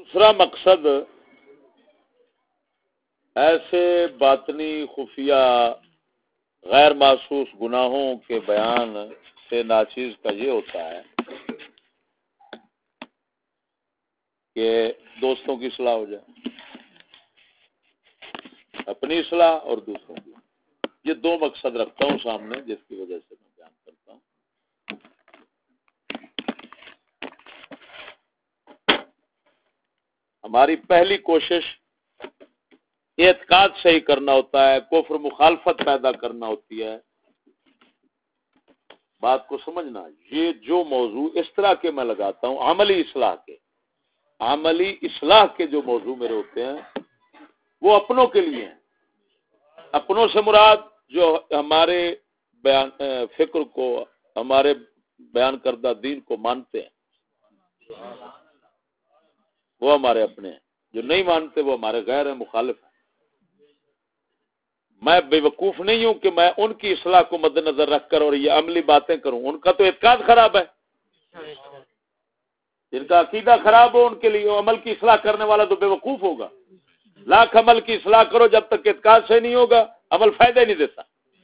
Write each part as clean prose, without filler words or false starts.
دوسرا مقصد ایسے باطنی خفیہ غیر محسوس گناہوں کے بیان سے ناچیز کا یہ ہوتا ہے کہ دوستوں کی اصلاح ہو جائے، اپنی اصلاح اور دوسروں کی. یہ دو مقصد رکھتا ہوں سامنے، جس کی وجہ سے میں بیان کرتا ہوں. ہماری پہلی کوشش اعتقاد صحیح کرنا ہوتا ہے، کفر مخالفت پیدا کرنا ہوتی ہے. بات کو سمجھنا، یہ جو موضوع اس طرح کے میں لگاتا ہوں، عملی اصلاح کے جو موضوع میرے ہوتے ہیں وہ اپنوں کے لیے ہیں. اپنوں سے مراد جو ہمارے بیان فکر کو، ہمارے بیان کردہ دین کو مانتے ہیں وہ ہمارے اپنے ہیں. جو نہیں مانتے وہ ہمارے غیر ہیں، مخالف ہیں. میں بے وقوف نہیں ہوں کہ میں ان کی اصلاح کو مد نظر رکھ کر اور یہ عملی باتیں کروں. ان کا تو اعتقاد خراب ہے، جن کا عقیدہ خراب ہو ان کے لیے عمل کی اصلاح کرنے والا تو بے وقوف ہوگا. لاکھ عمل کی اصلاح کرو، جب تک اعتقاد سے نہیں ہوگا عمل فائدہ ہی نہیں دیتا.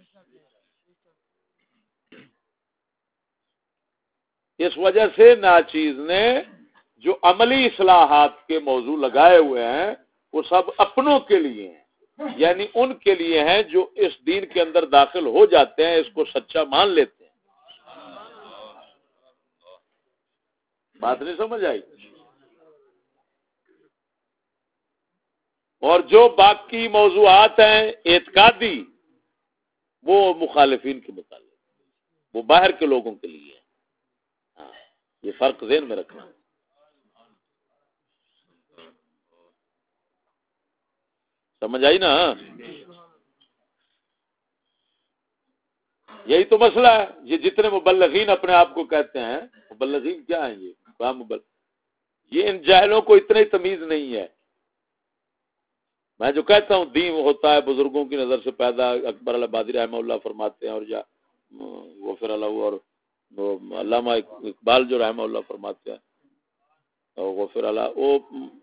اس وجہ سے ناچیز نے جو عملی اصلاحات کے موضوع لگائے ہوئے ہیں وہ سب اپنوں کے لیے ہیں، یعنی ان کے لیے ہیں جو اس دین کے اندر داخل ہو جاتے ہیں، اس کو سچا مان لیتے ہیں. بات نہیں سمجھ آئی؟ اور جو باقی موضوعات ہیں اعتقادی وہ مخالفین کے متعلق، وہ باہر کے لوگوں کے لیے ہیں. ہاں، یہ فرق ذہن میں رکھنا. سمجھ آئی نا؟ یہی تو مسئلہ ہے. یہ جتنے مبلغین اپنے آپ کو کہتے ہیں، مبلغین کیا ہیں؟ یہ ان جاہلوں کو اتنی تمیز نہیں ہے. میں جو کہتا ہوں دین ہوتا ہے بزرگوں کی نظر سے پیدا. اکبر الآبادی رحمہ اللہ فرماتے ہیں، اور یا غفر اللہ، اور علامہ اقبال جو رحمہ اللہ فرماتے ہیں اور غفر اللہ، وہ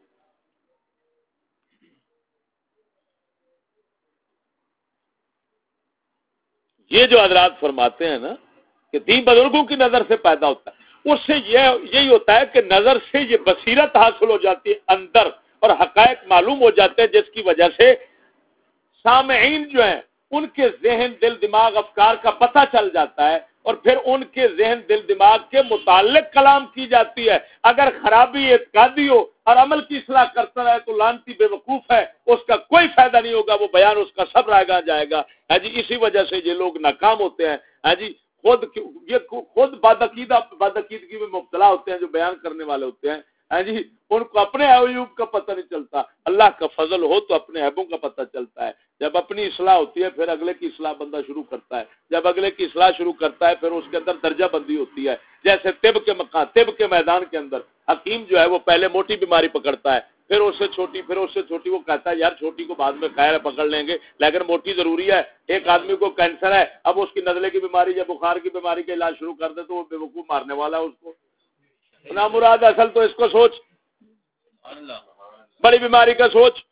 یہ جو حضرات فرماتے ہیں نا کہ دین بزرگوں کی نظر سے پیدا ہوتا ہے، اس سے یہی ہوتا ہے کہ نظر سے یہ بصیرت حاصل ہو جاتی ہے اندر، اور حقائق معلوم ہو جاتے ہیں، جس کی وجہ سے سامعین جو ہیں ان کے ذہن، دل، دماغ، افکار کا پتہ چل جاتا ہے، اور پھر ان کے ذہن، دل، دماغ کے متعلق کلام کی جاتی ہے. اگر خرابی اعتقادی ہو اور عمل کی اصلاح کرتا رہے تو لعنتی بے وقوف ہے، اس کا کوئی فائدہ نہیں ہوگا، وہ بیان اس کا سب رائے گا جائے گا. ہاں جی، اسی وجہ سے یہ لوگ ناکام ہوتے ہیں. ہاں جی، خود بدعقیدگی میں مبتلا ہوتے ہیں جو بیان کرنے والے ہوتے ہیں. ہاں جی، ان کو اپنے عیوب کا پتہ نہیں چلتا. اللہ کا فضل ہو تو اپنے عیبوں کا پتہ چلتا ہے. جب اپنی اصلاح ہوتی ہے پھر اگلے کی اصلاح بندہ شروع کرتا ہے. جب اگلے کی اصلاح شروع کرتا ہے پھر اس کے اندر درجہ بندی ہوتی ہے. جیسے طب کے میدان کے اندر حکیم جو ہے وہ پہلے موٹی بیماری پکڑتا ہے، پھر اس سے چھوٹی، وہ کہتا ہے یار چھوٹی کو بعد میں خیر پکڑ لیں گے لیکن موٹی ضروری ہے. ایک آدمی کو کینسر ہے، اب اس کی نزلے کی بیماری یا بخار کی بیماری کا علاج شروع کر دے تو وہ بے وقوف مارنے والا ہے اس کو. نا مراد اصل تو اس کو سوچ، بڑی بیماری کا سوچ.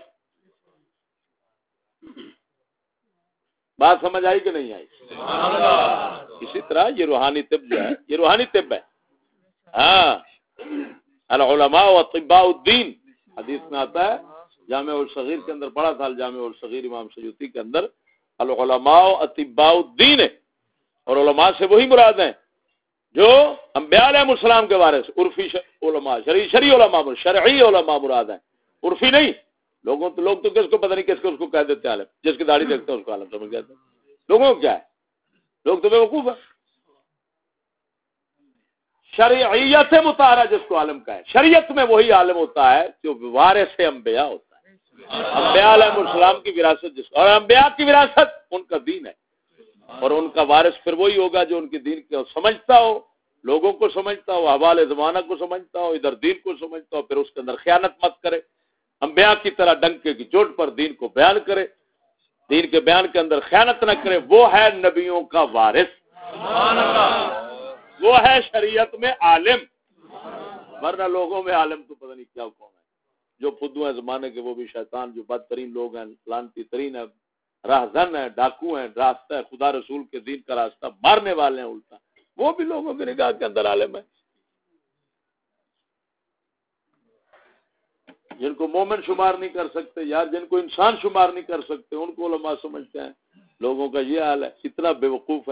بات سمجھ آئی کہ نہیں آئی؟ اسی طرح یہ روحانی طب جو ہے یہ روحانی طب ہے. ہاں، العلماء واطباء الدین حدیث میں آتا ہے، جامع الصغیر کے اندر پڑھا تھا، جامع الصغیر امام سیوطی کے اندر العلماء واطباء الدین ہے. اور علماء سے وہی مراد ہیں جو انبیاء علیہ السلام کے وارث، عرفی علماء، شرعی علماء، شرعی علماء مراد ہیں، عرفی نہیں. لوگ تو کس کو پتہ نہیں کس کو اس کو کہہ دیتے ہیں عالم، جس کی داڑھی دیکھتے ہیں اس کو عالم سمجھ کہتے ہیں. لوگوں کو کیا ہے، لوگ تو بے وقوف ہیں. شرعیت مطہرہ جس کو عالم کا ہے، شریعت میں وہی عالم ہوتا ہے جو وارث انبیاء ہوتا ہے. انبیاء علیہ السلام کی وراثت اور انبیاء کی وراثت ان کا دین ہے، اور ان کا وارث پھر وہی ہوگا جو ان کی دین کو سمجھتا ہو، لوگوں کو سمجھتا ہو، احوال زمانہ کو سمجھتا ہو، ادھر دین کو سمجھتا ہو، پھر اس کے اندر خیانت مت کرے، انبیاء کی طرح ڈنکے کی چوٹ پر دین کو بیان کرے، دین کے بیان کے اندر خیانت نہ کرے. وہ ہے نبیوں کا وارث، وہ ہے شریعت میں عالم. ورنہ لوگوں میں عالم تو پتہ نہیں کیا کون ہے. جو فدو ہیں زمانے کے وہ بھی شیطان، جو بدترین لوگ ہیں، لعنتی ترین ہے، راہزن ہے، ڈاکو ہیں، راستہ ہے خدا رسول کے دین کا راستہ مارنے والے ہیں الٹا، وہ بھی لوگوں کی نگاہ کے اندر عالم ہے. جن کو مومن شمار نہیں کر سکتے یار، جن کو انسان شمار نہیں کر سکتے، ان کو علماء سمجھتے ہیں. لوگوں کا یہ حال ہے، اتنا بے وقوف ہے.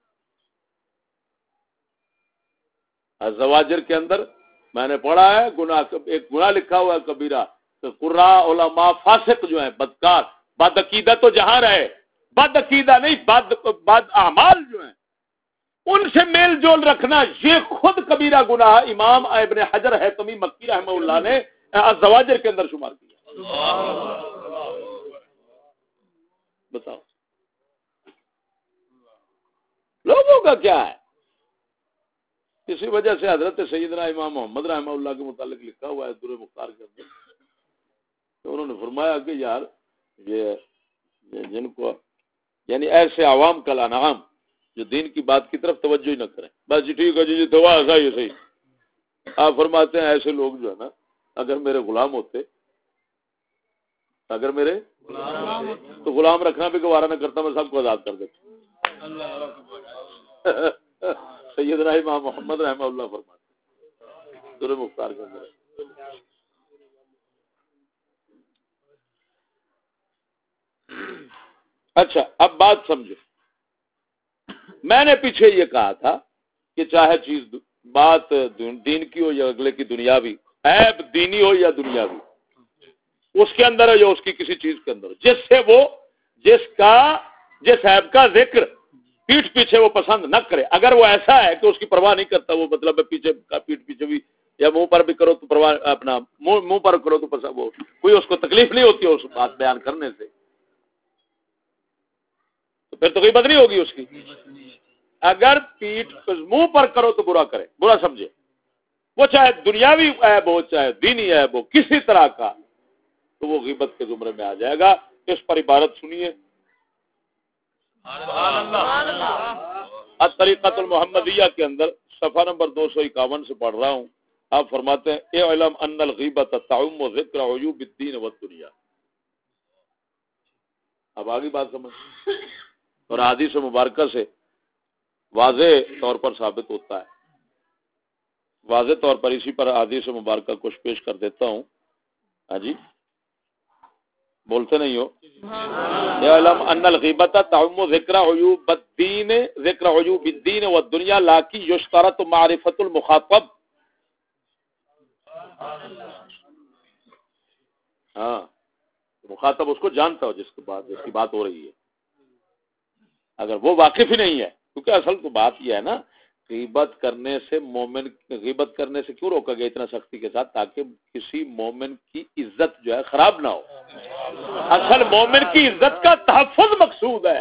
الزواجر کے اندر میں نے پڑھا ہے گناہ، ایک گناہ لکھا ہوا ہے کبیرہ، کہ قراء علماء فاسق جو ہیں، بدکار، بد عقیدہ تو جہاں رہے، بد عقیدہ نہیں، بد اعمال جو ہیں ان سے میل جول رکھنا یہ خود کبیرہ گناہ امام ابن حجر حیثمی مکی رحمہ اللہ نے الزواجر کے اندر شمار کیا. بتاؤ لوگوں کا کیا ہے. اسی وجہ سے حضرت سیدنا امام محمد رحمہ اللہ کے متعلق لکھا ہوا ہے در مختار کے اندر، تو انہوں نے فرمایا کہ یار یہ جن کو یعنی ایسے عوام کا انعام جو دین کی بات کی طرف توجہ ہی نہ کریں، بس جی ٹھیک ہے جی دعا ایسا ہی صحیح. آپ فرماتے ہیں ایسے لوگ جو ہے نا اگر میرے غلام ہوتے، اگر میرے تو غلام رکھنا بھی گوارا نہ کرتا، میں سب کو آزاد کر دیتا. سیدنا امام محمد رحمہ اللہ فرماتے در مختار کے اندر. اچھا اب بات سمجھو، میں نے پیچھے یہ کہا تھا کہ چاہے چیز بات دین کی ہو یا اگلے کی دنیاوی، عیب دینی ہو یا دنیاوی، اس کے اندر ہے یا اس کی کسی چیز کے اندر، جس سے وہ جس عیب کا ذکر پیٹھ پیچھے وہ پسند نہ کرے، اگر وہ ایسا ہے کہ اس کی پرواہ نہیں کرتا، وہ مطلب پیچھے پیٹھ پیچھے بھی یا منہ پر بھی کرو تو پرواہ، اپنا منہ پر کرو تو پسند، وہ کوئی اس کو تکلیف نہیں ہوتی اس بات بیان کرنے سے، تو پھر تو کوئی بد نہیں ہوگی اس کی. اگر پیٹھ منہ پر کرو تو برا کرے، برا سمجھے، وہ چاہے دنیاوی عیب ہو چاہے دینی عیب ہو کسی طرح کا، تو وہ غیبت کے زمرے میں آ جائے گا. اس پر عبارت سنیے الطریقۃ المحمدیہ کے اندر صفحہ نمبر 251 سے پڑھ رہا ہوں. آپ فرماتے ہیں اے علم ان الغیبۃ تعم ذکر عیوب الدین والدنیا. اب آگے بات سمجھ، اور حدیث مبارکہ سے واضح طور پر ثابت ہوتا ہے، واضح طور پر اسی پر حدیث مبارکہ کچھ پیش کر دیتا ہوں. ہاں جی بولتے نہیں ہو. یا علم ان الغیبۃ تعم ذکر عیوب الدین، ذکر عیوب الدین والدنیا لاکی یشترط معرفت المخاطب. ہاں مخاطب اس کو جانتا ہو جس کی بات ہو رہی ہے. اگر وہ واقف ہی نہیں ہے، کیونکہ اصل تو بات یہ ہے نا، غیبت کرنے سے مومن، غیبت کرنے سے کیوں روکا گیا اتنا سختی کے ساتھ؟ تاکہ کسی مومن کی عزت جو ہے خراب نہ ہو. اصل مومن کی عزت کا تحفظ مقصود ہے.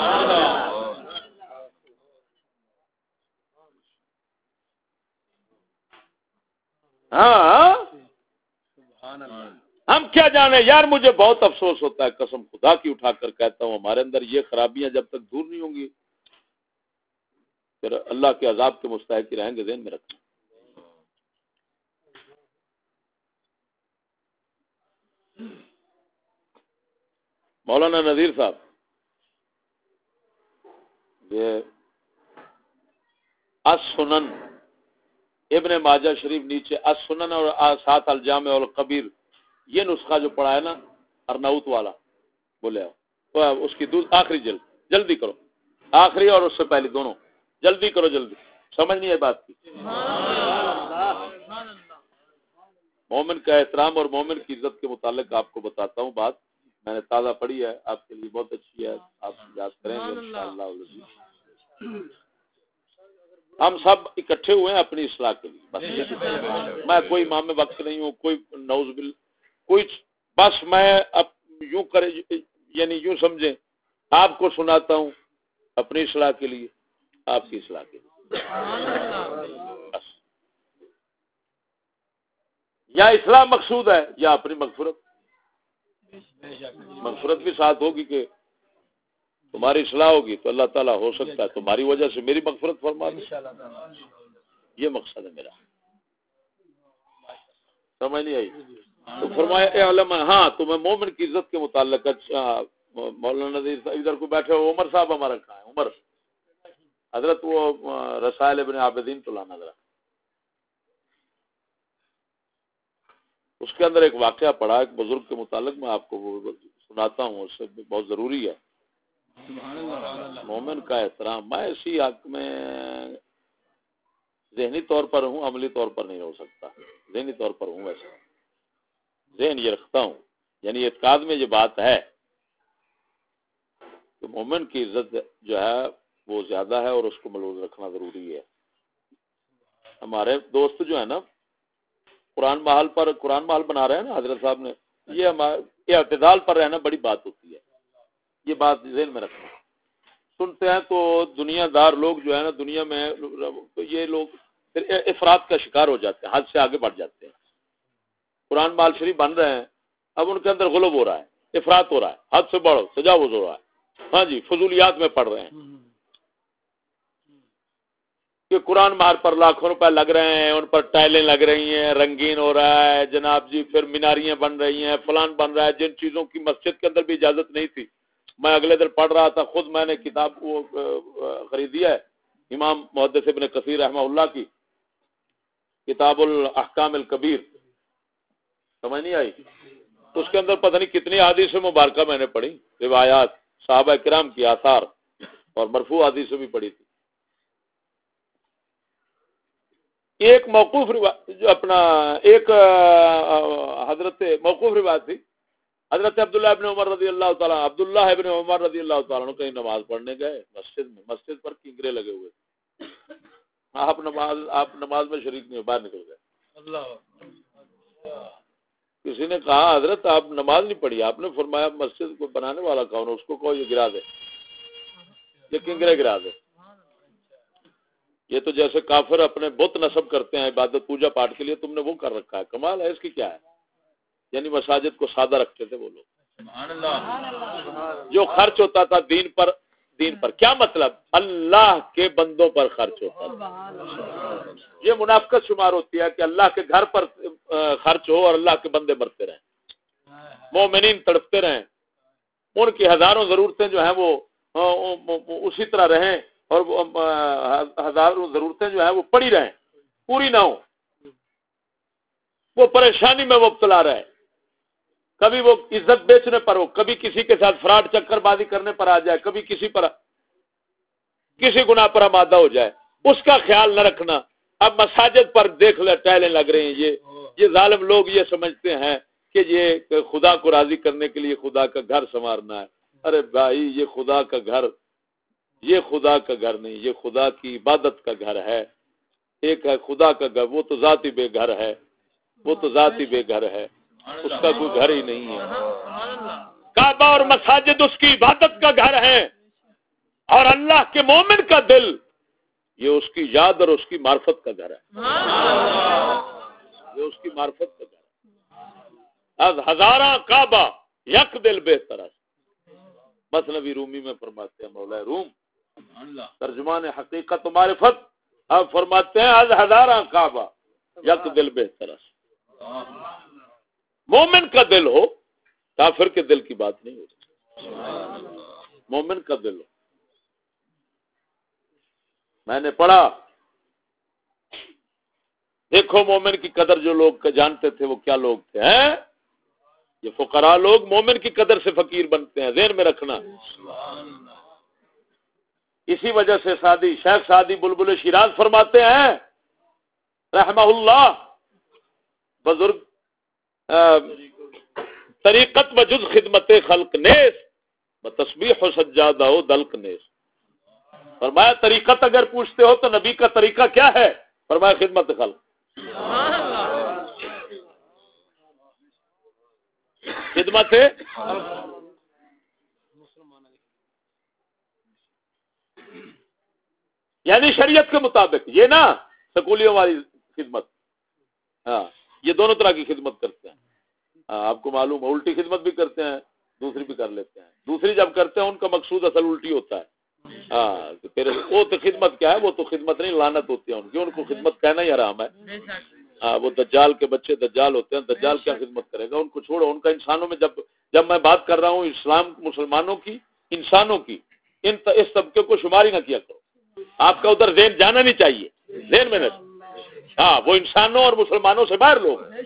ہاں ہم کیا جانے یار، مجھے بہت افسوس ہوتا ہے، قسم خدا کی اٹھا کر کہتا ہوں، ہمارے اندر یہ خرابیاں جب تک دور نہیں ہوں گی پھر اللہ کے عذاب کے مستحق رہیں گے. ذہن میں رکھنا. مولانا نذیر صاحب یہ السنن ابن ماجہ شریف نیچے السنن اور ساتھ الجامع الکبیر یہ نسخہ جو پڑھا ہے نا ارناؤت والا بولے تو اس کی آخری جلدی کرو، آخری اور اس سے پہلے دونوں جلدی کرو، جلدی سمجھ نہیں ہے بات کی. مومن کا احترام اور مومن کی عزت کے متعلق آپ کو بتاتا ہوں بات، میں نے تازہ پڑھی ہے، آپ کے لیے بہت اچھی ہے، آپ یاد کریں گے انشاءاللہ. ہم سب اکٹھے ہوئے ہیں اپنی اصلاح کے لیے، بس میں کوئی امام وقت نہیں ہوں، کوئی نعوذ باللہ کوئی، بس میں اب یوں کرے یعنی یوں سمجھیں آپ کو سناتا ہوں اپنی اصلاح کے لیے، آپ کی اصلاح کے لیے. بس یا اصلاح مقصود ہے یا اپنی مغفرت. مغفرت بھی ساتھ ہوگی کہ تمہاری اصلاح ہوگی تو اللہ تعالیٰ ہو سکتا ہے تمہاری وجہ سے میری مغفرت فرما دے. یہ مقصد ہے میرا. سمجھ نہیں آئی؟ تو فرمایا اعلم، ہاں تمہیں مومن کی عزت کے متعلق مولانا نذیر ادھر کو بیٹھے ہو، عمر صاحب ہمارا کہاں ہے؟ عمر حضرت وہ رسائل ابن عابدین تو لانا ذرا، اس کے اندر ایک واقعہ پڑھا ایک بزرگ کے متعلق، میں آپ کو وہ سناتا ہوں، اس سے بہت ضروری ہے مومن کا احترام۔ میں اسی حق میں ذہنی طور پر ہوں، عملی طور پر نہیں ہو سکتا، ذہنی طور پر ہوں، ویسے ذہن یہ رکھتا ہوں، یعنی اعتقاد میں یہ بات ہے کہ مومن کی عزت جو ہے وہ زیادہ ہے اور اس کو ملحوظ رکھنا ضروری ہے۔ ہمارے دوست جو ہے نا قرآن محل بنا رہے ہیں نا حضرت صاحب نے، یہ اعتدال پر رہنا بڑی بات ہوتی ہے، یہ بات ذہن میں رکھنا۔ سنتے ہیں تو دنیا دار لوگ جو ہے نا دنیا میں یہ لوگ پھر افراد کا شکار ہو جاتے ہیں، حد سے آگے بڑھ جاتے ہیں۔ قرآن محل شریف بن رہے ہیں، اب ان کے اندر غلب ہو رہا ہے، افراد ہو رہا ہے، حد سے بڑھو، تجاوز ہو رہا ہے، ہاں جی، فضولیات میں پڑھ رہے ہیں کہ قرآن محل پر لاکھوں روپے لگ رہے ہیں، ان پر ٹائلیں لگ رہی ہیں، رنگین ہو رہا ہے جناب جی، پھر میناریاں بن رہی ہیں، فلان بن رہا ہے، جن چیزوں کی مسجد کے اندر بھی اجازت نہیں تھی۔ میں اگلے دن پڑھ رہا تھا، خود میں نے کتاب وہ خریدی ہے امام محدث ابن کثیر رحمہ اللہ کی کتاب الاحکام الکبیر، سمجھ نہیں آئی؟ تو اس کے اندر پتہ نہیں کتنی حدیث مبارکہ میں نے پڑھی، روایات صحابہ کرام کی آثار اور مرفوع حدیث بھی پڑھی تھی۔ ایک موقوف روایت جو اپنا ایک حضرت موقوف روایت تھی، حضرت عبداللہ ابن عمر رضی اللہ تعالیٰ عنہ کہیں نماز پڑھنے گئے مسجد پر کنگرے لگے ہوئے تھے، آپ نماز میں شریک نہیں، باہر نکل گئے۔ کسی نے کہا حضرت آپ نماز نہیں پڑھی، آپ نے فرمایا مسجد کو بنانے والا کون، اس کو کہو یہ گرا دے، یہ کنگرے گرا دے۔ یہ تو جیسے کافر اپنے بت نصب کرتے ہیں عبادت پوجا پاٹ کے لیے، تم نے وہ کر رکھا ہے، کمال ہے اس کی کیا ہے؟ یعنی مساجد کو سادہ رکھتے تھے وہ لوگ، جو خرچ ہوتا تھا دین پر کیا مطلب؟ اللہ کے بندوں پر خرچ ہوتا تھا۔ یہ منافقت شمار ہوتی ہے کہ اللہ کے گھر پر خرچ ہو اور اللہ کے بندے مرتے رہیں، مومنین تڑپتے رہیں، ان کی ہزاروں ضرورتیں جو ہیں وہ اسی طرح رہیں، اور ہزاروں ضرورتیں جو ہیں وہ پڑی رہیں، پوری نہ ہو، وہ پریشانی میں مبتلا رہے، کبھی وہ عزت بیچنے پر ہو، کبھی کسی کے ساتھ فراڈ چکر بازی کرنے پر آ جائے، کبھی کسی گناہ پر آمادہ ہو جائے، اس کا خیال نہ رکھنا۔ اب مساجد پر دیکھ لے ٹائلیں لگ رہی ہیں، یہ ظالم لوگ یہ سمجھتے ہیں کہ یہ خدا کو راضی کرنے کے لیے خدا کا گھر سنوارنا ہے۔ ارے بھائی یہ خدا کا گھر نہیں، یہ خدا کی عبادت کا گھر ہے۔ ایک ہے خدا کا گھر، وہ تو ذاتی بے گھر ہے، اس کا کوئی گھر ہی نہیں ہے۔ کعبہ اور مساجد اس کی عبادت کا گھر ہے، اور اللہ کے مومن کا دل یہ اس کی یاد اور اس کی معرفت کا گھر ہے، یہ اس کی معرفت کا گھر ہے۔ از ہزاراں کعبہ یک دل بہتر ہے، مثنوی رومی میں فرماتے ہیں مولا روم ترجمان حقیقت و معرفت، اب فرماتے ہیں از ہزاراں کعبہ یک دل بہتر ہے۔ مومن کا دل ہو، کافر کے دل کی بات نہیں ہوتی، مومن کا دل ہو۔ میں نے پڑھا، دیکھو مومن کی قدر جو لوگ جانتے تھے وہ کیا لوگ تھے، ہیں یہ فقراء لوگ مومن کی قدر سے فقیر بنتے ہیں، ذہن میں رکھنا۔ اسی وجہ سے شیخ سعدی بلبل شیراز فرماتے ہیں رحمہ اللہ، بزرگ طریقت وجز خدمت خلق نیس بتسبیح و سجادہ و دلق نیس۔ فرمایا طریقت اگر پوچھتے ہو تو نبی کا طریقہ کیا ہے؟ فرمایا خدمت خلق، خدمت یعنی شریعت کے مطابق، یہ نا سکولیوں والی خدمت، ہاں یہ دونوں طرح کی خدمت کرتے ہیں۔ آپ کو معلوم ہے الٹی خدمت بھی کرتے ہیں، دوسری بھی کر لیتے ہیں، دوسری جب کرتے ہیں ان کا مقصود اصل الٹی ہوتا ہے۔ ہاں پھر وہ تو خدمت کیا ہے، وہ تو خدمت نہیں، لعنت ہوتی ہے ان کی، ان کو خدمت کہنا ہی حرام ہے۔ وہ دجال کے بچے دجال ہوتے ہیں، دجال کیا خدمت کرے گا؟ ان کو چھوڑو، ان کا انسانوں میں جب میں بات کر رہا ہوں اسلام مسلمانوں کی، انسانوں کی، اس طبقے کو شمار ہی نہ کیا کرو، آپ کا ادھر ذہن جانا نہیں چاہیے، ذہن میں نہ، ہاں وہ انسانوں اور مسلمانوں سے باہر لوگ ہیں۔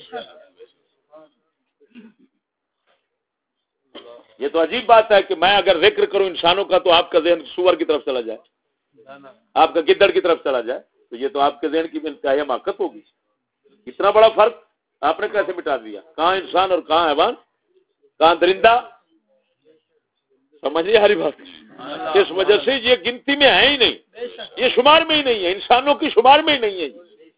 یہ تو عجیب بات ہے کہ میں اگر ذکر کروں انسانوں کا تو آپ کا ذہن سور کی طرف چلا جائے، آپ کا گدڑ کی طرف چلا جائے، تو یہ تو آپ کے ذہن کی انتہائی حماقت ہوگی۔ اتنا بڑا فرق آپ نے کیسے مٹا دیا؟ کہاں انسان اور کہاں حیوان، کہاں درندہ؟ سمجھیے ہری بات۔ اس وجہ سے یہ گنتی میں ہے ہی نہیں، یہ شمار میں ہی نہیں ہے، انسانوں کی شمار میں ہی نہیں ہے۔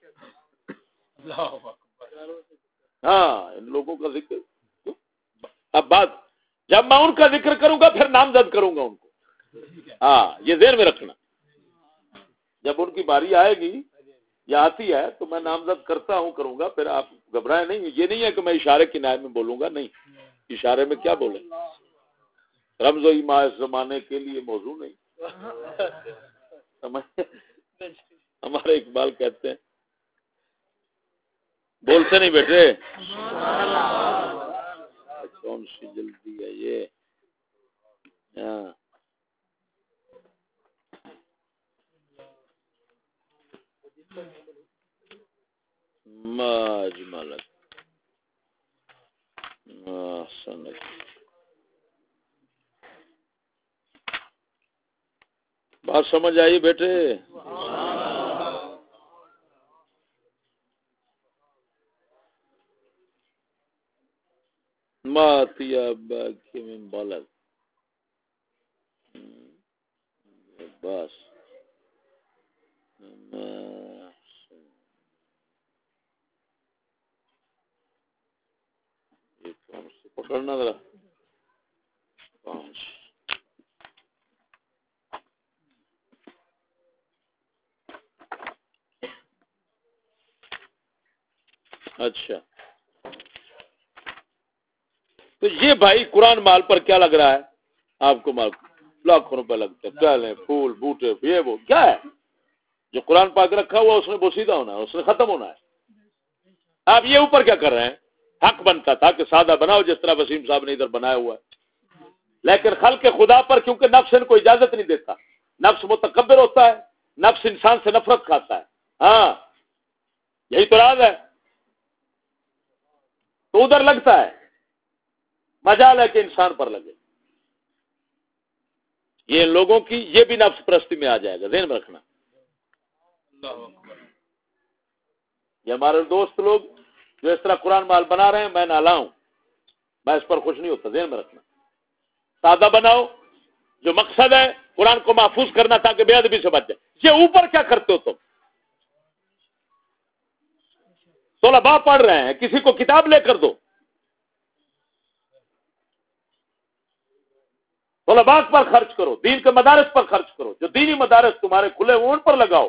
ہاں ان لوگوں کا ذکر، اب بات جب میں ان کا ذکر کروں گا پھر نامزد کروں گا ان کو، ہاں یہ ذہن میں رکھنا، جب ان کی باری آئے گی یا آتی ہے تو میں نامزد کرتا ہوں، کروں گا، پھر آپ گھبرائیں نہیں۔ یہ نہیں ہے کہ میں اشارے کی نائب میں بولوں گا، نہیں، اشارے میں کیا بولیں، رمز و ایما اس زمانے کے لیے موضوع نہیں۔ ہمارے اقبال کہتے ہیں، بولتے نہیں بیٹے، کون سی جلدی ہے یہ، مالک بات سمجھ آئی بیٹے؟ ماتیا من بالغ، بس پکڑنا ذرا اچھا۔ تو یہ بھائی قرآن مال پر کیا لگ رہا ہے آپ کو؟ مال لاکھوں روپے لگتے ہیں، کیا لیں، پھول بوٹے، یہ وہ کیا ہے جو قرآن پاک رکھا ہوا اس نے بوسیدہ ہونا ہے، اس نے ختم ہونا ہے۔ آپ یہ اوپر کیا کر رہے ہیں؟ حق بنتا تھا کہ سادہ بناؤ جس طرح وسیم صاحب نے ادھر بنایا ہوا ہے، لیکن خلق خدا پر کیونکہ نفس ان کو اجازت نہیں دیتا، نفس متکبر ہوتا ہے، نفس انسان سے نفرت کھاتا ہے، ہاں یہی تو راز ہے، تو ادھر لگتا ہے، مجال ہے کہ انسان پر لگے۔ یہ لوگوں کی یہ بھی نفس پرستی میں آ جائے گا، ذہن میں رکھنا۔ یہ ہمارے دوست لوگ جو اس طرح قرآن مال بنا رہے ہیں، میں نالا ہوں، میں اس پر خوش نہیں ہوتا، ذہن میں رکھنا۔ سادہ بناؤ، جو مقصد ہے قرآن کو محفوظ کرنا تاکہ بے ادبی سے بچ جائے۔ یہ اوپر کیا کرتے ہو تم؟ طلباء پڑھ رہے ہیں، کسی کو کتاب لے کر دو، طلباء پر خرچ کرو، دین کے مدارس پر خرچ کرو، جو دینی مدارس تمہارے کھلے ہوئے ان پر لگاؤ۔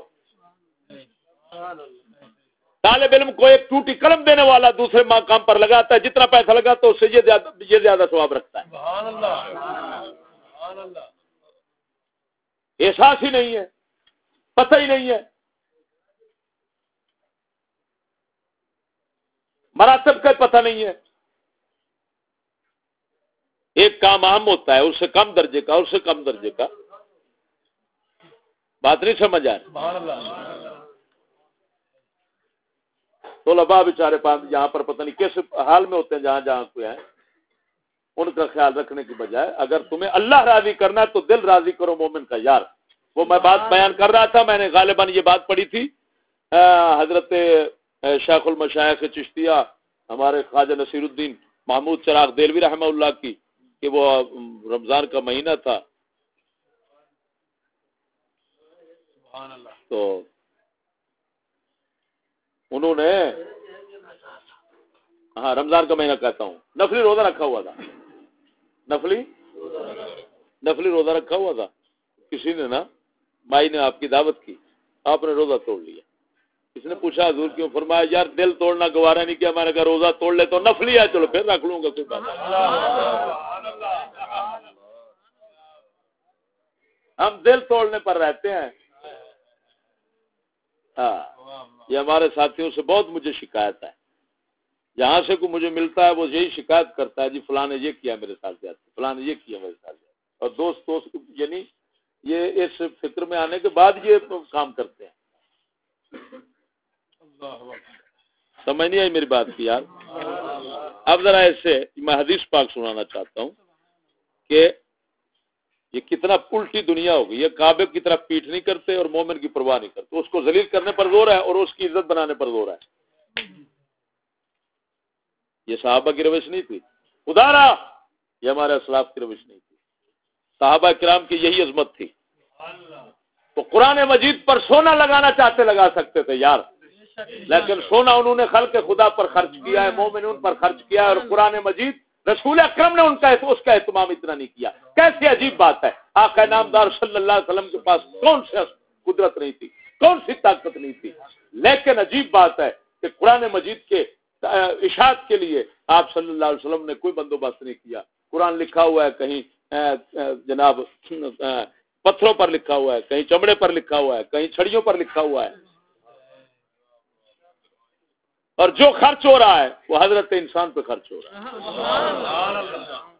طالب علم کو ایک ٹوٹی قلم دینے والا دوسرے کام پر لگاتا ہے، جتنا پیسہ لگاتا ہے اس سے یہ زیادہ ثواب رکھتا ہے۔ سبحان اللہ، سبحان اللہ۔ احساس ہی نہیں ہے، پتہ ہی نہیں ہے، مراتب کا پتہ نہیں ہے۔ ایک کام عام ہوتا ہے، اس سے کم درجے کا، اس سے کم درجے کا، بات نہیں سمجھ آ رہی۔ طلباء بیچارے یہاں پر پتہ نہیں کس حال میں ہوتے ہیں، جہاں کوئی ہے، ان کا خیال رکھنے کی بجائے اگر تمہیں اللہ راضی کرنا ہے تو دل راضی کرو مومن کا یار۔ وہ میں بات بیان کر رہا تھا، میں نے غالباً یہ بات پڑھی تھی حضرت شیخ المشایخ چشتیہ ہمارے خواجہ نصیر الدین محمود چراغ دہلوی رحمہ اللہ کی، کہ وہ رمضان کا مہینہ تھا تو انہوں نے، ہاں رمضان کا مہینہ کہتا ہوں، نفلی روزہ رکھا ہوا تھا، نفلی روزہ رکھا ہوا تھا، کسی نے نا مائی نے آپ کی دعوت کی، آپ نے روزہ توڑ لیا۔ اس نے پوچھا حضور کیوں؟ فرمایا یار دل توڑنا گوارا نہیں کیا، میں نے کہا روزہ توڑ لے تو نفلی ہے، چلو پھر رکھ لوں گا، کوئی بات نہیں۔ ہم دل توڑنے پر رہتے ہیں، ہاں یہ ہمارے ساتھیوں سے بہت مجھے شکایت ہے، جہاں سے کوئی مجھے ملتا ہے وہ یہی شکایت کرتا ہے، جی فلاں نے یہ کیا میرے ساتھ جاتے، فلاں نے یہ کیا میرے ساتھ جاتے، اور دوست یعنی یہ اس فکر میں آنے کے بعد یہ کام کرتے ہیں۔ سمجھ نہیں آئی میری بات کی یار؟ اب ذرا ایسے میں حدیث پاک سنانا چاہتا ہوں کہ یہ کتنا الٹی دنیا ہوگی، یہ کعبے کی طرف پیٹھ نہیں کرتے اور مومن کی پرواہ نہیں کرتے، اس کو ذلیل کرنے پر زور ہے اور اس کی عزت بنانے پر زور ہے۔ یہ صحابہ کی روش نہیں تھی، خدا را یہ ہمارے اسلاف کی روش نہیں تھی، صحابہ کرام کی یہی عظمت تھی۔ تو قرآن مجید پر سونا لگانا چاہتے لگا سکتے تھے یار، لیکن سونا انہوں نے خلق خدا پر خرچ کیا ہے، مومنون پر خرچ کیا ہے، اور قرآن مجید رسول اکرم نے اس کا اہتمام اتنا نہیں کیا۔ کیسی عجیب بات ہے، آقا نامدار صلی اللہ علیہ وسلم کے پاس کون سی قدرت نہیں تھی، کون سی طاقت نہیں تھی، لیکن عجیب بات ہے کہ قرآن مجید کے اشاعت کے لیے آپ صلی اللہ علیہ وسلم نے کوئی بندوبست نہیں کیا۔ قرآن لکھا ہوا ہے کہیں جناب پتھروں پر لکھا ہوا ہے، کہیں چمڑے پر لکھا ہوا ہے، کہیں چھڑیوں پر لکھا ہوا ہے، اور جو خرچ ہو رہا ہے وہ حضرت انسان پہ خرچ ہو رہا ہے۔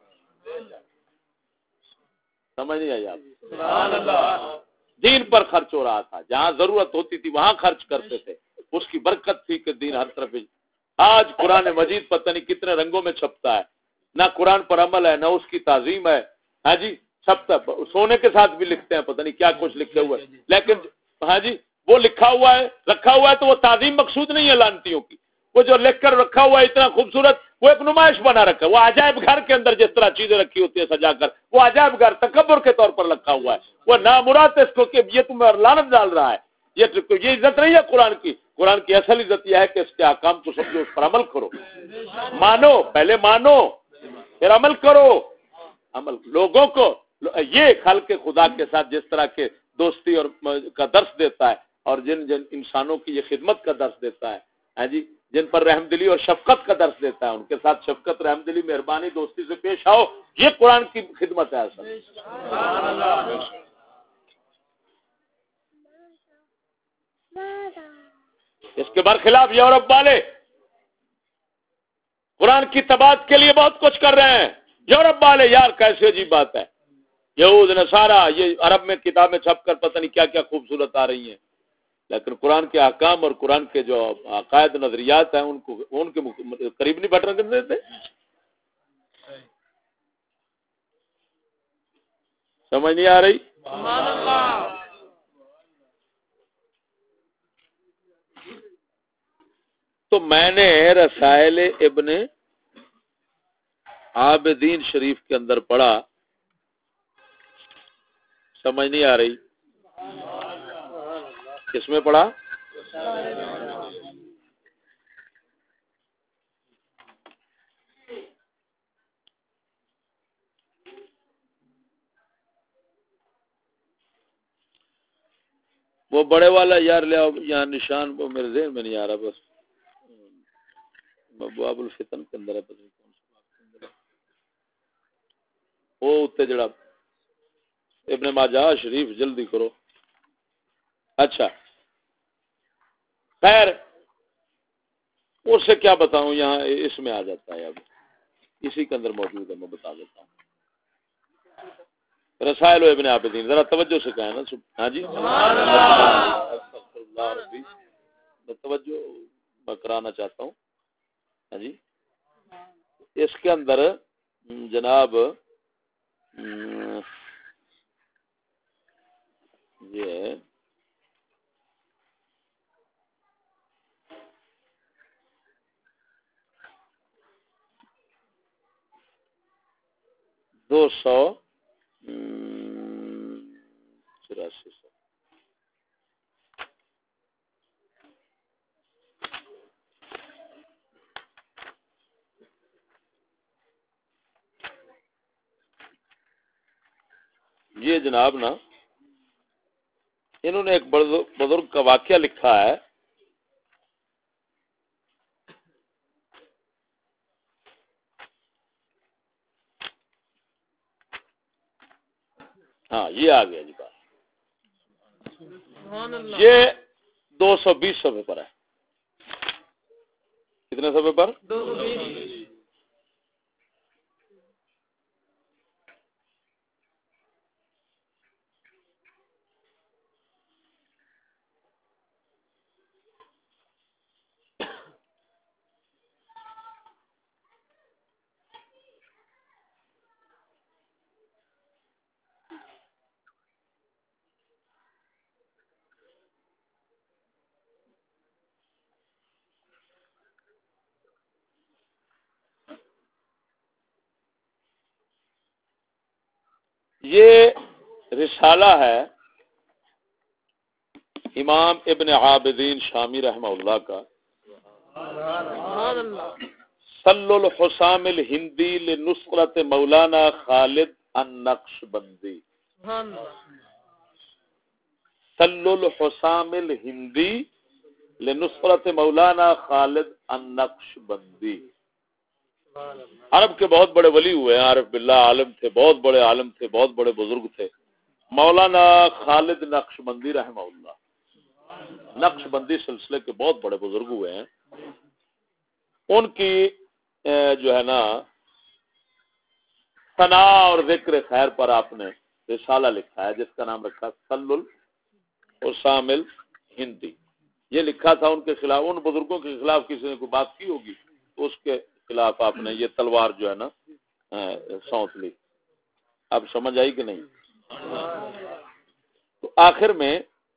سمجھ نہیں آئی آپ؟ دین پر خرچ ہو رہا تھا، جہاں ضرورت ہوتی تھی وہاں خرچ کرتے تھے، اس کی برکت تھی کہ دین ہر طرف۔ آج قرآن مجید پتہ نہیں کتنے رنگوں میں چھپتا ہے، نہ قرآن پر عمل ہے، نہ اس کی تعظیم ہے۔ ہاں جی چھپتا، سونے کے ساتھ بھی لکھتے ہیں، پتہ نہیں کیا کچھ لکھے ہوئے، لیکن ہاں جی وہ لکھا ہوا ہے رکھا ہوا ہے تو وہ تعظیم مقصود نہیں ہے لانتیوں کی، وہ جو لکھ کر رکھا ہوا ہے اتنا خوبصورت، وہ ایک نمائش بنا رکھا ہے، وہ عجائب گھر کے اندر جس طرح چیزیں رکھی ہوتی ہیں سجا کر، وہ عجائب گھر تکبر کے طور پر رکھا ہوا ہے، وہ نامراد اس کو کہ یہ تمہیں لعنت ڈال رہا ہے، یہ عزت نہیں ہے قرآن کی۔ قرآن کی اصل عزت یہ ہے کہ اس کے احکام کو سمجھو، اس پر عمل کرو، مانو، پہلے مانو پھر عمل کرو۔ عمل لوگوں کو یہ خلق خدا کے ساتھ جس طرح کے دوستی اور کا درس دیتا ہے، اور جن انسانوں کی یہ خدمت کا درس دیتا ہے، ہاں جی جن پر رحم دلی اور شفقت کا درس دیتا ہے، ان کے ساتھ شفقت، رحم دلی، مہربانی، دوستی سے پیش آؤ، یہ قرآن کی خدمت ہے اصل۔ اس کے برخلاف یورپ والے قرآن کی تباعت کے لیے بہت کچھ کر رہے ہیں۔ یورپ والے یار کیسے عجیب بات ہے، یہود نصارہ یہ عرب میں کتابیں چھپ کر پتہ نہیں کیا کیا خوبصورت آ رہی ہیں، لیکن قرآن کے احکام اور قرآن کے جو عقائد نظریات ہیں ان کے قریب نہیں بٹ رکھتے تھے۔ سمجھ نہیں آ رہی؟ سبحان اللہ۔ تو میں نے رسائل ابن عابدین شریف کے اندر پڑھا، سمجھ نہیں آ رہی؟ کس میں پڑھا؟ وہ بڑے والا یار لے آؤ یہاں، نشان وہ میرے ذہن میں نہیں آ رہا، بس ابواب الفتن کے اندر ہے، پتہ نہیں کون سے باب کے اندر ہے، وہ اتنے جڑا ابن ماجہ شریف، جلدی کرو۔ اچھا خیر اس سے کیا بتاؤں، یہاں اس میں آ جاتا ہے، اب اسی کے اندر موجود ہے، میں بتا دیتا ہوں۔ رسائل ابن عابدین، ذرا توجہ سے کہیں نا، ہاں جی توجہ میں کرانا چاہتا ہوں، ہاں جی اس کے اندر جناب یہ دو سو 84 یہ جناب نا انہوں نے ایک بزرگ کا واقعہ لکھا ہے، ہاں یہ آ گیا جی بات۔ یہ 220 صفحے پر ہے. کتنے صفحے پر؟ 220. یہ رسالہ ہے امام ابن عابدین شامی رحمہ اللہ کا، سل الحسام الہندی لنصرت مولانا خالد النقشبندی. سل الحسام الہندی لنصرت مولانا خالد النقشبندی. عرب کے بہت بڑے ولی ہوئے ہیں، عارف باللہ عالم تھے، بہت بڑے عالم تھے، بہت بڑے بزرگ تھے. مولانا خالد نقشبندی رحمہ اللہ نقشبندی سلسلے کے بہت بڑے بزرگ ہوئے ہیں. ان کی جو ہے نا ثنا اور ذکر خیر پر آپ نے رسالہ لکھا ہے جس کا نام رکھا سل الحسام الہندی. یہ لکھا تھا ان کے خلاف، ان بزرگوں کے خلاف کسی نے کوئی بات کی ہوگی تو اس کے خلاف آپ نے یہ تلوار جو ہے نا سونت لی. اب سمجھ آئی کہ نہیں؟ تو آخر میں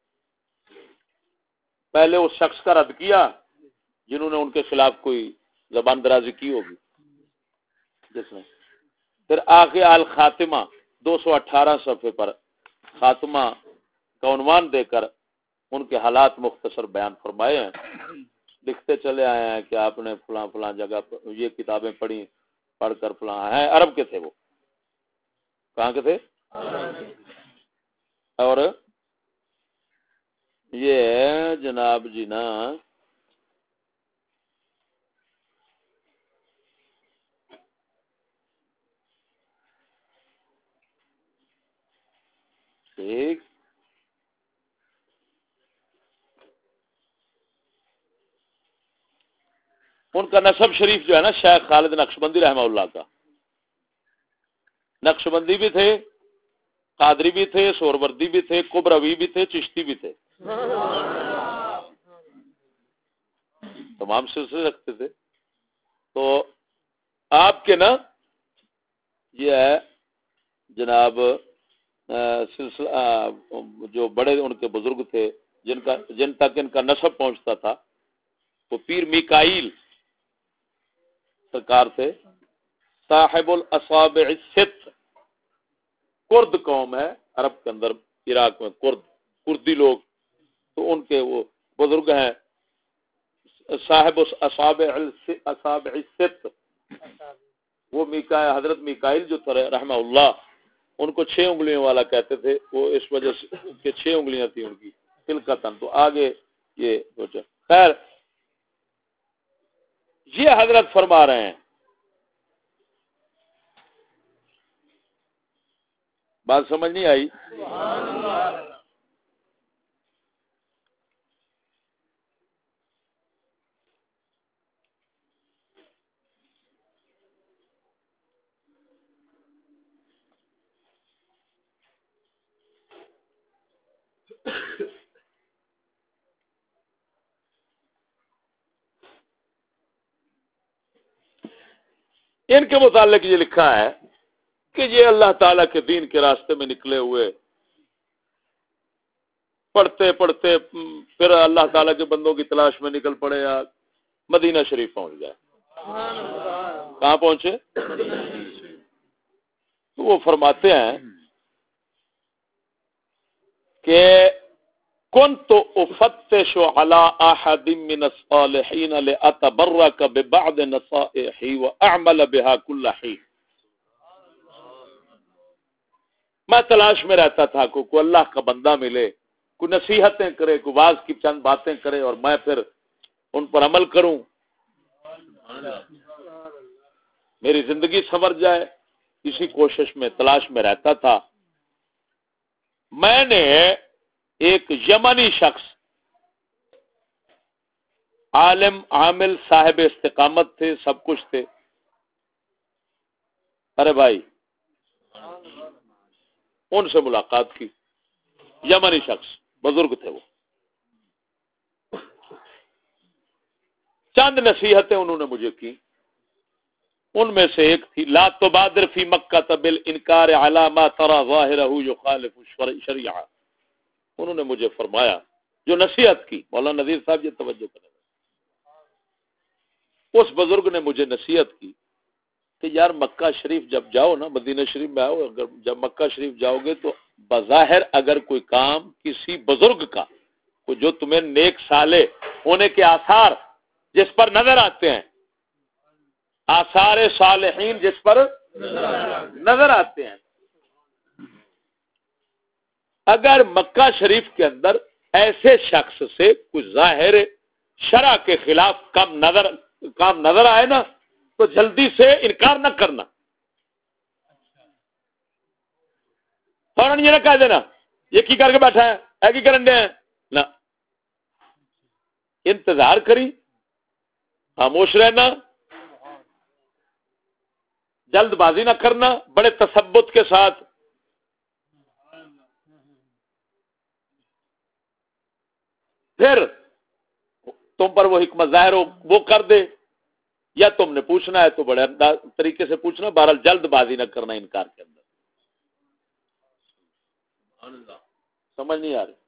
پہلے اس شخص کا رد کیا جنہوں نے ان کے خلاف کوئی زبان درازی کی ہوگی جس نے، پھر آگے الخاتمہ 218 صفحے پر خاتمہ کا عنوان دے کر ان کے حالات مختصر بیان فرمائے ہیں. لکھتے چلے آئے ہیں کہ آپ نے فلاں فلاں جگہ یہ کتابیں پڑھی، پڑھ کر فلاں ہیں. عرب کے تھے، وہ کہاں کے تھے؟ اور یہ جناب جی نا ٹھیک ان کا نسب شریف جو ہے نا شیخ خالد نقشبندی رحمہ اللہ کا. نقشبندی بھی تھے، قادری بھی تھے، سہروردی بھی تھے، کبروی بھی تھے، چشتی بھی تھے، تمام سلسلے رکھتے تھے. تو آپ کے نا یہ ہے جناب سلسلہ جو بڑے ان کے بزرگ تھے جن تک ان کا نسب پہنچتا تھا وہ پیر میکائیل سرکار تھے، صاحب الاصابع الست. کرد قوم ہے عرب کے اندر، عراق میں کردی لوگ، تو ان کے وہ بزرگ ہیں صاحب اصابع الست. وہ حضرت میکائیل جو تھے رحمہ اللہ ان کو 6 انگلیوں والا کہتے تھے، وہ اس وجہ سے کہ 6 انگلیاں تھیں ان کی تلقتن. تو آگے یہ سوچا. خیر یہ حضرت فرما رہے ہیں، بات سمجھ نہیں آئی؟ ان کے متعلق یہ لکھا ہے کہ یہ اللہ تعالیٰ کے دین کے راستے میں نکلے ہوئے، پڑھتے پڑھتے پھر اللہ تعالیٰ کے بندوں کی تلاش میں نکل پڑے، یا مدینہ شریف پہنچ گئے. کہاں پہنچے؟ تو وہ فرماتے ہیں کہ كنت افتش على احد من الصالحين لاتبرك ببعض نصائحي واعمل بها كل حين. میں تلاش میں رہتا تھا کوئی اللہ کا بندہ ملے، کوئی نصیحتیں کرے، کوئی واز کی چند باتیں کرے اور میں پھر ان پر عمل کروں، میری زندگی سنور جائے. اسی کوشش میں تلاش میں رہتا تھا. میں نے ایک یمنی شخص عالم عامل صاحب استقامت تھے، سب کچھ تھے. ارے بھائی ان سے ملاقات کی، یمنی شخص بزرگ تھے، وہ چند نصیحتیں انہوں نے مجھے کی. ان میں سے ایک تھی لا تبادر فی مکہ بالانکار علی ما ترى ظاہرہ یخالف شریعہ. انہوں نے مجھے فرمایا، جو نصیحت کی، مولانا نذیر صاحب یہ توجہ کریں، اس بزرگ نے مجھے نصیحت کی کہ یار مکہ شریف جب جاؤ نا، مدینہ شریف میں آؤ، اگر جب مکہ شریف جاؤ گے تو بظاہر اگر کوئی کام کسی بزرگ کا جو تمہیں نیک صالح ہونے کے آثار جس پر نظر آتے ہیں، آثار صالحین جس پر نظر آتے ہیں، اگر مکہ شریف کے اندر ایسے شخص سے کوئی ظاہر شرع کے خلاف کام نظر آئے نا تو جلدی سے انکار نہ کرنا. فوراً یہ نہ کہہ دینا یہ کی کر کے بیٹھا ہے، اے کی کرن دے ہیں، نہ، انتظار کری، خاموش رہنا، جلد بازی نہ کرنا، بڑے تثبت کے ساتھ. پھر تم پر وہ حکمت ظاہر ہو وہ کر دے، یا تم نے پوچھنا ہے تو بڑے طریقے سے پوچھنا، بہرحال جلد بازی نہ کرنا انکار کے اندر. سمجھ نہیں آ رہی؟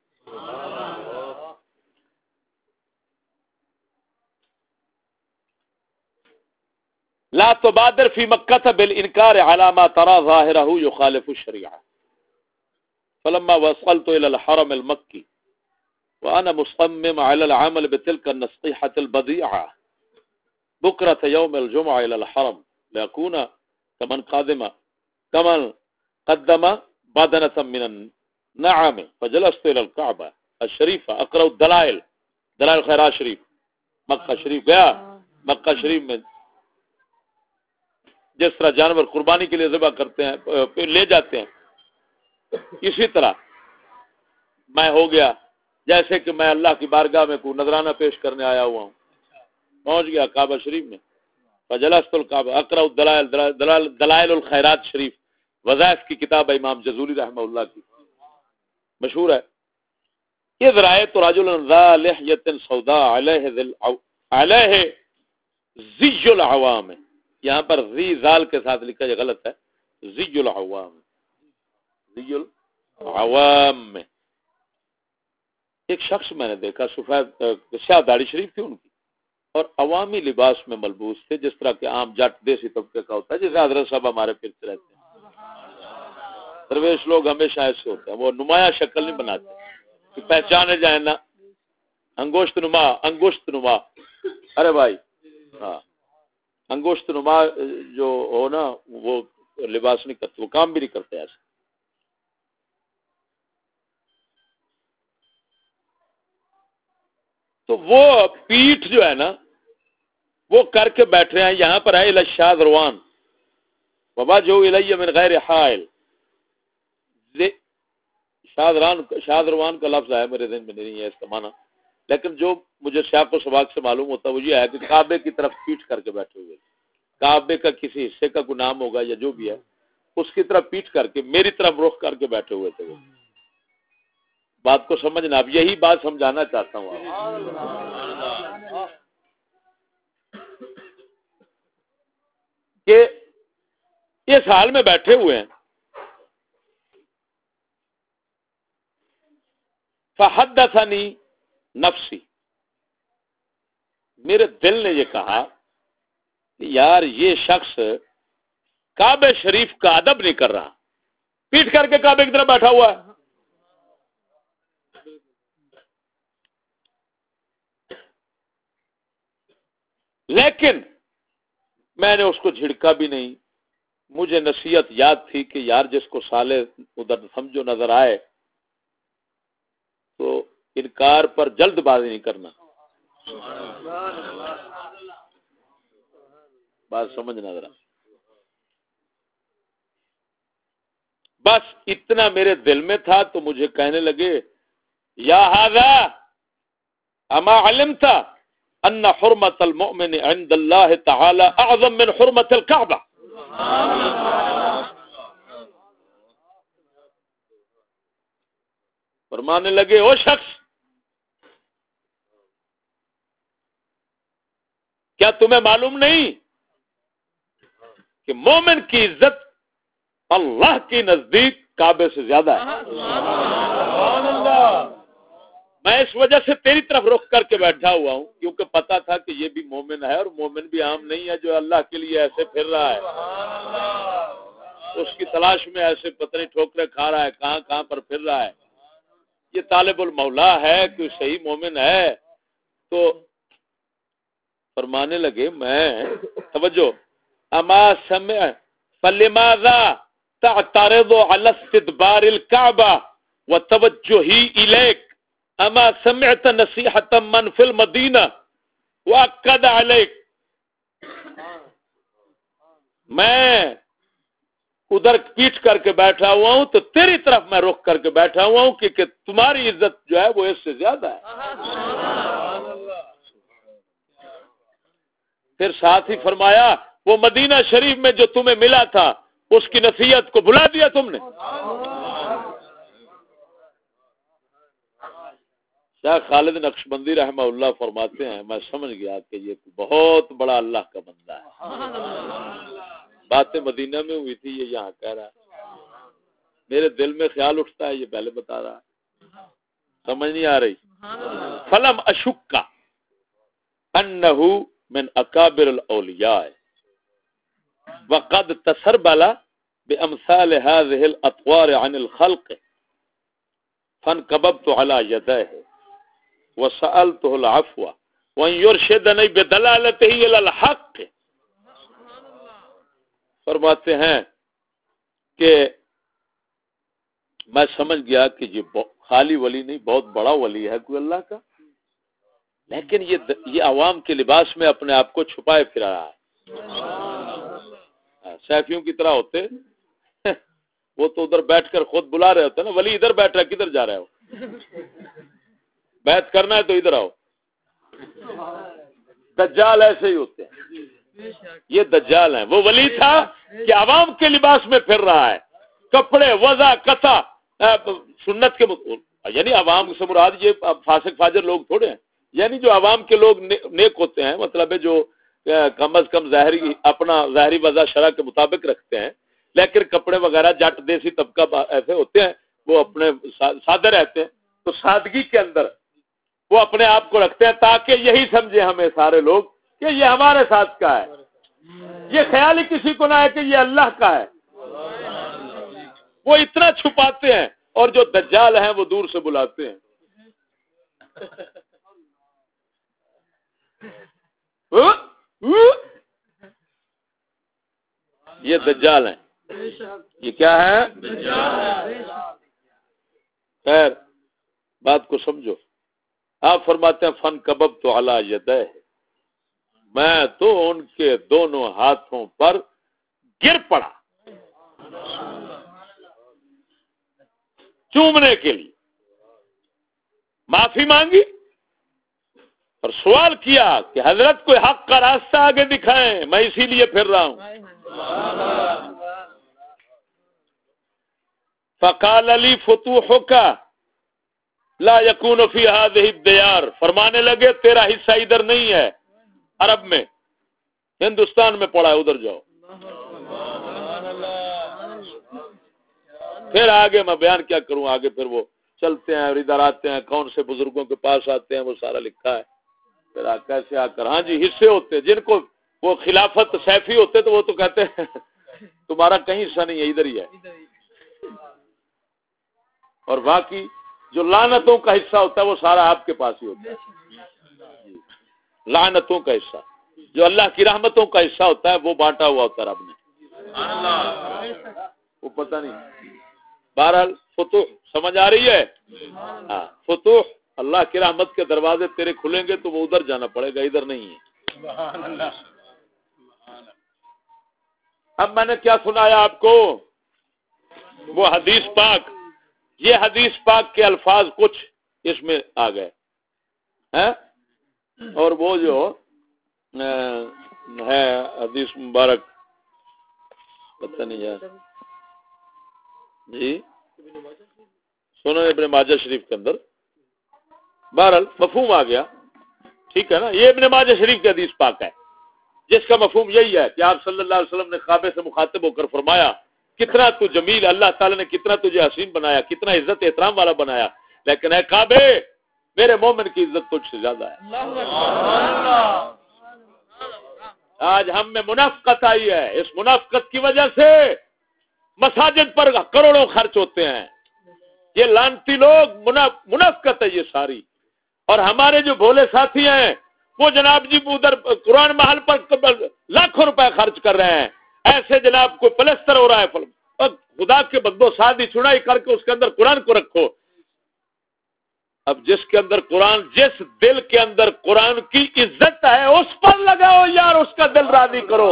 لا تبادر فی مکہ بالانکار علی ما ترى ظاہرہ یخالف الشریعہ فلما وصلت الى الحرم المکی وانا مصمم على العمل بتلك النصيحة البديعة بكرة يوم الجمعة الى الحرم ليكون كمن قدم بدنة من النعم فجلست الى الكعبة الشريفة اقرأ دلائل خیرات شریف. مکہ شریف گیا، مکہ شریف میں جس طرح جانور قربانی کے لیے ذبح کرتے ہیں لے جاتے ہیں، اسی طرح میں ہو گیا جیسے کہ میں اللہ کی بارگاہ میں کوئی نذرانہ پیش کرنے آیا ہوا ہوں. پہنچ گیا کعبہ شریف میں، فجلست الکعبہ اقرأ دلائل الخیرات شریف، وظائف کی کتاب ہے امام جزولی رحمہ اللہ کی، مشہور ہے. اذ رأيت رجلا ذا لحية سوداء عليه زي العوام، یہاں پر ذی زال کے ساتھ لکھا یہ غلط ہے، زی العوام، زی العوام میں ایک شخص میں نے دیکھا، سفید سیاہ داڑھی شریف تھی ان کی، اور عوامی لباس میں ملبوس تھے، جس طرح کے عام جٹ دیسی طبقے کا ہوتا ہے، جیسے حضرت صاحب ہمارے پھرتے رہتے ہیں. درویش لوگ ہمیشہ ایسے ہوتے ہیں، وہ نمایاں شکل نہیں بناتے کہ پہچانے جائیں نا، انگوشت نما. ارے بھائی ہاں، انگوشت نما جو ہو نا وہ لباس نہیں کرتے، وہ کام بھی نہیں کرتے ایسے. تو وہ پیٹھ جو ہے نا وہ کر کے بیٹھ رہے ہیں. یہاں پر ہے الشاد روان بابا جو الیہ من غیر حائل، شاد روان کا لفظ ہے میرے ذہن میں نہیں ہے اس کا معنی، لیکن جو مجھے سیاق و سباق سے معلوم ہوتا ہے وہ یہ ہے کہ کعبے کی طرف پیٹھ کر کے بیٹھے ہوئے، کعبے کا کسی حصے کا کوئی نام ہوگا یا جو بھی ہے اس کی طرف پیٹھ کر کے میری طرف رخ کر کے بیٹھے ہوئے تھے. وہ بات کو سمجھنا، اب یہی بات سمجھانا چاہتا ہوں آپ کہ اس حال میں بیٹھے ہوئے ہیں. فحدثنی نفسی، میرے دل نے یہ کہا کہ یار یہ شخص کعبہ شریف کا ادب نہیں کر رہا، پیٹ کر کے کعبے کی طرف بیٹھا ہوا ہے. لیکن میں نے اس کو جھڑکا بھی نہیں. مجھے نصیحت یاد تھی کہ یار جس کو سالے ادھر سمجھو نظر آئے تو انکار پر جلد بازی نہیں کرنا. بات سمجھنا ذرا، بس اتنا میرے دل میں تھا. تو مجھے کہنے لگے یا ھذا اما علمت ان حرمت المؤمن عند اللہ تعالی اعظم من حرمت الکعبہ. فرمانے لگے وہ شخص کیا تمہیں معلوم نہیں کہ مومن کی عزت اللہ کے نزدیک کعبے سے زیادہ ہے. میں اس وجہ سے تیری طرف رخ کر کے بیٹھا ہوا ہوں کیونکہ پتا تھا کہ یہ بھی مومن ہے اور مومن بھی عام نہیں ہے جو اللہ کے لیے ایسے پھر رہا ہے. اس کی تلاش میں ایسے پتہ نہیں ٹھوکریں کھا رہا ہے, کہاں کہاں پر پھر رہا ہے. یہ طالب المولا ہے کہ صحیح مومن ہے. تو فرمانے لگے میں توجہ اما سمع فلماذا تعترض على استدبار الكعبة وتوجهي إليك اما سمعت نصيحة من في المدينة وأكد عليك. میں ادھر پیٹ کر کے بیٹھا ہوا ہوں تو تیری طرف میں رخ کر کے بیٹھا ہوا ہوں کہ تمہاری عزت جو ہے وہ اس سے زیادہ ہے. پھر ساتھ ہی فرمایا وہ مدینہ شریف میں جو تمہیں ملا تھا اس کی نصیحت کو بھلا دیا تم نے. شیخ خالد نقشبندی رحمہ اللہ فرماتے ہیں میں سمجھ گیا کہ یہ بہت بڑا اللہ کا بندہ ہے. باتیں مدینہ میں ہوئی تھی, یہ یہاں کہہ رہا ہے. میرے دل میں خیال اٹھتا ہے, یہ پہلے بتا رہا ہے, سمجھ نہیں آ رہی. فلم اشکا انہ من اکابر الاولیاء وقد تسربل بامثال هذه الاطوار عن الخلق فانكببت على يديه وسألته العفو وان يرشدني بدلالته الى الحق. فرماتے ہیں کہ میں سمجھ گیا کہ یہ خالی ولی نہیں, بہت بڑا ولی ہے کوئی اللہ کا, لیکن یہ عوام کے لباس میں اپنے آپ کو چھپائے پھر رہا ہے. سیفیوں کی طرح ہوتے وہ تو ادھر بیٹھ کر خود بلا رہے ہوتے نا, ولی ادھر بیٹھ رہا کدھر جا رہے ہو, بیعت کرنا ہے تو ادھر آؤ. دجال ایسے ہی ہوتے ہیں, یہ دجال ہیں. وہ ولی تھا کہ عوام کے لباس میں پھر رہا ہے, کپڑے وضع قطع سنت کے یعنی عوام سے مراد یہ فاسق فاجر لوگ تھوڑے ہیں, یعنی جو عوام کے لوگ نیک ہوتے ہیں, مطلب ہے جو کم از کم ظاہری اپنا ظاہری وضع شرع کے مطابق رکھتے ہیں, لیکن کپڑے وغیرہ جٹ دیسی طبقہ ایسے ہوتے ہیں وہ اپنے سادے رہتے ہیں. تو سادگی کے اندر وہ اپنے آپ کو رکھتے ہیں تاکہ یہی سمجھے ہمیں سارے لوگ کہ یہ ہمارے ساتھ کا ہے. یہ خیال ہی کسی کو نہ ہے کہ یہ اللہ کا ہے. وہ اتنا چھپاتے ہیں, اور جو دجال ہیں وہ دور سے بلاتے ہیں. یہ دجال ہیں. یہ کیا ہے؟ خیر بات کو سمجھو. آپ فرماتے ہیں فن کبب تو علی یدہ, میں تو ان کے دونوں ہاتھوں پر گر پڑا چومنے کے لیے, معافی مانگی اور سوال کیا کہ حضرت کوئی حق کا راستہ آگے دکھائیں, میں اسی لیے پھر رہا ہوں. فقال علی فتوحک لا یکون فی هذه الدیار, فرمانے لگے تیرا حصہ ادھر نہیں ہے, عرب میں, ہندوستان میں پڑا ہے, ادھر جاؤ. پھر آگے میں بیان کیا کروں, آگے پھر وہ چلتے ہیں اور ادھر آتے ہیں, کون سے بزرگوں کے پاس آتے ہیں وہ سارا لکھا ہے. پھر کیسے آ کر ہاں جی حصے ہوتے ہیں, جن کو وہ خلافت سیفی ہوتے تو وہ تو کہتے ہیں تمہارا کہیں حصہ نہیں ہے, ادھر ہی ہے. اور باقی جو لعنتوں کا حصہ ہوتا ہے وہ سارا آپ کے پاس ہی ہوتا ہے. لعنتوں کا حصہ, جو اللہ کی رحمتوں کا حصہ ہوتا ہے وہ بانٹا ہوا ہوتا ہے رب نے, وہ پتہ نہیں. بہرحال فتوح سمجھ آ رہی ہے؟ ہاں فتوح, اللہ کی رحمت کے دروازے تیرے کھلیں گے تو وہ ادھر جانا پڑے گا, ادھر نہیں ہے. اب میں نے کیا سنایا آپ کو, وہ حدیث پاک, یہ حدیث پاک کے الفاظ کچھ اس میں آ گئے ہیں. اور وہ جو ہے حدیث مبارک پتہ نہیں یار جی سنن ابن ماجہ شریف کے اندر بہرحال مفہوم آ گیا ٹھیک ہے نا. یہ ابن ماجہ شریف کی حدیث پاک ہے جس کا مفہوم یہی ہے کہ آپ صلی اللہ علیہ وسلم نے کعبے سے مخاطب ہو کر فرمایا کتنا تو جمیل, اللہ تعالی نے کتنا تجھے حسین بنایا, کتنا عزت احترام والا بنایا, لیکن اے کعبے میرے مومن کی عزت تجھ سے زیادہ ہے. آج ہم میں منافقت آئی ہے, اس منافقت کی وجہ سے مساجد پر کروڑوں خرچ ہوتے ہیں. یہ لانتی لوگ منافقت ہے یہ ساری. اور ہمارے جو بھولے ساتھی ہیں وہ جناب جی ادھر قرآن محل پر لاکھوں روپے خرچ کر رہے ہیں. ایسے جناب کو پلستر ہو رہا ہے. خدا کے بندو شادی چڑائی کر کے اس کے اندر قرآن کو رکھو. اب جس کے اندر قرآن, جس دل کے اندر قرآن کی عزت ہے اس پر لگاؤ یار, اس کا دل راضی کرو.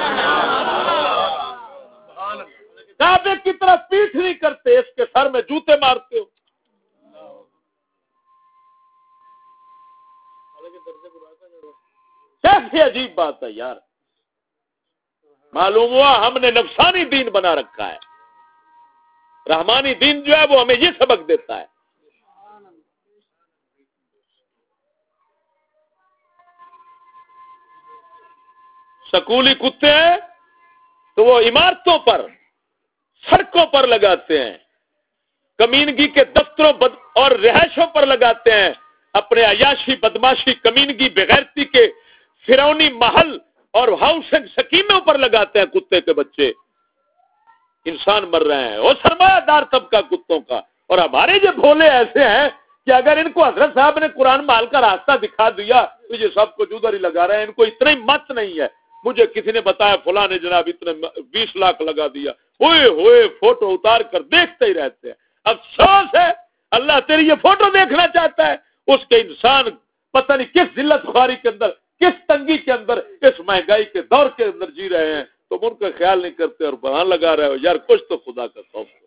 کعبے کی طرف پیٹھ نہیں کرتے, اس کے سر میں جوتے مارتے ہو. کیسی عجیب بات ہے یار. معلوم ہوا ہم نے نفسانی دین بنا رکھا ہے. رحمانی دین جو ہے وہ ہمیں یہ سبق دیتا ہے. سکولی کتے ہیں تو وہ عمارتوں پر سڑکوں پر لگاتے ہیں, کمینگی کے دفتروں اور رہائشوں پر لگاتے ہیں, اپنے عیاشی بدماشی کمینگی بغیرتی کے فرعونی محل اور ہاؤسنگ سکیموں پر لگاتے ہیں کتے کے بچے. انسان مر رہے ہیں اور سرمایہ دار طبقہ کتوں کا. اور ہمارے جو بھولے ایسے ہیں کہ اگر ان کو حضرت صاحب نے قرآن محل کا راستہ دکھا دیا تو یہ سب کچھ ادھر ہی لگا رہے ہیں. ان کو اتنا ہی مت نہیں ہے. مجھے کسی نے بتایا فلاں نے جناب اتنے 20 لاکھ لگا دیا, ہوئے ہوئے فوٹو اتار کر دیکھتے ہی رہتے ہیں. افسوس ہے اللہ تیری یہ فوٹو دیکھنا چاہتا ہے. اس کے انسان پتہ نہیں کس ذلت خواری کے اندر, کس تنگی کے اندر, اس مہنگائی کے دور کے اندر جی رہے ہیں. تم ان کا خیال نہیں کرتے اور بہان لگا رہے ہو. یار کچھ تو خدا کا خوف ہے.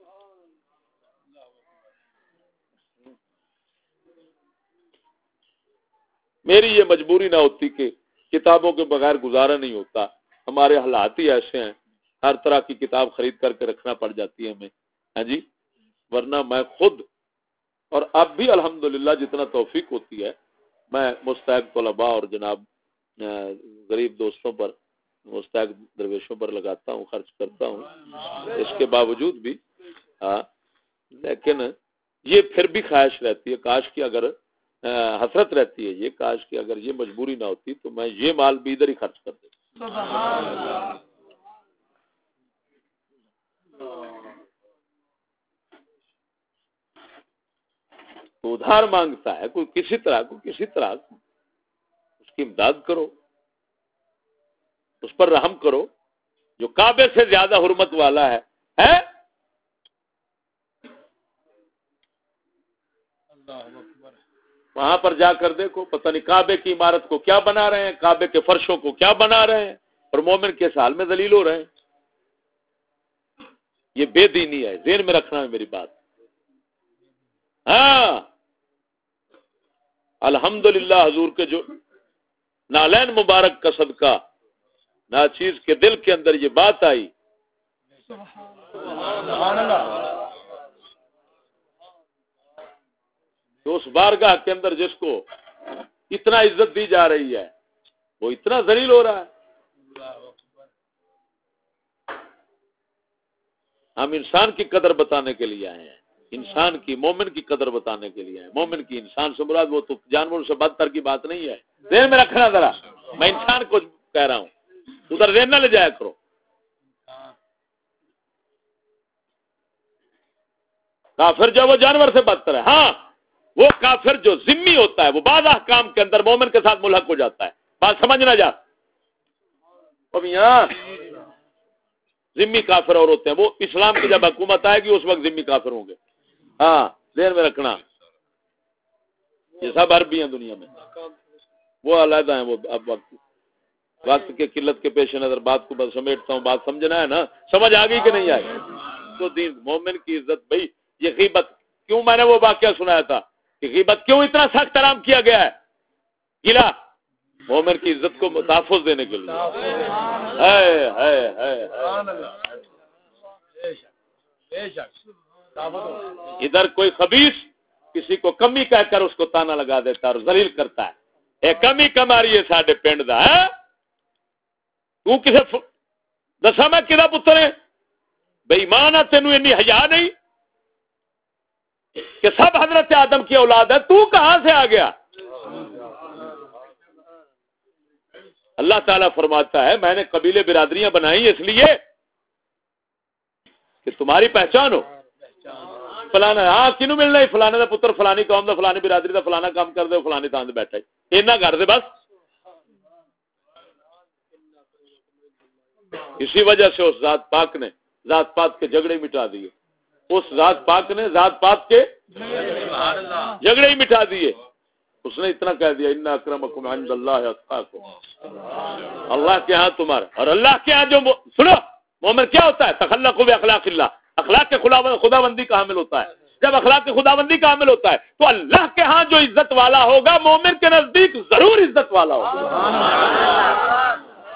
میری یہ مجبوری نہ ہوتی کہ کتابوں کے بغیر گزارا نہیں ہوتا. ہمارے حالات ہی ایسے ہیں, ہر طرح کی کتاب خرید کر کے رکھنا پڑ جاتی ہے ہمیں. ہاں جی, ورنہ میں خود اور اب بھی الحمدللہ جتنا توفیق ہوتی ہے میں مستحق طلباء اور جناب غریب دوستوں پر, مستحق درویشوں پر لگاتا ہوں, خرچ کرتا ہوں. اس کے باوجود بھی لیکن یہ پھر بھی خواہش رہتی ہے, کاش کی اگر حسرت رہتی ہے یہ, کاش کی اگر یہ مجبوری نہ ہوتی تو میں یہ مال بھی ادھر ہی خرچ کر دیتا. تو ادھار مانگتا ہے کوئی کسی طرح اس کی امداد کرو, اس پر رحم کرو. جو کعبے سے زیادہ حرمت والا ہے وہاں پر جا کر دیکھو, پتہ نہیں کعبے کی عمارت کو کیا بنا رہے ہیں, کعبے کے فرشوں کو کیا بنا رہے ہیں, اور مومن کے حال میں ذلیل ہو رہے ہیں. یہ بے دینی ہے, ذہن میں رکھنا ہے میری بات. ہاں الحمدللہ حضور کے جو نالین مبارک کا صدقہ ناچیز کے دل کے اندر یہ بات آئی. سبحان اللہ. تو اس بارگاہ کے اندر جس کو اتنا عزت دی جا رہی ہے وہ اتنا ذلیل ہو رہا ہے. ہم انسان کی قدر بتانے کے لیے آئے ہیں, انسان کی, مومن کی قدر بتانے کے لیے آئے ہیں. مومن کی, انسان سے مراد وہ تو جانوروں سے بدتر کی بات نہیں ہے. ذہن میں رکھنا ذرا, میں انسان کو کہہ رہا ہوں, ادھر ذہن نہ لے جایا کرو. کافر جو وہ جانور سے بدتر ہے. ہاں وہ کافر جو ذمی ہوتا ہے وہ بعض احکام کے اندر مومن کے ساتھ ملحق ہو جاتا ہے. بات سمجھنا جا, اب یہاں ذمی کافر اور ہوتے ہیں, وہ اسلام کی جب حکومت آئے گی اس وقت ذمی کافر ہوں گے. ہاں ذہن میں رکھنا, یہ سب عربی ہیں دنیا میں, وہ علیحدہ ہیں. وہ اب وقت کے قلت کے پیش نظر بات کو بس سمیٹتا ہوں. بات سمجھنا ہے نا, سمجھ آ گئی کہ نہیں آئی؟ تو دین مومن کی عزت, بھائی یہ غیبت کیوں, میں نے وہ واقعہ سنایا تھا کہ غیبت کیوں اتنا سخت حرام کیا گیا ہے. گلا مومن کی عزت کو تحفظ دینے کے لیے. ادھر کوئی خبیث کسی کو کمی کہہ کر اس کو تانا لگا دیتا ہے اور ذلیل کرتا ہے. اے کمی کماری ہے ساڈے پنڈ دا ہے تو کسے دسا میں کدا پتر ہے بے ایمان ہے تینوں اتنی حیا نہیں کہ سب حضرت آدم کی اولاد ہے تو کہاں سے آ گیا. اللہ تعالیٰ فرماتا ہے میں نے قبیلے برادریاں بنائی اس لیے کہ تمہاری پہچان ہو. فلانا ہاں کنوں ملنا ہی فلانے دا پتر فلانی قوم دا فلانی برادری دا فلانا کام کر دے فلانی تھان تے بیٹھا ہے اینا کر دے بس. اسی وجہ سے اس ذات پاک نے ذات پات کے جھگڑے مٹا دیے. اس ذات پاک نے ذات پات کے جھگڑے ہی مٹا دیے. اس نے اتنا کہہ دیا ان اکرمکم عند اللہ اتقاکم. اللہ کے ہاں تمہارا اور اللہ کے ہاں جو سنو مومن کیا ہوتا ہے تخلق باخلاق اللہ. اخلاق کے خدا بندی کا حامل ہوتا ہے. جب اخلاق کے خدا بندی کا حامل ہوتا ہے تو اللہ کے ہاں جو عزت والا ہوگا مومن کے نزدیک ضرور عزت والا ہوگا.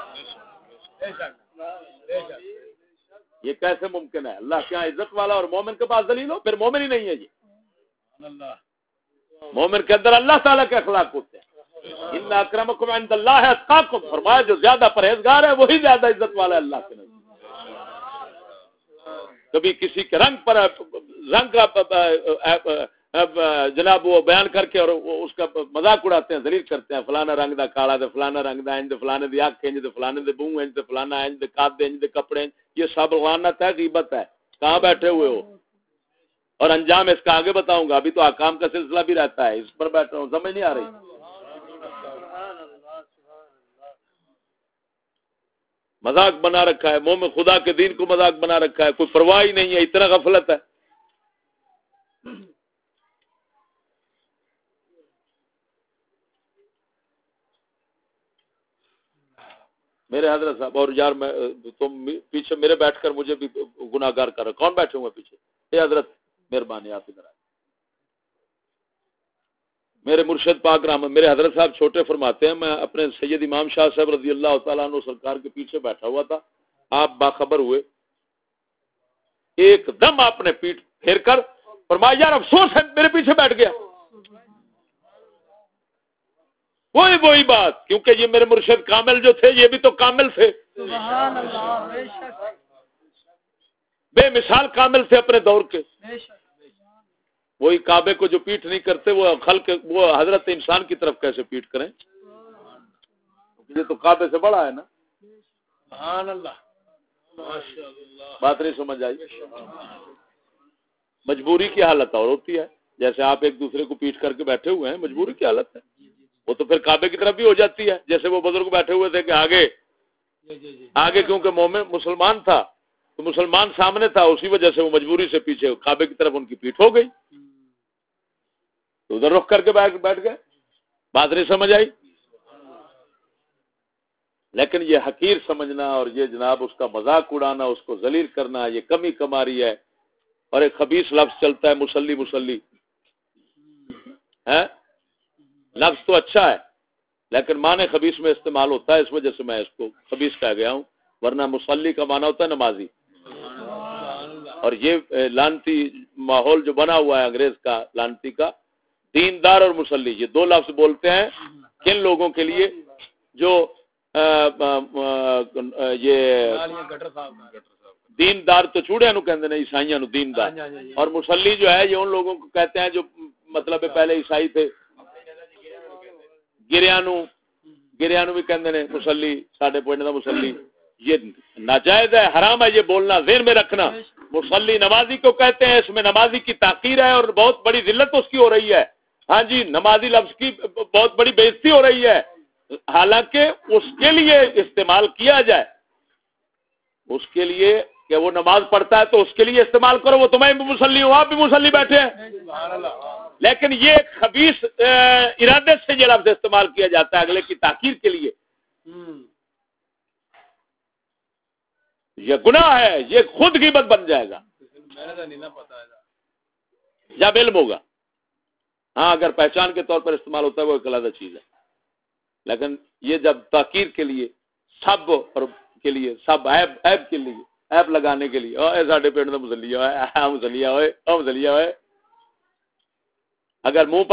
یہ کیسے ممکن ہے اللہ کے ہاں عزت والا اور مومن کے پاس ذلیل ہو؟ پھر مومن ہی نہیں ہے. یہ مومن کے اندر اللہ تعالیٰ کے اخلاق ہوتے ہیں. ان اکرمکم عند اللہ اتقاکم. فرمایا جو زیادہ پرہیزگار ہے وہی زیادہ عزت والا ہے اللہ کے نزدیک. کبھی کسی کے رنگ پر رنگ کا جناب وہ بیان کر کے اور اس کا مذاق اڑاتے ہیں ذلیل کرتے ہیں. فلانا رنگ دا کالا تے فلانا رنگ دا انج فلانے دی اکھ انج تے فلانے دے منہ انج تے فلانا انج تے قد انج تے کپڑے. یہ سب لعنت ہے غیبت ہے. کہاں بیٹھے ہوئے ہو؟ اور انجام اس کا آگے بتاؤں گا. ابھی تو احکام کا سلسلہ بھی رہتا ہے اس پر بیٹھا ہوں سمجھ نہیں آ رہی. مذاق بنا رکھا ہے مومن خدا کے دین کو مذاق بنا رکھا ہے. کوئی پرواہ ہی نہیں ہے. اتنا غفلت ہے. میرے حضرت صاحب اور یار میں تم پیچھے میرے بیٹھ کر مجھے بھی گناہگار کر رہا. کون بیٹھے ہوئے پیچھے؟ اے حضرت مہربانی آپ ادھر آئے. میرے مرشد پاک رحمت میرے حضرت صاحب چھوٹے فرماتے ہیں میں اپنے سید امام شاہ صاحب رضی اللہ تعالیٰ عنہ سرکار کے پیچھے بیٹھا ہوا تھا. آپ باخبر ہوئے ایک دم آپ نے پیٹ پھیر کر فرمایا یار افسوس ہے میرے پیچھے بیٹھ گیا. وہی بات کیونکہ یہ میرے مرشد کامل جو تھے یہ بھی تو کامل تھے. سبحان اللہ. بے مثال کامل تھے اپنے دور کے. وہی کعبے کو جو پیٹ نہیں کرتے وہ خلق وہ حضرت انسان کی طرف کیسے پیٹ کریں؟ یہ تو کعبے سے بڑا ہے نا. سبحان اللہ. بات نہیں سمجھ آئی. مجبوری کی حالت اور ہوتی ہے. جیسے آپ ایک دوسرے کو پیٹ کر کے بیٹھے ہوئے ہیں مجبوری کی حالت ہے. وہ تو پھر کعبے کی طرف بھی ہو جاتی ہے. جیسے وہ بزرگ بیٹھے ہوئے تھے کہ آگے کیونکہ مومن مسلمان تھا تو مسلمان سامنے تھا اسی وجہ سے وہ مجبوری سے پیچھے کعبے کی طرف ان کی پیٹ ہو گئی تو ادھر رخ کر کے بیٹھ گئے. بات نہیں سمجھ آئی. لیکن یہ حقیر سمجھنا اور یہ جناب اس کا مذاق اڑانا اس کو ذلیل کرنا یہ کمی کماری ہے. اور ایک خبیث لفظ چلتا ہے مسلی ہے. لفظ تو اچھا ہے لیکن معنی خبیث میں استعمال ہوتا ہے اس وجہ سے میں اس کو خبیث کہہ گیا ہوں. ورنہ مصلی کا معنی ہوتا ہے نمازی. اور یہ لانتی ماحول جو بنا ہوا ہے انگریز کا لانتی کا دیندار اور مصلی یہ دو لفظ بولتے ہیں کن لوگوں کے لیے جو یہ دیندار تو چوڑے نو کہندے نے عیسائیاں نو دیندار اور مصلی جو ہے یہ ان لوگوں کو کہتے ہیں جو مطلب پہلے عیسائی تھے. گریاں نو بھی کہندے نے مصلی ساڈے پوائنٹ دا مصلی. یہ ناجائز ہے حرام ہے یہ بولنا ذہن میں رکھنا. مصلی نمازی کو کہتے ہیں. اس میں نمازی کی تحقیر ہے اور بہت بڑی ذلت اس کی ہو رہی ہے. ہاں جی نمازی لفظ کی بہت بڑی بے عزتی ہو رہی ہے. حالانکہ اس کے لیے استعمال کیا جائے اس کے لیے کہ وہ نماز پڑھتا ہے تو اس کے لیے استعمال کرو. وہ تمہیں بھی مصلی ہو آپ بھی مصلی بیٹھے ہیں. لیکن یہ خبیث ارادے سے یہ لفظ استعمال کیا جاتا ہے اگلے کی تحقیر کے لیے. یہ گناہ ہے. یہ خود غیبت بن جائے گا جب علم ہوگا. ہاں اگر پہچان کے طور پر استعمال ہوتا ہے وہ ایک علیحدہ چیز ہے. لیکن یہ جب تحقیر کے لیے سب اور کے لیے سب عیب کے لیے عیب لگانے کے لیے اے ساڈے پنڈ دا مسلیہ ہے مسلیہ ہوئے او مسلیہ ہوئے، اگر منہ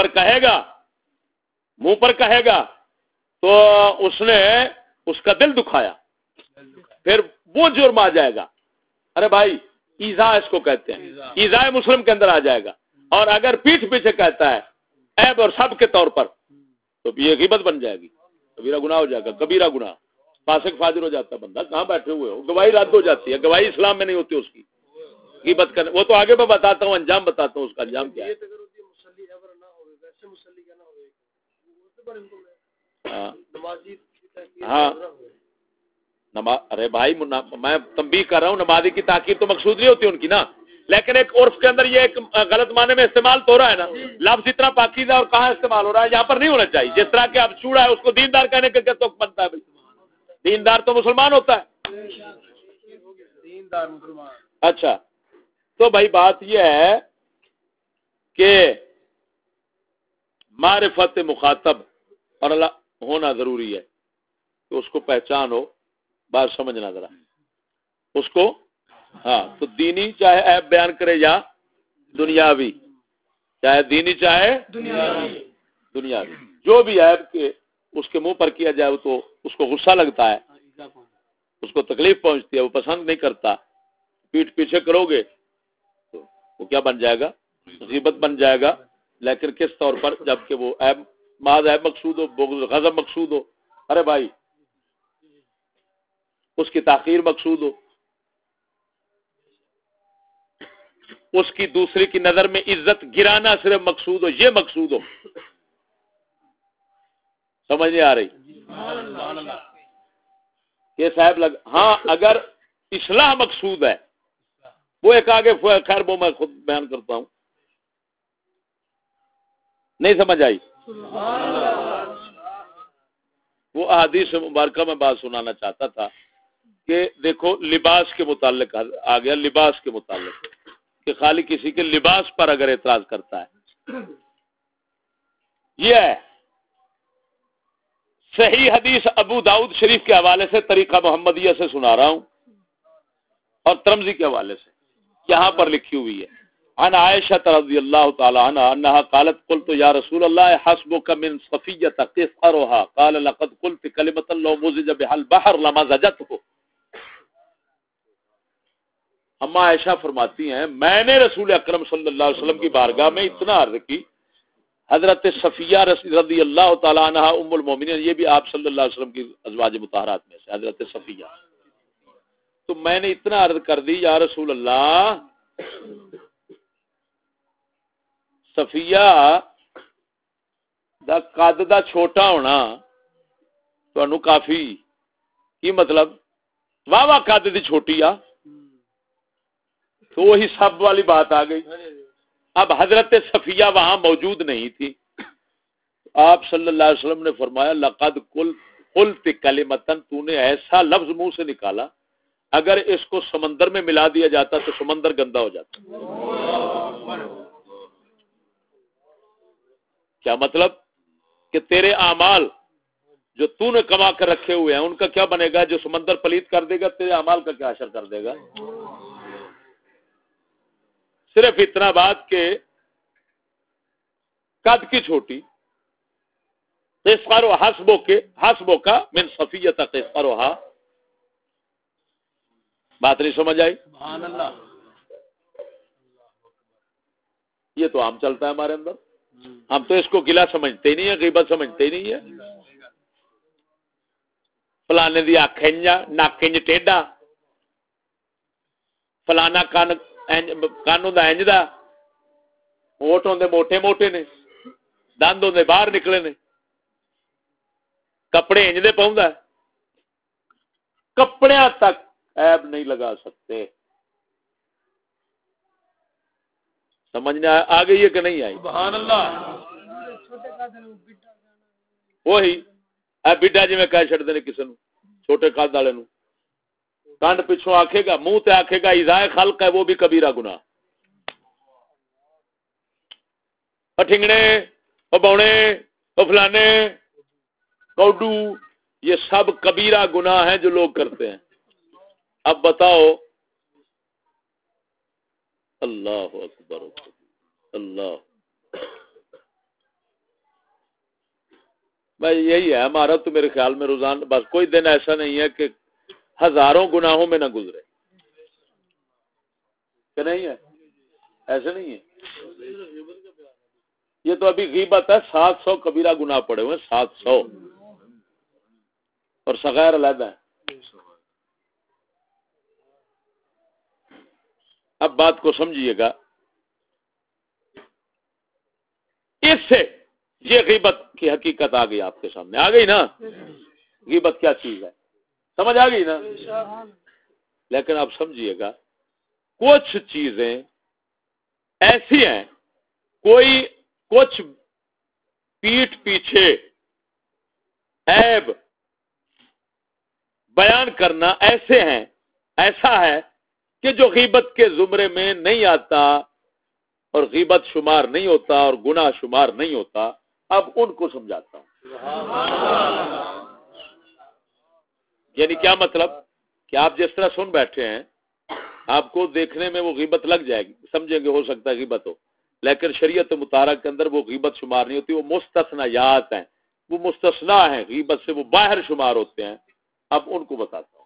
پر کہے گا تو اس نے اس کا دل دکھایا، پھر وہ جرم آ جائے گا. ارے بھائی ایذا اس کو کہتے ہیں، ایذا مسلم کے اندر آ جائے گا. اور اگر پیٹھ پیچھے کہتا ہے عیب اور سب کے طور پر تو یہ غیبت بن جائے گی، کبیرہ گناہ ہو جائے گا، کبیرہ گناہ. فاسق فاجر ہو جاتا ہے بندہ، کہاں بیٹھے ہوئے ہو، گواہی رد ہو جاتی ہے. گواہی اسلام میں نہیں ہوتی اس کی، غیبت کرنے. وہ تو آگے میں بتاتا ہوں، انجام بتاتا ہوں اس کا انجام کیا ہے. ہاں ارے بھائی میں تنبیہ کر رہا ہوں، نمازی کی تاکید تو مقصود نہیں ہوتی ان کی نا، لیکن ایک عرف کے اندر یہ ایک غلط معنی میں استعمال تو ہو رہا ہے نا. لفظ اتنا پاکیزہ اور کہاں استعمال ہو رہا ہے، یہاں پر نہیں ہونا چاہیے. جس طرح کہ اب چوڑا ہے اس کو دیندار کہنے کا کیا تو بنتا ہے بھائی؟ دیندار تو مسلمان ہوتا ہے. اچھا تو بھائی بات یہ ہے کہ معرفت مخاطب اور اللہ ہونا ضروری ہے کہ اس کو پہچان ہو. بات سمجھنا ذرا اس کو. ہاں تو دینی چاہے عیب بیان کرے یا دنیاوی، چاہے دینی چاہے دنیاوی، جو بھی عیب کے اس کے منہ پر کیا جائے تو اس کو غصہ لگتا ہے، اس کو تکلیف پہنچتی ہے، وہ پسند نہیں کرتا. پیٹھ پیچھے کرو گے تو وہ کیا بن جائے گا، غیبت بن جائے گا. لیکن کس طور پر، جبکہ وہ عیب محض عیب مقصود ہو، بغض غضب مقصود ہو. ارے بھائی اس کی تاخیر مقصود ہو، اس کی دوسرے کی نظر میں عزت گرانا صرف مقصود ہو، یہ مقصود ہو. سمجھ نہیں آ رہی یہ صاحب ہاں اگر اصلاح مقصود ہے وہ ایک آگے خیر وہ میں خود بیان کرتا ہوں. نہیں سمجھ آئی؟ وہ احادیث مبارکہ میں بات سنانا چاہتا تھا کہ دیکھو لباس کے متعلق آ گیا، لباس کے متعلق کہ خالی کسی کے لباس پر اگر اعتراض کرتا ہے. یہ ہے صحیح حدیث ابو داؤد شریف کے حوالے سے طریقہ محمدیہ سے سنا رہا ہوں اور ترمذی کے حوالے سے یہاں پر لکھی ہوئی ہے. عن عائشہ رضی اللہ تعالی عنہا انها قالت قلت یا رسول اللہ حسبك من صفیہ قصرها قال لقد قلت كلمة لو مزج بها البحر لمزجته. اما عائشہ فرماتی ہیں میں نے رسول اکرم صلی اللہ علیہ وسلم کی بارگاہ میں اتنا عرض کی، حضرت صفیہ رضی اللہ تعالی عنہا ام المومنین، یہ بھی آپ صلی اللہ علیہ وسلم کی ازواج مطہرات میں سے حضرت صفیہ. تو میں نے اتنا عرض کر دی یا رسول اللہ صفیہ دا قد دا چھوٹا ہونا تانوں کافی کی مطلب واہ واہ قد دی چھوٹی آ، تو وہی سب والی بات آ گئی. اب حضرت صفیہ وہاں موجود نہیں تھی. آپ صلی اللہ علیہ وسلم نے فرمایا لقد قلت کلمتن، تو نے ایسا لفظ منہ سے نکالا اگر اس کو سمندر میں ملا دیا جاتا تو سمندر گندا ہو جاتا. کیا مطلب کہ تیرے اعمال جو تو نے کما کر رکھے ہوئے ہیں ان کا کیا بنے گا، جو سمندر پلیت کر دے گا تیرے اعمال کا کیا اثر کر دے گا. صرف اتنا بات کہ قد کی چھوٹی حسبو کا من صفیہ قصرها، بات نہیں سمجھ آئی؟ سبحان اللہ. یہ تو عام چلتا ہے ہمارے اندر، ہم تو اس کو گلا سمجھتے ہی نہیں ہے، غیبت سمجھتے ہی نہیں ہے. فلانے دی اکھ انج نک انج ٹیڈا، فلانا کان ہوندا انج دا، ہوٹ ہوندے موٹے موٹے نے، دند ہوندے باہر نکلے نے، کپڑے انج دے پاوندا ہے. کپڑیاں تک عیب نہیں لگا سکتے. سمجھنے آ گئی ہے کہ نہیں آئی؟ سبحان اللہ. وہی بڈا جی میں کہہ چڑھتے ہیں کسی نو چھوٹے قد والے نو، کانڈ پچھوں آکھے گا، منہ تے آکھے گا ایذائے خلق ہے وہ بھی کبیرہ گناہ. ٹھنگنے بونے فلانے کوڈو، یہ سب کبیرہ گناہ ہیں جو لوگ کرتے ہیں. اب بتاؤ. اللہ اکبر اللہ. بھائی یہی ہے ہمارا تو میرے خیال میں روزانہ بس کوئی دن ایسا نہیں ہے کہ ہزاروں گناہوں میں نہ گزرے. کہ نہیں ہے؟ ایسے نہیں ہے. یہ تو ابھی غیبت ہے، 700 کبیرہ گناہ پڑے ہوئے، 700 اور صغائر علیحدہ ہے. اب بات کو سمجھیے گا. اس سے یہ غیبت کی حقیقت آ گئی، آپ کے سامنے آ گئی نا. غیبت کیا چیز ہے سمجھ آ گئی نا. لیکن آپ سمجھیے گا کچھ چیزیں ایسی ہیں، کچھ پیٹھ پیچھے عیب بیان کرنا ایسا ہے کہ جو غیبت کے زمرے میں نہیں آتا اور غیبت شمار نہیں ہوتا اور گناہ شمار نہیں ہوتا. اب ان کو سمجھاتا ہوں. یعنی کیا مطلب کہ آپ جس طرح سن بیٹھے ہیں، آپ کو دیکھنے میں وہ غیبت لگ جائے گی، سمجھیں گے ہو سکتا ہے غیبت ہو، لیکن شریعت مطالعہ کے اندر وہ غیبت شمار نہیں ہوتی. وہ مستثنیات ہیں، وہ مستثنا ہیں، غیبت سے وہ باہر شمار ہوتے ہیں. اب ان کو بتاتا ہوں.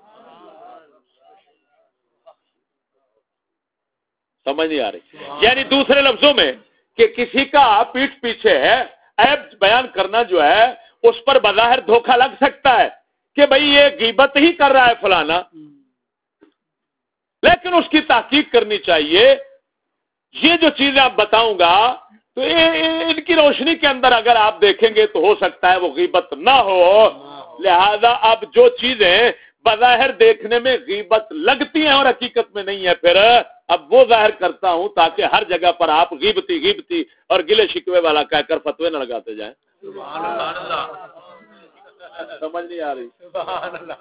سمجھ نہیں آ رہی؟ یعنی دوسرے لفظوں میں کہ کسی کا پیٹھ پیچھے ہے عیب بیان کرنا جو ہے اس پر بظاہر دھوکہ لگ سکتا ہے کہ بھئی یہ غیبت ہی کر رہا ہے فلانا، لیکن اس کی تحقیق کرنی چاہیے. یہ جو چیزیں آپ بتاؤں گا تو ان کی روشنی کے اندر اگر آپ دیکھیں گے تو ہو سکتا ہے وہ غیبت نہ ہو. لہذا اب جو چیزیں بظاہر دیکھنے میں غیبت لگتی ہیں اور حقیقت میں نہیں ہے، پھر اب وہ ظاہر کرتا ہوں تاکہ ہر جگہ پر آپ غیبتی اور گلے شکوے والا کہہ کر فتوے نہ لگاتے جائیں. سبحان اللہ. سمجھ نہیں آ رہی؟ سبحان اللہ.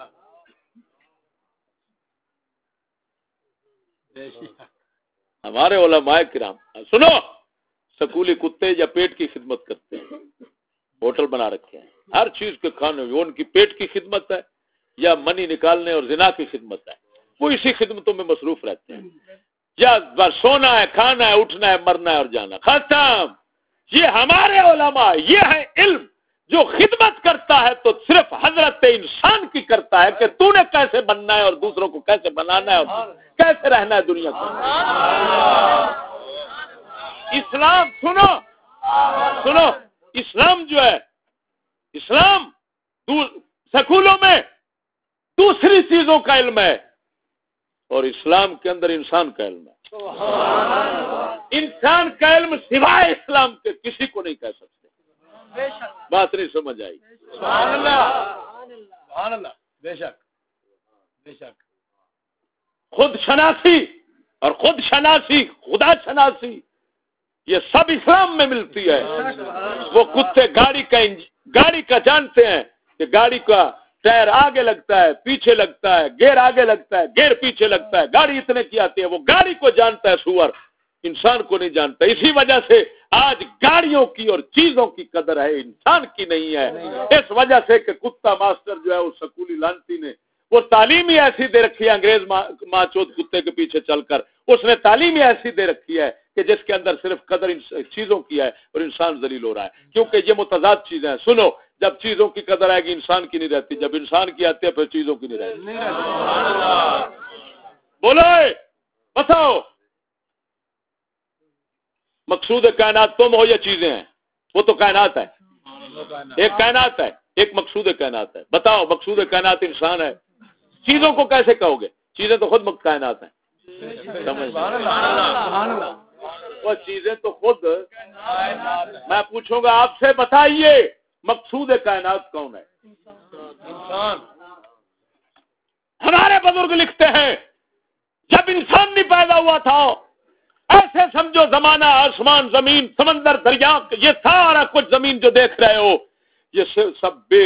ہمارے علماء کرام سنو، سکولی کتے یا پیٹ کی خدمت کرتے ہیں، ہوٹل بنا رکھے ہیں، ہر چیز کے کھانے میں ان کی پیٹ کی خدمت ہے یا منی نکالنے اور زنا کی خدمت ہے، وہ اسی خدمتوں میں مصروف رہتے ہیں. یا سونا ہے، کھانا ہے، اٹھنا ہے، مرنا ہے اور جانا، ختم. یہ ہمارے علماء، یہ ہے علم. جو خدمت کرتا ہے تو صرف حضرت انسان کی کرتا ہے کہ تو نے کیسے بننا ہے اور دوسروں کو کیسے بنانا ہے اور کیسے رہنا ہے دنیا کو. اسلام سنو اسلام جو ہے، اسلام سکولوں میں دوسری چیزوں کا علم ہے اور اسلام کے اندر انسان کا علم ہے. انسان کا علم سوائے اسلام کے کسی کو نہیں کہہ سکتے. بات نہیں سمجھ آئی؟ سبحان اللہ. سبحان اللہ. بے شک بے شک. خود شناسی اور خود شناسی، خدا شناسی، یہ سب اسلام میں ملتی ہے. وہ کتے گاڑی کا جانتے ہیں کہ گاڑی کا ٹائر آگے لگتا ہے، پیچھے لگتا ہے، گیئر آگے لگتا ہے، گیئر پیچھے لگتا ہے، گاڑی اتنے کی آتی ہے. وہ گاڑی کو جانتا ہے سور، انسان کو نہیں جانتا. اسی وجہ سے آج گاڑیوں کی اور چیزوں کی قدر ہے، انسان کی نہیں ہے. اس وجہ سے کہ کتا ماسٹر جو ہے اس سکولی لانتی نے وہ تعلیم ہی ایسی دے رکھی ہے، انگریز ماں چوت کتے کے پیچھے چل کر اس نے تعلیم ہی ایسی دے رکھی ہے کہ جس کے اندر صرف قدر چیزوں کی ہے اور انسان ذلیل ہو رہا ہے. کیونکہ یہ متضاد چیزیں ہیں. سنو، جب چیزوں کی قدر آئے گی انسان کی نہیں رہتی، جب انسان کی آتی ہے پھر چیزوں کی نہیں رہتی. بولو بتاؤ، مقصود کائنات تم ہو یا چیزیں ہیں؟ وہ تو کائنات ہے، ایک کائنات ہے، ایک مقصود کائنات ہے. بتاؤ مقصود کائنات انسان ہے، چیزوں کو کیسے کہو گے؟ چیزیں تو خود کائنات ہیں. وہ چیزیں تو خود. میں پوچھوں گا آپ سے، بتائیے مقصود کائنات کون ہے؟ انسان. ہمارے بزرگ لکھتے ہیں جب انسان نہیں پیدا ہوا تھا ایسے سمجھو زمانہ، آسمان، زمین، سمندر، دریا، یہ سارا کچھ زمین جو دیکھ رہے ہو یہ سب بے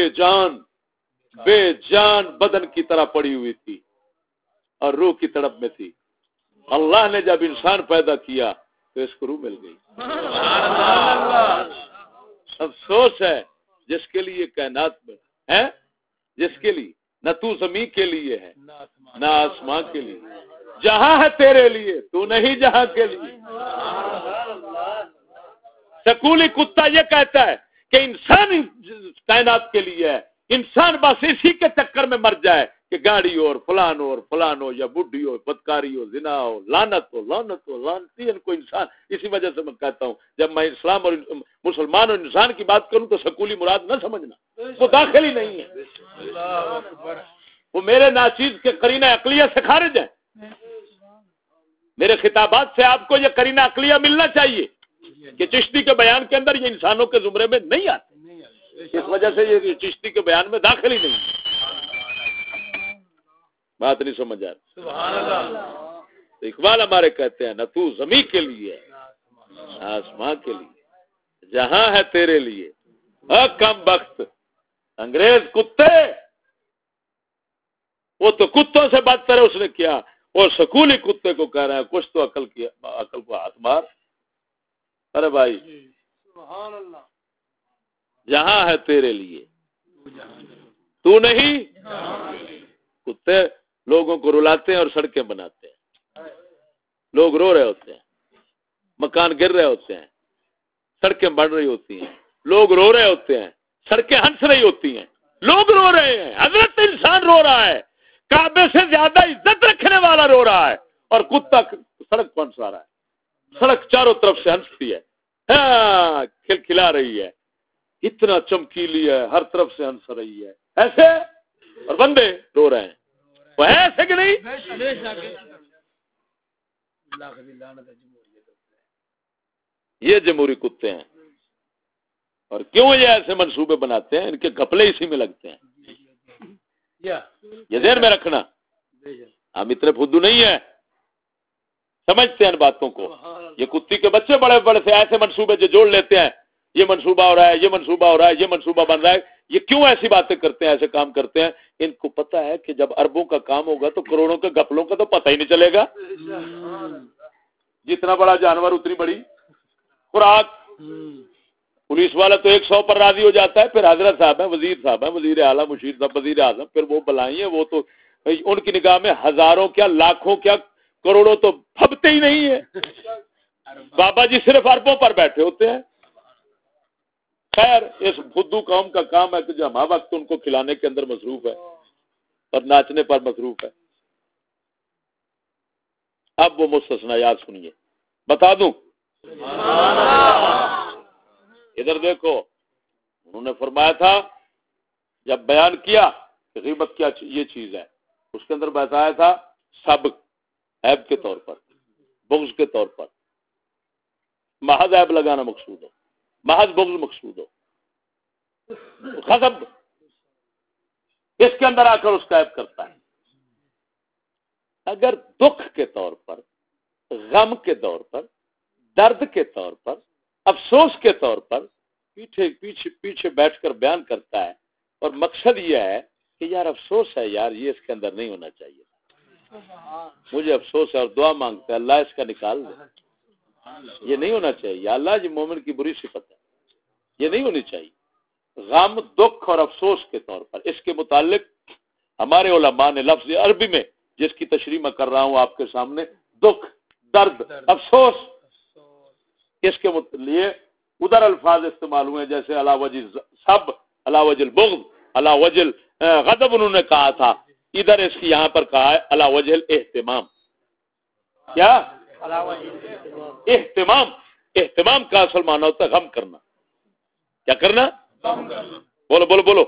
جان بدن کی طرح پڑی ہوئی تھی اور روح کی تڑپ میں تھی. اللہ نے جب انسان پیدا کیا تو اس کو روح مل گئی. افسوس ہے جس کے لیے کائنات میں ہے، جس کے لیے نہ تو زمین کے لیے ہے نہ آسمان کے لیے، جہاں ہے تیرے لیے تو نہیں جہاں کے لیے۔ سکولی کتا یہ کہتا ہے کہ انسان کائنات کے لیے ہے، انسان بس اسی کے چکر میں مر جائے کہ گاڑی ہو اور فلان ہو یا بڈھی ہو، بدکاری ہو، زنا ہو، لعنت ہو لعنتی ان کو انسان۔ اسی وجہ سے میں کہتا ہوں جب میں اسلام اور مسلمان اور انسان کی بات کروں تو سکولی مراد نہ سمجھنا، وہ داخل ہی نہیں ہے، وہ میرے ناچیز کے قرینہ عقلیہ سے خارج ہے۔ میرے خطابات سے آپ کو یہ قرینہ عقلیہ ملنا چاہیے کہ چشتی کے بیان کے اندر یہ انسانوں کے زمرے میں نہیں آتے، اس وجہ سے یہ چشتی کے بیان میں داخل ہی نہیں ہے۔ بات نہیں سمجھ آ رہی؟ سبحان اللہ۔ تو اقبال ہمارے کہتے ہیں نہ تو زمین کے لیے نہ آسمان کے لیے، جہاں ہے تیرے لیے۔ کم بخت انگریز کتے، وہ تو کتوں سے بدتر ہے، اس نے کیا، اور سکولی کتے کو کہہ رہا ہے کچھ تو عقل کو ہاتھ مار۔ ارے بھائی سبحان اللہ، جہاں ہے تیرے لیے تو نہیں۔ کتے لوگوں کو رلاتے ہیں اور سڑکیں بناتے ہیں، لوگ رو رہے ہوتے ہیں، مکان گر رہے ہوتے ہیں، سڑکیں بن رہی ہوتی ہیں، لوگ رو رہے ہوتے ہیں، سڑکیں ہنس رہی ہوتی ہیں، لوگ رو رہے ہیں، حضرت انسان رو رہا ہے، کعبے سے زیادہ عزت رکھنے والا رو رہا ہے، اور کتا سڑک پر ہنسا رہا ہے، سڑک چاروں طرف سے ہنستی ہے، ہاں کھلکھلا رہی ہے، اتنا چمکیلی ہے، ہر طرف سے ہنس رہی ہے، ایسے، اور بندے رو رہے ہیں، وہ ہے ایسے کہ نہیں؟ یہ جمہوری کتے ہیں، اور کیوں یہ ایسے منصوبے بناتے ہیں؟ ان کے گھپلے اسی میں لگتے ہیں، یہ ذہن میں رکھنا۔ ہم اتنے فدو نہیں ہیں، سمجھتے ہیں ان باتوں کو۔ یہ کتی کے بچے بڑے بڑے سے ایسے منصوبے جو جوڑ لیتے ہیں، یہ منصوبہ ہو رہا ہے، یہ منصوبہ ہو رہا ہے، یہ منصوبہ بن رہا ہے۔ یہ کیوں ایسی باتیں کرتے ہیں، ایسے کام کرتے ہیں؟ ان کو پتہ ہے کہ جب اربوں کا کام ہوگا تو کروڑوں کے گھپلوں کا تو پتہ ہی نہیں چلے گا۔ جتنا بڑا جانور اتنی بڑی خوراک۔ پولیس والا تو 100 پر راضی ہو جاتا ہے، پھر حضرت صاحب ہیں، وزیر صاحب ہیں، وزیر اعلیٰ، مشیر صاحب، وزیر اعظم، پھر وہ بلائیں، وہ تو ان کی نگاہ میں ہزاروں کیا لاکھوں کیا کروڑوں تو پھبتے ہی نہیں ہے۔ بابا جی صرف اربوں پر بیٹھے ہوتے ہیں۔ خیر، اس فدو قوم کا کام ہے کہ جو ہمہ وقت ان کو کھلانے کے اندر مصروف ہے اور ناچنے پر مصروف ہے۔ اب وہ مستثنیات سنیے، بتا دوں۔ ادھر دیکھو، انہوں نے فرمایا تھا جب بیان کیا کہ غیبت کیا یہ چیز ہے، اس کے اندر بتایا تھا سبق عیب کے طور پر، بغض کے طور پر، محض عیب لگانا مقصود ہو، محض بغض مقصود ہو، غضب اس کے اندر آ کر اس کا عیب کرتا ہے۔ اگر دکھ کے طور پر، غم کے طور پر، درد کے طور پر، افسوس کے طور پر پیچھے بیٹھ کر بیان کرتا ہے، اور مقصد یہ ہے کہ یار افسوس ہے، یار یہ اس کے اندر نہیں ہونا چاہیے، مجھے افسوس ہے، اور دعا مانگتا ہے اللہ اس کا نکال دے، یہ نہیں ہونا چاہیے، یا اللہ یہ مومن کی بری صفت ہے، یہ نہیں ہونی چاہیے۔ غم، دکھ اور افسوس کے طور پر، اس کے متعلق ہمارے علماء نے لفظ عربی میں جس کی تشریح میں کر رہا ہوں آپ کے سامنے، دکھ، درد، افسوس، اس کے لیے ادھر الفاظ استعمال ہوئے جیسے علی وجہ سب، علی وجہ البغض، علی وجہ غضب انہوں نے کہا تھا، ادھر اس کی یہاں پر کہا ہے علی وجہ الاہتمام۔ کیا؟ اہتمام۔ اہتمام کا اصل معنی ہوتا ہے غم کرنا۔ کیا کرنا؟ بولو بولو بولو۔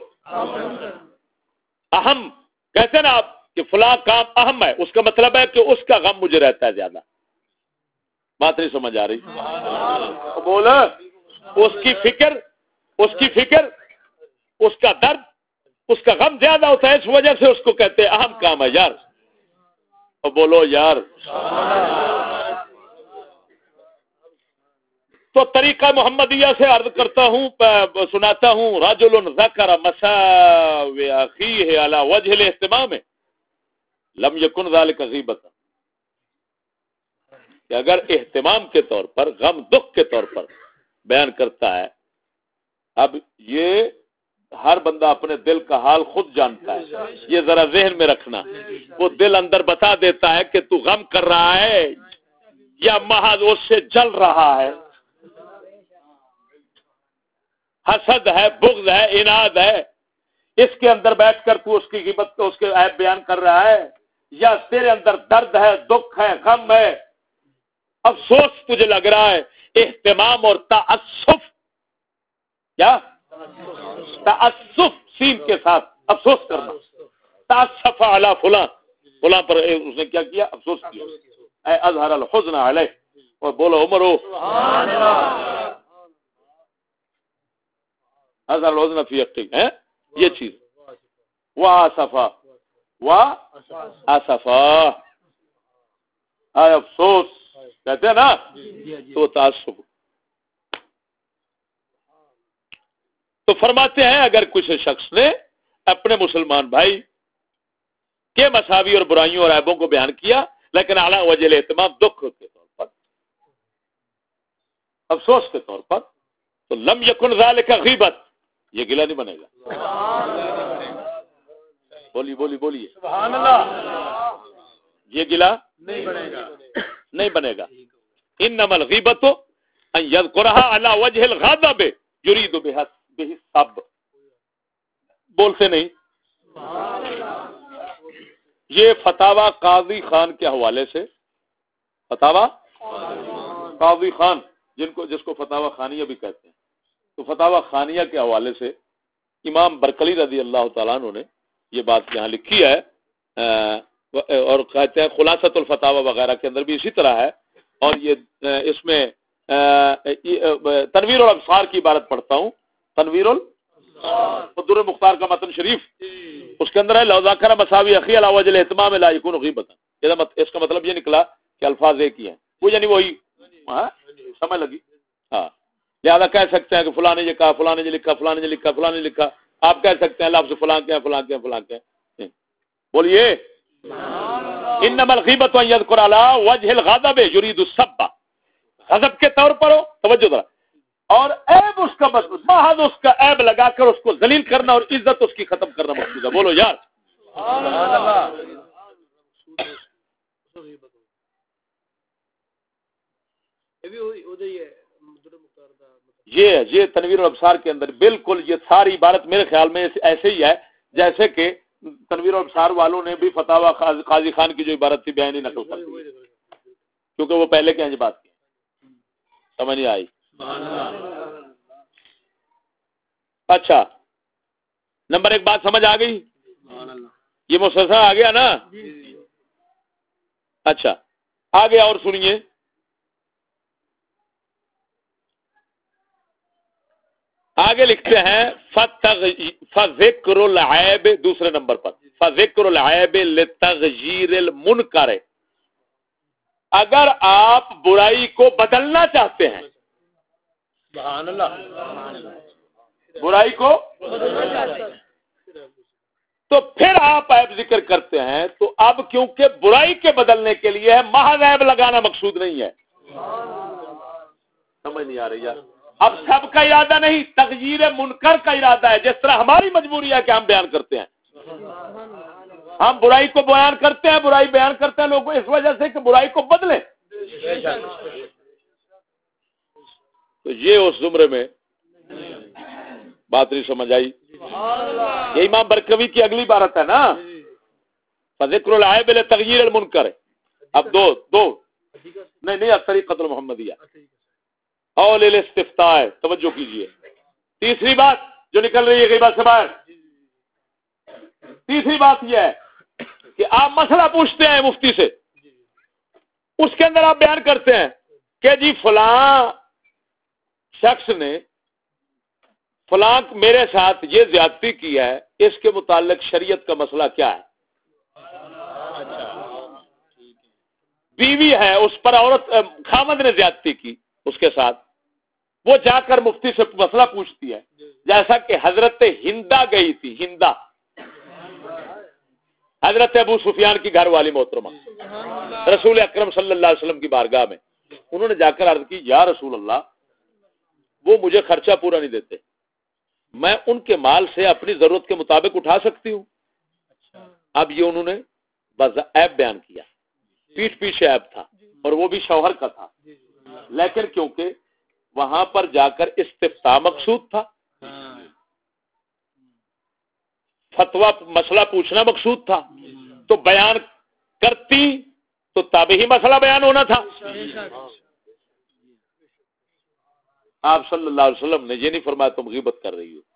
اہم کہتے ہیں نا آپ کہ فلاں کام اہم ہے، اس کا مطلب ہے کہ اس کا غم مجھے رہتا ہے زیادہ۔ بات نہیں سمجھ آ رہی؟ بولو، اس کی فکر، اس کا درد، اس کا غم زیادہ ہوتا ہے، اس وجہ سے اس کو کہتے ہیں اہم کام ہے یار۔ اور بولو یار۔ تو طریقہ محمدیہ سے عرض کرتا ہوں، سناتا ہوں، رجل ذکر مساوی اخیہ علی وجہ الاہتمام لم یکن ذلک غیبۃ، کہ اگر اہتمام کے طور پر، غم دکھ کے طور پر بیان کرتا ہے، اب یہ ہر بندہ اپنے دل کا حال خود جانتا ہے، یہ ذرا ذہن میں رکھنا. وہ دل اندر بتا دیتا ہے کہ تو غم کر رہا ہے یا محض اس سے جل رہا ہے، حسد ہے، بغض ہے، عناد ہے. اس کے اندر بیٹھ کر تو اس کی غیبت کو، اس کے عیب بیان کر رہا ہے، یا تیرے اندر درد ہے، دکھ ہے، غم ہے، افسوس تجھے لگ رہا ہے. اہتمام اور تعصف، کیا تعصف سین کے ساتھ افسوس کرنا. تعصف علی فلاں، فلاں پر اس نے کیا کیا؟ افسوس کیا. اے اظہر الحزن علیہ، اور بولو عمر سبحان اللہ، اظہر الحزن فی حقہ ہے یہ چیز. واسفا اے افسوس کہتے ہیں نا، تو تعصب. تو فرماتے ہیں اگر کسی شخص نے اپنے مسلمان بھائی کے مساوی اور برائیوں اور عیبوں کو بیان کیا لیکن اعلی وجہ الاہتمام دکھ کے طور پر، افسوس کے طور پر، تو لم یکن ذالک غیبت، یہ گلہ نہیں بنے گا. بولیے سبحان اللہ، یہ گلہ نہیں بنے گا. انما الغیبۃ ان یذکرها علی وجہ الغضب یرید بہ السب. بولتے نہیں. یہ فتاوی قاضی خان کے حوالے سے، فتاوی قاضی خان جس کو فتاوی خانیہ بھی کہتے ہیں، تو فتاوی خانیہ کے حوالے سے امام برکلی رضی اللہ تعالیٰ عنہ نے یہ بات یہاں لکھی ہے، اور کہتے ہیں خلاصۃ الفتاوی وغیرہ کے اندر بھی اسی طرح ہے. اور یہ اس میں تنویر الابصار کی عبارت پڑھتا ہوں، تنویر الدر مختار کا متن شریف، اس کے اندر ہے لو ذکر مساوی اخی علی وجہ الاہتمام لا یکون غیبۃ. اس کا مطلب یہ نکلا کہ الفاظ ایک ہی ہیں، وہ یعنی وہی. سمجھ لگی؟ ہاں. لہذا کہہ سکتے ہیں کہ فلاں نے یہ کہا، فلاں نے یہ لکھا، فلاں نے یہ لکھا، فلاں نے لکھا. آپ کہہ سکتے ہیں لفظ فلاں کے ہیں، فلاں کے ہیں، فلاں کے ہیں. بولیے انما الغیبۃ ان یذکر علی وجہ الغضب یرید السب، غضب کے طور پر ہو، توجہ ذرا، اور عیب اس کا مطلب محض اس کا عیب لگا کر اس کو ذلیل کرنا اور عزت اس کی ختم کرنا مقصود ہے. بولو یار سبحان اللہ. یہ تنویر الابصار کے اندر بالکل یہ ساری عبارت میرے خیال میں ایسے ہی ہے جیسے کہ تنویر الابصار والوں نے بھی فتاوی قاضی خان کی جو عبارت تھی بیان ہی نقل کر دی، کیونکہ وہ پہلے کے بات کی. سمجھ نہیں آئی؟ اچھا، نمبر ایک بات سمجھ آ گئی؟ یہ مسلسل آ گیا نا؟ اچھا آگے اور سنیے. آگے لکھتے ہیں فذکر العیب، دوسرے نمبر پر فذکر العیب لتغییر المنکر. اگر آپ برائی کو بدلنا چاہتے ہیں، سبحان اللہ، برائی کو بدلنا چاہتے ہیں تو پھر آپ عیب ذکر کرتے ہیں. تو اب کیونکہ برائی کے بدلنے کے لیے محض عیب لگانا مقصود نہیں ہے. سمجھ نہیں آ رہی ہے؟ اب سب کا ارادہ نہیں، تغییر منکر کا ارادہ ہے. جس طرح ہماری مجبوری ہے کہ ہم بیان کرتے ہیں، ہم برائی کو بیان کرتے ہیں، برائی بیان کرتے ہیں لوگوں اس وجہ سے کہ برائی کو بدلیں. تو یہ اس زمرے میں بات نہیں سمجھ آئی. یہ امام برکوی کی اگلی عبارت ہے نا، فذکر العیب لتغییر المنکر. اب دو نہیں الطریقۃ المحمدیہ اول الاستفتاء، توجہ کیجئے. تیسری بات جو نکل رہی ہے غیبت سے باہر، تیسری بات یہ ہے کہ آپ مسئلہ پوچھتے ہیں مفتی سے، اس کے اندر آپ بیان کرتے ہیں کہ جی فلاں شخص نے فلاں میرے ساتھ یہ زیادتی کی ہے، اس کے متعلق شریعت کا مسئلہ کیا ہے؟ بیوی ہے، اس پر عورت خامد نے زیادتی کی اس کے ساتھ، وہ جا کر مفتی سے مسئلہ پوچھتی ہے. جیسا کہ حضرت ہندا گئی تھی، ہندا حضرت ابو سفیان کی گھر والی محترمہ رسول اکرم صلی اللہ علیہ وسلم کی بارگاہ میں، انہوں نے جا کر عرض کی یا رسول اللہ، وہ مجھے خرچہ پورا نہیں دیتے، میں ان کے مال سے اپنی ضرورت کے مطابق اٹھا سکتی ہوں. اب یہ انہوں نے بس عیب بیان کیا, پیٹھ پیچھے عیب تھا اور وہ بھی شوہر کا تھا, لیکن کیونکہ وہاں پر جا کر استفتاء مقصود تھا, فتویٰ مسئلہ پوچھنا مقصود تھا, تو بیان کرتی تو تب ہی مسئلہ بیان ہونا تھا. آپ صلی اللہ علیہ وسلم نے یہ نہیں فرمایا تم غیبت کر رہی ہو,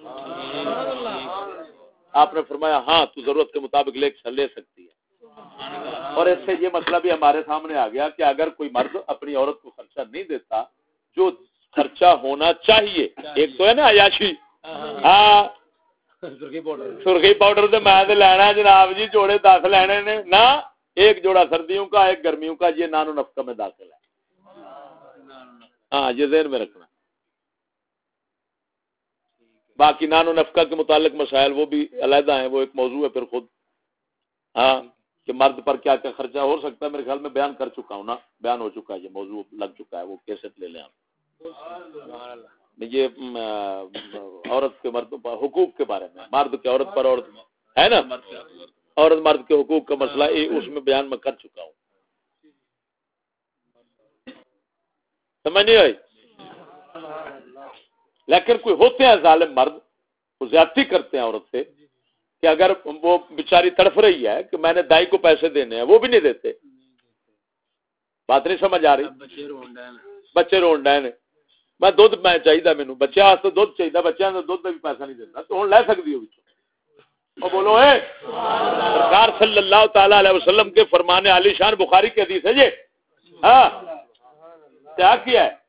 آپ نے فرمایا ہاں تو ضرورت کے مطابق لے سکتی ہے. اور اس سے یہ مسئلہ بھی ہمارے سامنے آ گیا کہ اگر کوئی مرد اپنی عورت کو خرچہ نہیں دیتا جو خرچہ ہونا چاہیے, ایک تو ہے نا عیاشی, ہاں سرخی پاؤڈر تو میں لینا جناب جی جوڑے 10 لینے نے نا, ایک جوڑا سردیوں کا ایک گرمیوں کا, یہ نان و نفقہ میں داخل ہے. ہاں یہ ذہن میں رکھنا. باقی نان و نفقہ کے متعلق مسائل وہ بھی علیحدہ ہیں, وہ ایک موضوع ہے پھر خود. ہاں کہ مرد پر کیا کیا خرچہ ہو سکتا ہے, میرے خیال میں بیان کر چکا ہوں نا, بیان ہو چکا ہے, یہ موضوع لگ چکا ہے, وہ کیسٹ لے لیں آپ. یہ عورت کے مرد پر حقوق کے بارے میں, مرد کے عورت پر عورت ہے نا, عورت مرد کے حقوق کا مسئلہ اس میں بیان میں کر چکا ہوں. سمجھ نہیں آئی. لیکن کوئی ہوتے ہیں ظالم مرد, وہ زیادتی کرتے ہیں عورت سے, کہ اگر وہ بیچاری تڑف رہی ہے کہ میں نے دائی کو پیسے دینے ہیں, وہ بھی نہیں دیتے. بات نہیں سمجھ آ رہی. بچے رون ڈے نے, میں دودھ میں چاہیے مینوں, بچے واسطے دودھ چاہیے, بچوں نے دودھ کا بھی پیسہ نہیں دیتا, تو ہوں لے سکتی ہو. اور بولو اے سرکار صلی اللہ تعالی علیہ وسلم کے فرمان عالی شان بخاری کی حدیث ہے یہ. ہاں کیا ہے,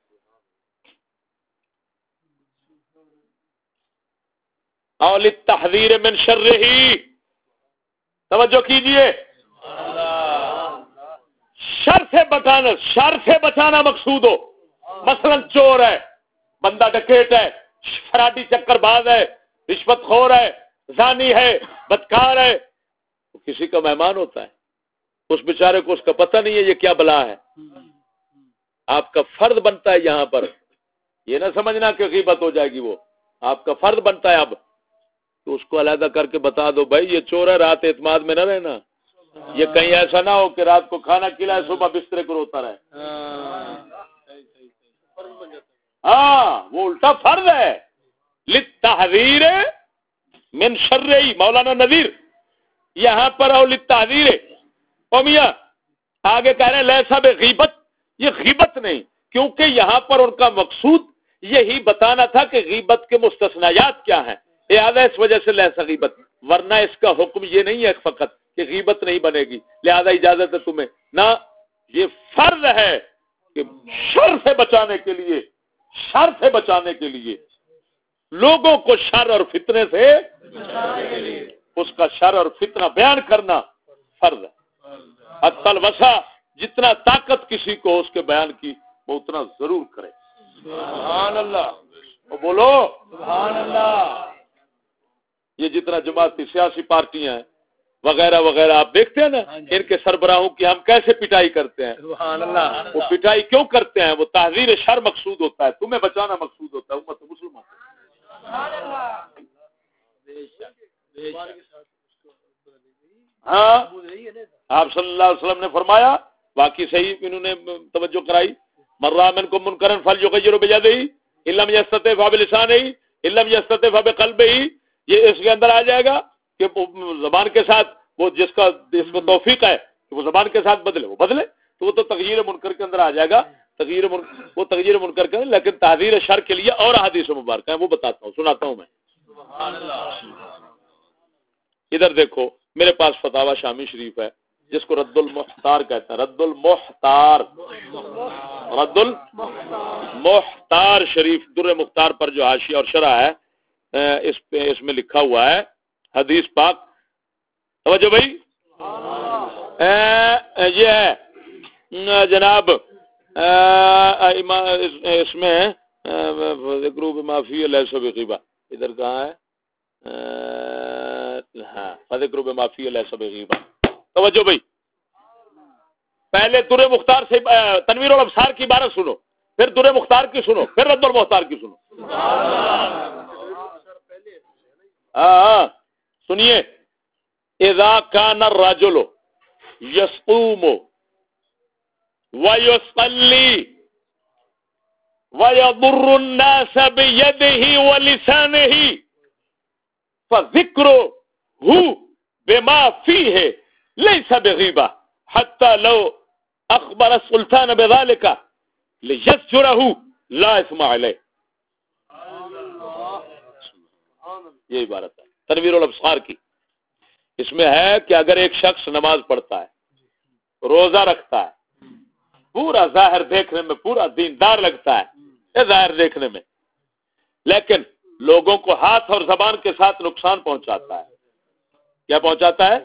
اول التحذیر من شرہ, توجہ کیجئے, شر سے بچانا مقصود ہو. مثلا چور ہے, بندہ ڈکیٹ ہے, فراڈی چکر باز ہے, رشوت خور ہے, زانی ہے, بدکار ہے, کسی کا مہمان ہوتا ہے, اس بیچارے کو اس کا پتہ نہیں ہے یہ کیا بلا ہے. آپ کا فرض بنتا ہے یہاں پر, یہ نہ سمجھنا کہ غیبت ہو جائے گی, وہ آپ کا فرض بنتا ہے اب تو اس کو علیحدہ کر کے بتا دو بھائی یہ چور ہے, رات اعتماد میں نہ رہنا, یہ کہیں ایسا نہ ہو کہ رات کو کھانا کھلائے صبح بسترے کو روتا رہے. ہاں وہ الٹا فرض ہے. للتحذیر من شرہ, مولانا نذیر یہاں پر اور للتحذیر او میاں آگے کہہ رہے ہیں لیسا بغیبت, یہ غیبت نہیں, کیونکہ یہاں پر ان کا مقصود یہی بتانا تھا کہ غیبت کے مستثنیات کیا ہیں, لہذا اس وجہ سے لیسا غیبت, ورنہ اس کا حکم یہ نہیں ہے فقط کہ غیبت نہیں بنے گی لہذا اجازت ہے تمہیں, نہ یہ فرض ہے کہ شر سے بچانے کے لیے لوگوں کو شر اور فتنے سے اس کا شر اور فتنہ بیان کرنا فرض ہے. حتی الوسع, جتنا طاقت کسی کو اس کے بیان کی وہ اتنا ضرور کرے. سبحان اللہ, وہ بولو سبحان اللہ. یہ جتنا جماعتی سیاسی پارٹیاں ہیں وغیرہ وغیرہ آپ دیکھتے ہیں نا, ان کے سربراہوں کی ہم کیسے پٹائی کرتے ہیں. سبحان اللہ. وہ پٹائی کیوں کرتے ہیں, وہ تحذیر شر مقصود ہوتا ہے, تمہیں بچانا مقصود ہوتا ہے امت مسلمہ. ہاں آپ صلی اللہ علیہ وسلم نے فرمایا, باقی صحیح انہوں نے توجہ کرائی, من رأى منکم منکرا فلیغیرہ بیدہ ان لم یستطع فبلسانہ ان لم یستطع فبقلبہ. یہ اس کے اندر آ جائے گا کہ زبان کے ساتھ وہ جس کو توفیق ہے کہ وہ زبان کے ساتھ بدلے وہ بدلے, تو وہ تو تغییر منکر کے اندر آ جائے گا. وہ تغییر منکر کا, لیکن تحذیر شر کے لیے اور احادیث مبارکہ ہیں, وہ بتاتا ہوں, سناتا ہوں میں. ادھر دیکھو میرے پاس فتاوی شامی شریف ہے جس کو رد المختار کہتے ہیں. رد المختار شریف, در مختار پر جو حاشیہ اور شرح ہے اس میں لکھا ہوا ہے حدیث پاک. توجہ بھائی, یہ ہے جناب اس میں ذکر بمافی لیس بغیبہ, ادھر کہاں ہے, ہاں ذکر بمافی لیس بغیبہ. توجہ بھائی, پہلے در مختار سے تنویر الابصار کی عبارت سنو, پھر در مختار کی سنو, پھر رد المختار کی سنو. سنیے، اذا کان الرجل یصوم ویصلی ویضر الناس بیدہ ولسانہ فذکرہ بما فیہ لیس بغیبہ حتی لو اخبر السلطان بذلک لیزجرہ لا اسم علیہ. یہ عبارت ہے تنویر الابصار کی. اس میں ہے کہ اگر ایک شخص نماز پڑھتا ہے، روزہ رکھتا ہے، پورا ظاہر دیکھنے میں پورا دیندار لگتا ہے ظاہر دیکھنے میں، لیکن لوگوں کو ہاتھ اور زبان کے ساتھ نقصان پہنچاتا ہے. کیا پہنچاتا ہے؟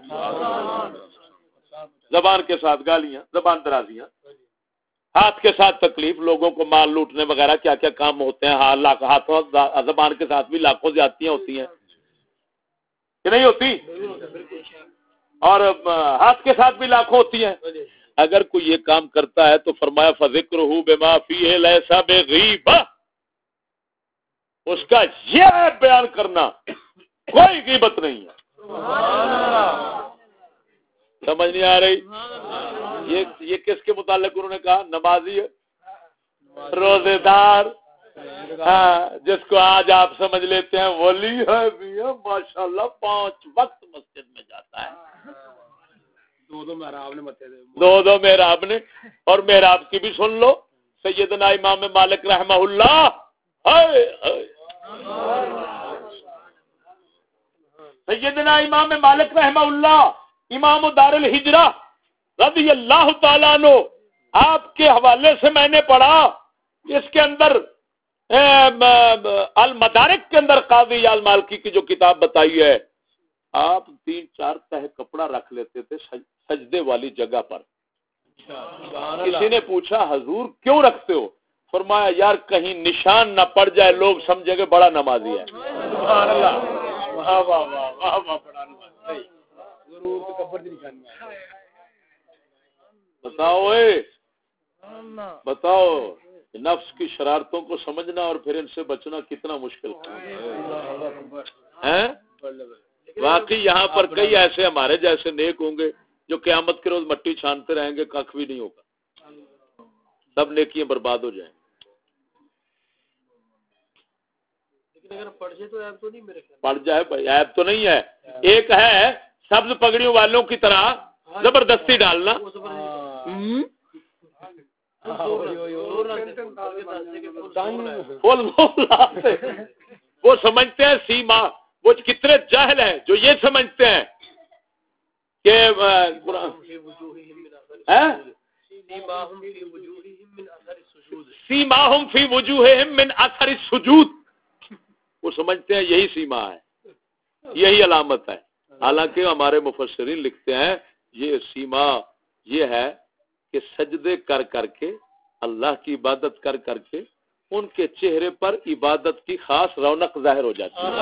زبان کے ساتھ گالیاں، زبان درازیاں، ہاتھ کے ساتھ تکلیف، لوگوں کو مال لوٹنے وغیرہ کیا کیا کام ہوتے ہیں. ہاتھوں زبان کے ساتھ بھی لاکھوں زیادتیاں ہوتی ہیں کہ نہیں ہوتی؟ اور ہاتھ کے ساتھ بھی لاکھوں ہوتی ہیں. اگر کوئی یہ کام کرتا ہے تو فرمایا فذکرہ بما فیہ لیس بغیبہ، اس کا یہ بیان کرنا کوئی غیبت نہیں ہے. سمجھ نہیں آ رہی؟ یہ کس کے متعلق انہوں نے کہا؟ نمازی روزے دار، جس کو آج آپ سمجھ لیتے ہیں ولی ہے میاں ماشاءاللہ، 5 وقت مسجد میں جاتا ہے، دو محراب نے. اور محراب کی بھی سن لو، سیدنا امام مالک رحمہ اللہ، سیدنا امام مالک رحمہ اللہ، امام دار الہجرہ رضی اللہ تعالیٰ عنہ، آپ کے حوالے سے میں نے پڑھا، اس کے اندر المدارک کے اندر قاضی یال مالکی کی جو کتاب بتائی ہے، آپ 3-4 تہ کپڑا رکھ لیتے تھے سجدے والی جگہ پر. کسی نے پوچھا حضور کیوں رکھتے ہو؟ فرمایا یار کہیں نشان نہ پڑ جائے، لوگ سمجھے کہ بڑا نمازی ہے. سبحان اللہ، واہ واہ واہ واہ واہ، بڑا نمازی. بتاؤ نفس کی شرارتوں کو سمجھنا اور پھر ان سے بچنا کتنا مشکل ہے. واقعی یہاں پر کئی ایسے ہمارے جیسے نیک ہوں گے جو قیامت کے روز مٹی چھانتے رہیں گے، کخ بھی نہیں ہوگا، سب نیکیاں برباد ہو جائیں. پڑ جائے بھائی، عیب تو نہیں ہے. ایک ہے سبز پگڑیوں والوں کی طرح زبردستی ڈالنا، وہ سمجھتے ہیں سیما. وہ کتنے جاہل ہیں جو یہ سمجھتے ہیں کہ سیماہم فی وجوہہم من اثر السجود، وہ سمجھتے ہیں یہی سیما ہے، یہی علامت ہے. حالانکہ ہمارے مفسرین لکھتے ہیں یہ سیما یہ ہے کہ سجدے کر کر کے، اللہ کی عبادت کر کر کے ان کے چہرے پر عبادت کی خاص رونق ظاہر ہو جاتی ہے.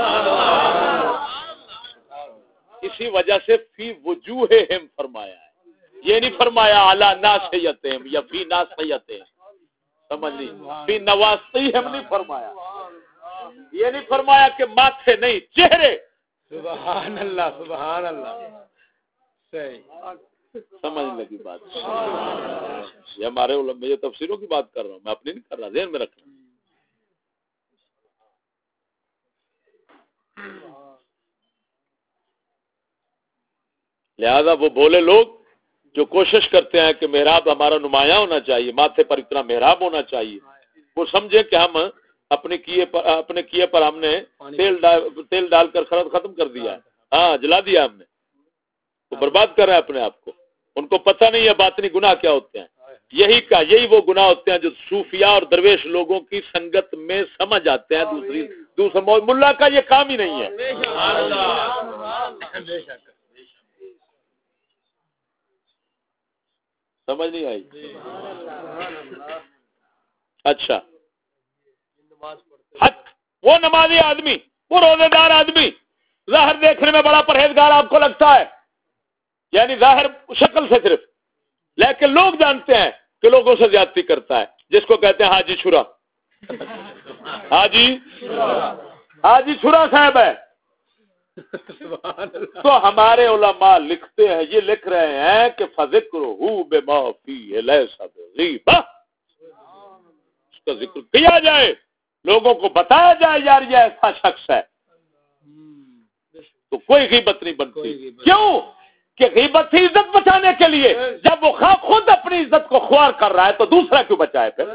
اسی وجہ سے فی وجوہہم فرمایا ہے، یہ نہیں فرمایا علی ناصیتہم یا فی ناصیتہم، سمجھ لی، فی نواصیہم نہیں فرمایا. یہ نہیں فرمایا کہ ماتھے نہیں، چہرے. سبحان اللہ سبحان اللہ، صحیح سمجھ لگی بات. یہ ہمارے علماء، یہ تفسیروں کی بات کر رہا ہوں، میں اپنی نہیں کر رہا، ذہن میں رکھنا. لہذا وہ بولے لوگ جو کوشش کرتے ہیں کہ محراب ہمارا نمایاں ہونا چاہیے، ماتھے پر اتنا محراب ہونا چاہیے، وہ سمجھے کہ ہم اپنے کیے پر ہم نے تیل ڈال کر ختم کر دیا ہے، ہاں جلا دیا ہم نے، وہ برباد کر رہے ہیں اپنے آپ کو. ان کو پتہ نہیں ہے باطنی گناہ کیا ہوتے ہیں. یہی وہ گناہ ہوتے ہیں جو صوفیاء اور درویش لوگوں کی سنگت میں سمجھ آتے ہیں. دوسرا ملا کا یہ کام ہی نہیں ہے. سمجھ نہیں آئی؟ اچھا، وہ نمازی آدمی، وہ روزے دار آدمی ظاہر دیکھنے میں بڑا پرہیزگار آپ کو لگتا ہے، یعنی ظاہر شکل سے صرف، لیکن لوگ جانتے ہیں کہ لوگوں سے زیادتی کرتا ہے، جس کو کہتے ہیں حاجی چھرا. حاجی چھرا صاحب ہے. تو ہمارے علماء لکھتے ہیں، یہ لکھ رہے ہیں کہ فذکرہ بما فیہ لیس بغیبہ، اس کا ذکر کیا جائے، لوگوں کو بتایا جائے یار یہ ایسا شخص ہے، تو کوئی غیبت نہیں بنتی۔ کیوں کہ غیبت ہی عزت بچانے کے لیے، جب وہ خود اپنی عزت کو خوار کر رہا ہے تو دوسرا کیوں بچائے پھر؟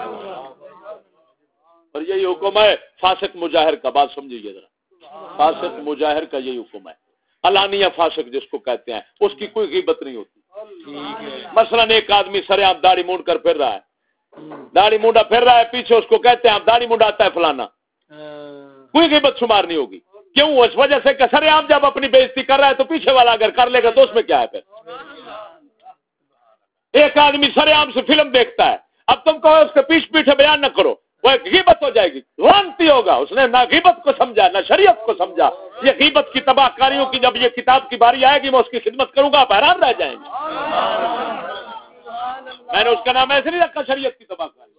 اور یہی حکم ہے فاسق مجاہر کا، بات سمجھیے ذرا، فاسق مجاہر کا یہی حکم ہے۔ علانیہ فاسق جس کو کہتے ہیں اس کی کوئی غیبت نہیں ہوتی۔ مثلا ایک آدمی سرے آپ داڑھی مونڈ کر پھر رہا ہے، داڑھی مونڈا پھر رہا ہے، پیچھے اس کو کہتے ہیں آپ داڑھی مونڈاتا ہے فلانا، کوئی غیبت شمار نہیں ہوگی۔ کیوں؟ اس وجہ سے کہ سرے آپ جب اپنی بےزتی کر رہا ہے تو پیچھے والا اگر کر لے گا تو اس میں کیا ہے پھر؟ ایک آدمی سرے عام سے فلم دیکھتا ہے، اب تم کہو اس کے پیچھے بیان نہ کرو، وہ ایک غیبت ہو جائے گی، لعنتی ہوگا، اس نے نہ غیبت کو سمجھا نہ شریعت کو سمجھا۔ یہ غیبت کی تباہ کاریوں کی جب یہ کتاب کی باری آئے گی میں اس کی خدمت کروں گا، آپ حیران رہ جائیں گے۔ میں نے اس کا نام ایسے نہیں رکھا شریعت کی تباہ کاری۔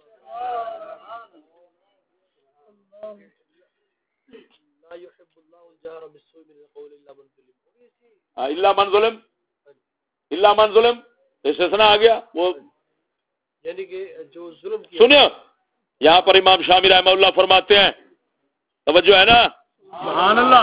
الا من ظلم، الا من ظلم استثناء آ گیا، وہ یعنی کہ جو ظلم کیا۔ سنیں یہاں پر امام شامی رحمہ اللہ فرماتے ہیں، توجہ ہے نا؟ سبحان اللہ۔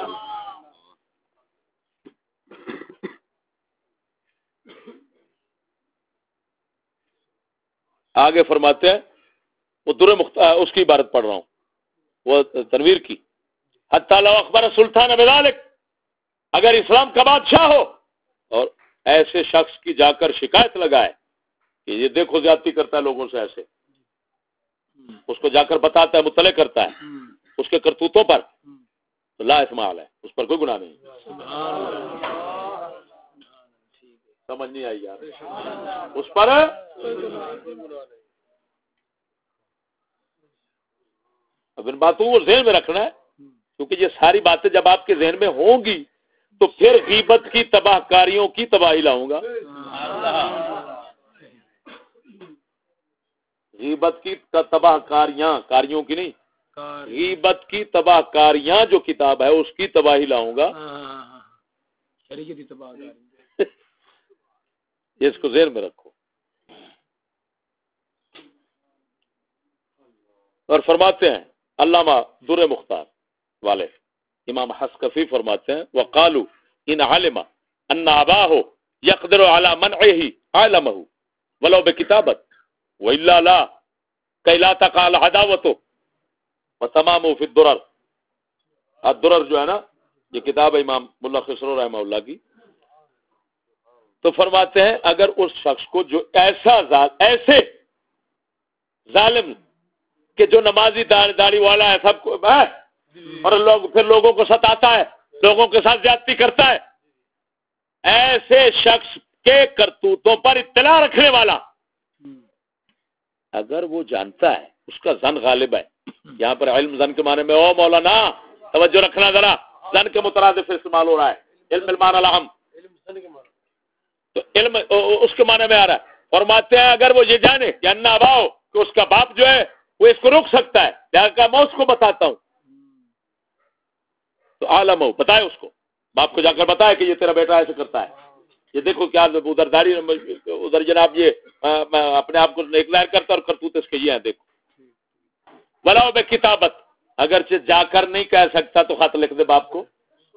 آگے فرماتے ہیں، وہ در مختار اس کی عبارت پڑھ رہا ہوں، وہ تنویر کی، حتی لو اخبر سلطان بذالک، اگر اسلام کا بادشاہ ہو اور ایسے شخص کی جا کر شکایت لگائے کہ یہ دیکھو زیادتی کرتا ہے لوگوں سے، ایسے اس کو جا کر بتاتا ہے، مطلع کرتا ہے اس کے کرتوتوں پر، تو لا اثم علیہ، اس پر کوئی گناہ نہیں۔ سمجھ نہیں آئی یار؟ اس پر اب ان باتوں کو ذہن میں رکھنا ہے، کیونکہ یہ ساری باتیں جب آپ کے ذہن میں ہوں گی تو پھر غیبت کی تباہ کاریوں کی تباہی لاؤں گا۔ غیبت کی تباہ کاریوں کی نہیں، غیبت کی تباہ کاریاں جو کتاب ہے اس کی تباہی لاؤں گا۔ اس کو ذہن میں رکھو۔ اور فرماتے ہیں علامہ در مختار والے امام حسکفی فرماتے ہیں، وقالوا ان علم ان اباہ يقدر على منعه علمه ولو بكتابت والا لا كي لا تقع العداوه وتمام في الدرر۔ الدرر جو ہے نا، یہ کتاب ہے امام ملا خسرو رحمہ اللہ کی، تو فرماتے ہیں اگر اس شخص کو جو ایسے ظالم کہ جو نمازی داڑھی والا ہے سب کو اور پھر لوگوں کو ستاتا ہے، لوگوں کے ساتھ زیادتی کرتا ہے، ایسے شخص کے کرتوتوں پر اطلاع رکھنے والا اگر وہ جانتا ہے، اس کا ظن غالب ہے، یہاں پر علم ظن کے معنی میں او مولانا توجہ رکھنا ذرا، ظن کے مترادف استعمال ہو رہا ہے، علم المعنی العام، تو علم اس کے معنی میں آ رہا ہے۔ فرماتے ہیں اگر وہ یہ جانے کہ انا اباؤ کہ اس کا باپ جو ہے وہ اس کو روک سکتا ہے، لہذا میں اس کو بتاتا ہوں، تو عالم ہو بتائے اس کو، باپ کو جا کر بتائے کہ یہ تیرا بیٹا ایسے کرتا ہے، یہ دیکھو کیا ادھر داڑھی ادھر جناب یہ اپنے آپ کو نیک ظاہر کرتا اور کرتوت اس کے یہ ہیں، دیکھو بلاؤ بے کتابت، اگرچہ جا کر نہیں کہہ سکتا تو خط لکھ دے باپ کو،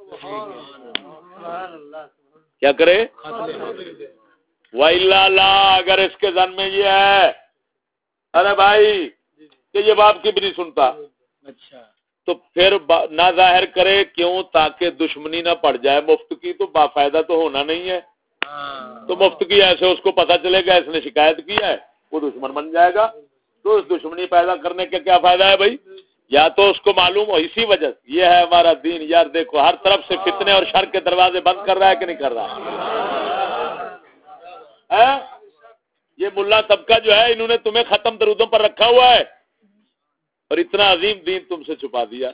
کیا کرے؟ وَإِلَّا لَا، اگر اس کے ذہن میں یہ ہے ارے بھائی کہ یہ باپ کی بھی نہیں سنتا، تو پھر نہ ظاہر کرے، کیوں؟ تاکہ دشمنی نہ پڑ جائے مفت کی، تو بافائدہ تو ہونا نہیں ہے، تو مفت کی ایسے اس کو پتہ چلے گا اس نے شکایت کی ہے، وہ دشمن بن جائے گا، تو اس دشمنی پیدا کرنے کا کیا فائدہ ہے بھائی؟ یا تو اس کو معلوم ہو، اسی وجہ سے یہ ہے ہمارا دین یار، دیکھو ہر طرف سے فتنے اور شر کے دروازے بند کر رہا ہے کہ نہیں کر رہا ہے؟ یہ ملا طبقہ جو ہے انہوں نے تمہیں ختم درودوں پر رکھا ہوا ہے اور اتنا عظیم دین تم سے چھپا دیا،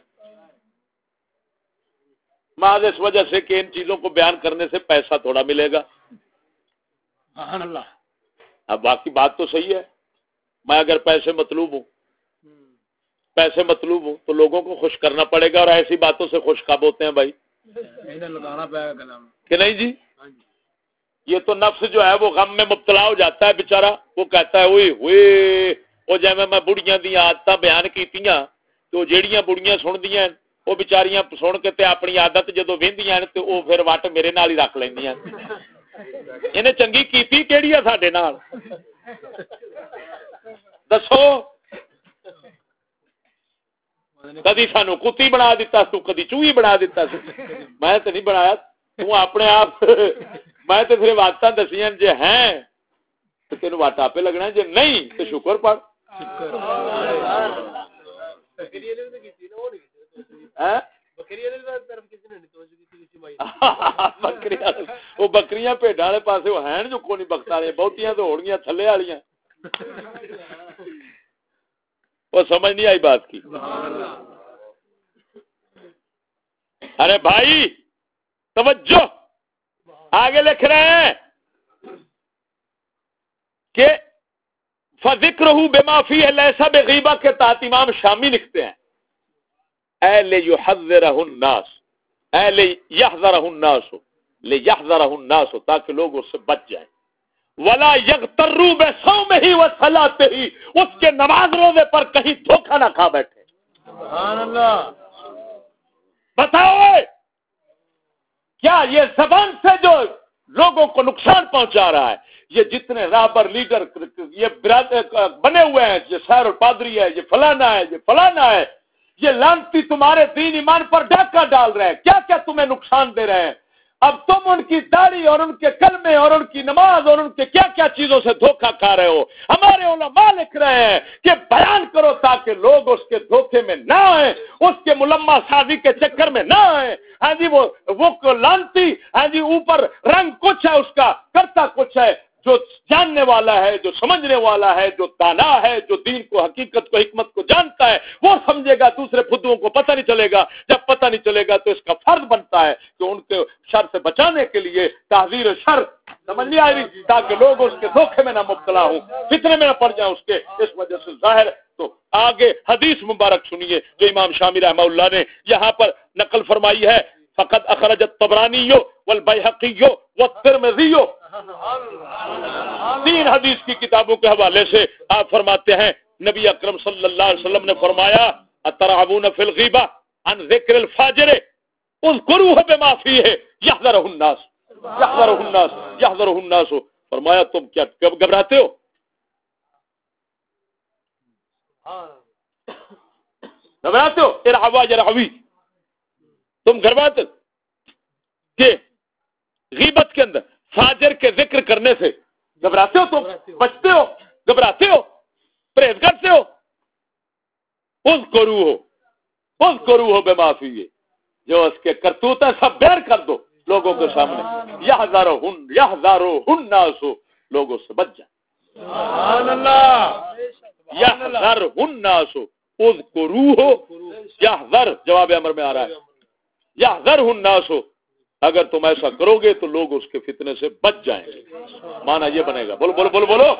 محض اس وجہ سے کہ ان چیزوں کو بیان کرنے سے پیسہ تھوڑا ملے گا۔ سبحان اللہ۔ اب باقی بات تو صحیح ہے، میں اگر پیسے مطلوب ہوں تو لوگوں کو خوش کرنا پڑے گا، اور ایسی باتوں سے خوش کب ہوتے ہیں بھائی؟ کہ نہیں جی؟ یہ تو نفس جو ہے وہ غم میں مبتلا ہو جاتا ہے بیچارہ، وہ کہتا ہے اوئے ہوئے وہ جیویں میں بڑھیاں دی عادتاں بیان کیتیاں تو جیڑیاں بڑھیاں سندیاں وہ بیچاریاں سن کے تے اپنی عادت جدوں ویندیاں تے او پھر وٹ میرے نال ہی رکھ لیندیاں، انہیں چنگی کیتی کیڑی ہے ساڈے نال دسو؟ کدی سانو کتی بنا دیتا تو کدی چوہی بنا دیتا سی، میں تے نہیں بنایا، تو اپنے آپ میں تے پھر باتاں دسیاں جے ہیں تو تینوں واٹ آپے لگنا، جے نہیں تو شکر پڑھ وہ بکریاں بھیڈاں والے پاسے ہیں جو کوئی نہیں بخت والے بہتیاں تو ہونگیاں تھلے والیاں، وہ سمجھ نہیں آئی بات کی۔ ارے بھائی توجہ، آگے لکھ رہے ہیں کہ فذکرہ بما فیہ لیس بغیبہ کے تحت امام شامی لکھتے ہیں اے لیحذرہ الناس، اے لیحذرہ الناس، لیحذرہ الناس، تاکہ لوگ اس سے بچ جائیں، ولا یغتروا بصومہ وصلاتہ، اس کے نماز روزے پر کہیں دھوکہ نہ کھا بیٹھے۔ سبحان اللہ۔ بتاؤ کیا یہ زبان سے جو لوگوں کو نقصان پہنچا رہا ہے، یہ جتنے رہبر لیڈر یہ بنے ہوئے ہیں، یہ سیر الپادری ہے، یہ فلانا ہے، یہ فلانا ہے، یہ لانتی تمہارے دین ایمان پر ڈاکہ ڈال رہے ہیں، کیا کیا تمہیں نقصان دے رہے ہیں، اب تم ان کی داڑھی اور ان کے کلمے اور ان کی نماز اور ان کے کیا کیا چیزوں سے دھوکہ کھا رہے ہو۔ ہمارے علماء لکھ رہے ہیں کہ بیان کرو تاکہ لوگ اس کے دھوکے میں نہ آئیں، اس کے ملمہ سازی کے چکر میں نہ آئیں۔ ہاں جی وہ لانتی، ہاں جی اوپر رنگ کچھ ہے اس کا، کرتا کچھ ہے، جو جاننے والا ہے، جو سمجھنے والا ہے، جو دانا ہے، جو دین کو حقیقت کو حکمت کو جانتا ہے وہ سمجھے گا، دوسرے فدوؤں کو پتہ نہیں چلے گا۔ جب پتہ نہیں چلے گا تو اس کا فرض بنتا ہے کہ ان کے شر سے بچانے کے لیے تحذیر شر، سمجھ نہیں آئی، تاکہ لوگ اس کے دھوکے میں نہ مبتلا ہوں، فتنے میں نہ پڑ جائیں اس کے، اس وجہ سے ظاہر۔ تو آگے حدیث مبارک سنیے جو امام شامی رحمہ اللہ نے یہاں پر نقل فرمائی ہے، فقط اخرج الطبرانی والبیہقی والترمذی، تین حدیث کی کتابوں کے حوالے سے آپ فرماتے ہیں نبی اکرم صلی اللہ علیہ وسلم نے فرمایا اترعبون فی الغیبہ عن ذکر الفاجر اذکروہ بما فیہ یحذرہ الناس، یحذرہ الناس، یحذرہ الناس، فرمایا تم کیا گھبراتے ہو؟ گھبراتے ہو؟ ارعوا یرعوی، تم گھبراتے کہ غیبت کے اندر فاجر کے ذکر کرنے سے گھبراتے ہو، تم بچتے ہو، گھبراتے ہو، پرہیز کرتے ہو؟ اذکروہ بما فیہ، جو اس کے کرتوت ہے سب بیان کر دو لوگوں کے سامنے، یحذرہ الناس، لوگوں سے بچ جائیں۔ سبحان اللہ، یحذرہ الناس، اذکروہ، یحذر جواب امر میں آ رہا ہے، یحذرہ الناس، اگر تم ایسا کرو گے تو لوگ اس کے فتنے سے بچ جائیں گے، معنی یہ بنے گا۔ بولو بولو بولو بولو۔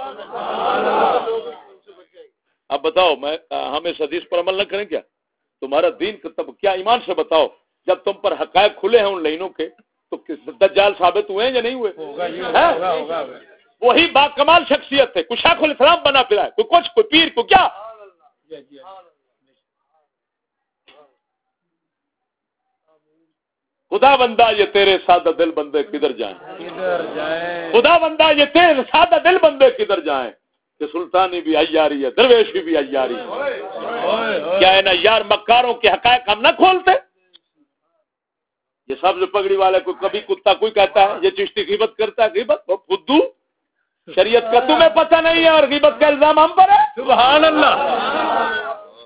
اب بتاؤ ہم اس حدیث پر عمل نہ کریں کیا؟ تمہارا دین تب کیا ایمان سے بتاؤ، جب تم پر حقائق کھلے ہیں ان لائنوں کے تو دجال ثابت ہوئے ہیں یا نہیں ہوئے؟ وہی با کمال شخصیت ہے، کوئی شیخ الاسلام بنا پھرا ہے، کوئی کچھ، کوئی پیر، کو کیا۔ خدا بندہ یہ تیرے سادہ دل بندے کدھر جائیں، خدا بندہ یہ تیرے سادہ دل بندے کدھر جائیں، کہ سلطانی بھی عیاری ہے، درویشی بھی عیاری ہے، کیا ان عیار مکاروں کے حقائق ہم نہ کھولتے؟ یہ سبز پگڑی والے کو کبھی کتا کوئی کہتا ہے یہ چشتی غیبت کرتا ہے، غیبت وہ خودو شریعت کا تمہیں پتہ نہیں ہے اور غیبت کا الزام ہم پر ہے۔ سبحان اللہ،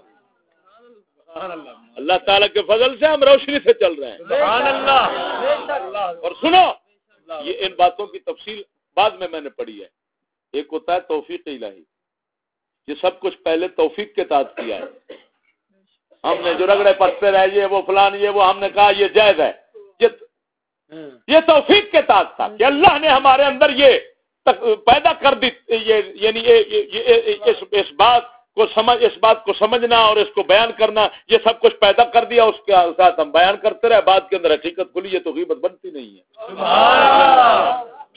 اللہ تعالیٰ کے فضل سے ہم روشنی سے چل رہے ہیں۔ سبحان اللہ۔ اور سنو، یہ ان باتوں کی تفصیل بعد میں نے پڑھی ہے۔ ایک ہوتا ہے توفیق الہی، یہ سب کچھ پہلے توفیق کے تحت کیا ہے، ہم نے جو رگڑے پڑتے رہے یہ وہ فلان یہ وہ، ہم نے کہا یہ جائز ہے، یہ توفیق کے تحت تھا کہ اللہ نے ہمارے اندر یہ پیدا کر دی، یعنی اس بات کو سمجھ، اس بات کو سمجھنا اور اس کو بیان کرنا، یہ سب کچھ پیدا کر دیا، اس کے ساتھ ہم بیان کرتے رہے، بات کے اندر حقیقت کھلی ہے تو غیبت بنتی نہیں ہے۔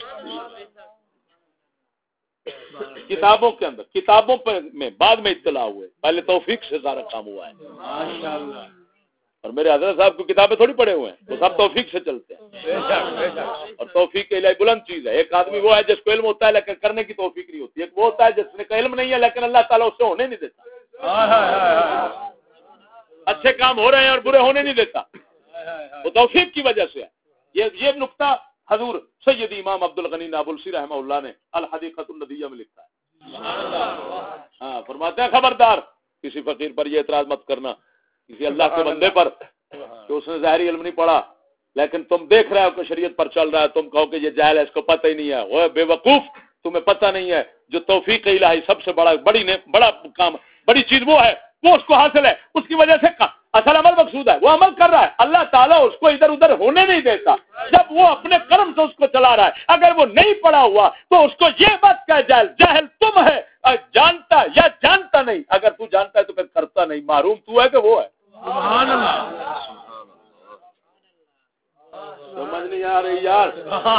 کتابوں کے اندر، کتابوں میں بعد میں اطلاع ہوئے، پہلے توفیق سے سارا کام ہوا ہے ماشاءاللہ۔ اور میرے حضرت صاحب کو کتابیں تھوڑی پڑھے ہوئے ہیں، وہ سب توفیق سے چلتے ہیں، اور توفیق الہی بلند چیز ہے۔ ایک آدمی وہ ہے جس کو علم ہوتا ہے لیکن کرنے کی توفیق نہیں ہوتی، ایک وہ ہوتا ہے جس نے کا علم نہیں ہے لیکن اللہ تعالیٰ اس سے ہونے نہیں دیتا، اچھے کام ہو رہے ہیں اور برے ہونے نہیں دیتا، وہ توفیق کی وجہ سے ہے۔ یہ نقطہ حضور سید امام عبد الغنی نابلسی رحمہ اللہ نے الحدیقۃ الندیہ میں لکھا ہے۔ ہاں، فرماتے ہیں خبردار کسی فقیر پر یہ اعتراض مت کرنا، کسی اللہ کے بندے پر کہ اس نے ظاہری علم نہیں پڑھا لیکن تم دیکھ رہے ہو کہ شریعت پر چل رہا ہے، تم کہو کہ یہ جاہل ہے، اس کو پتہ ہی نہیں ہے، وہ بے وقوف، تمہیں پتہ نہیں ہے جو توفیق الہی سب سے بڑا کام، بڑی چیز وہ ہے، وہ اس کو حاصل ہے، اس کی وجہ سے اصل عمل مقصود ہے، وہ عمل کر رہا ہے، اللہ تعالیٰ اس کو ادھر ادھر ہونے نہیں دیتا، جب وہ اپنے کرم سے اس کو چلا رہا ہے۔ اگر وہ نہیں پڑا ہوا تو اس کو یہ مت کہ جاہل تم ہے، جانتا یا جانتا نہیں، اگر تو جانتا ہے تو پھر کرتا نہیں، محروم تو ہے کہ وہ ہے۔ سبحان اللہ، سمجھ نہیں آ رہی یار۔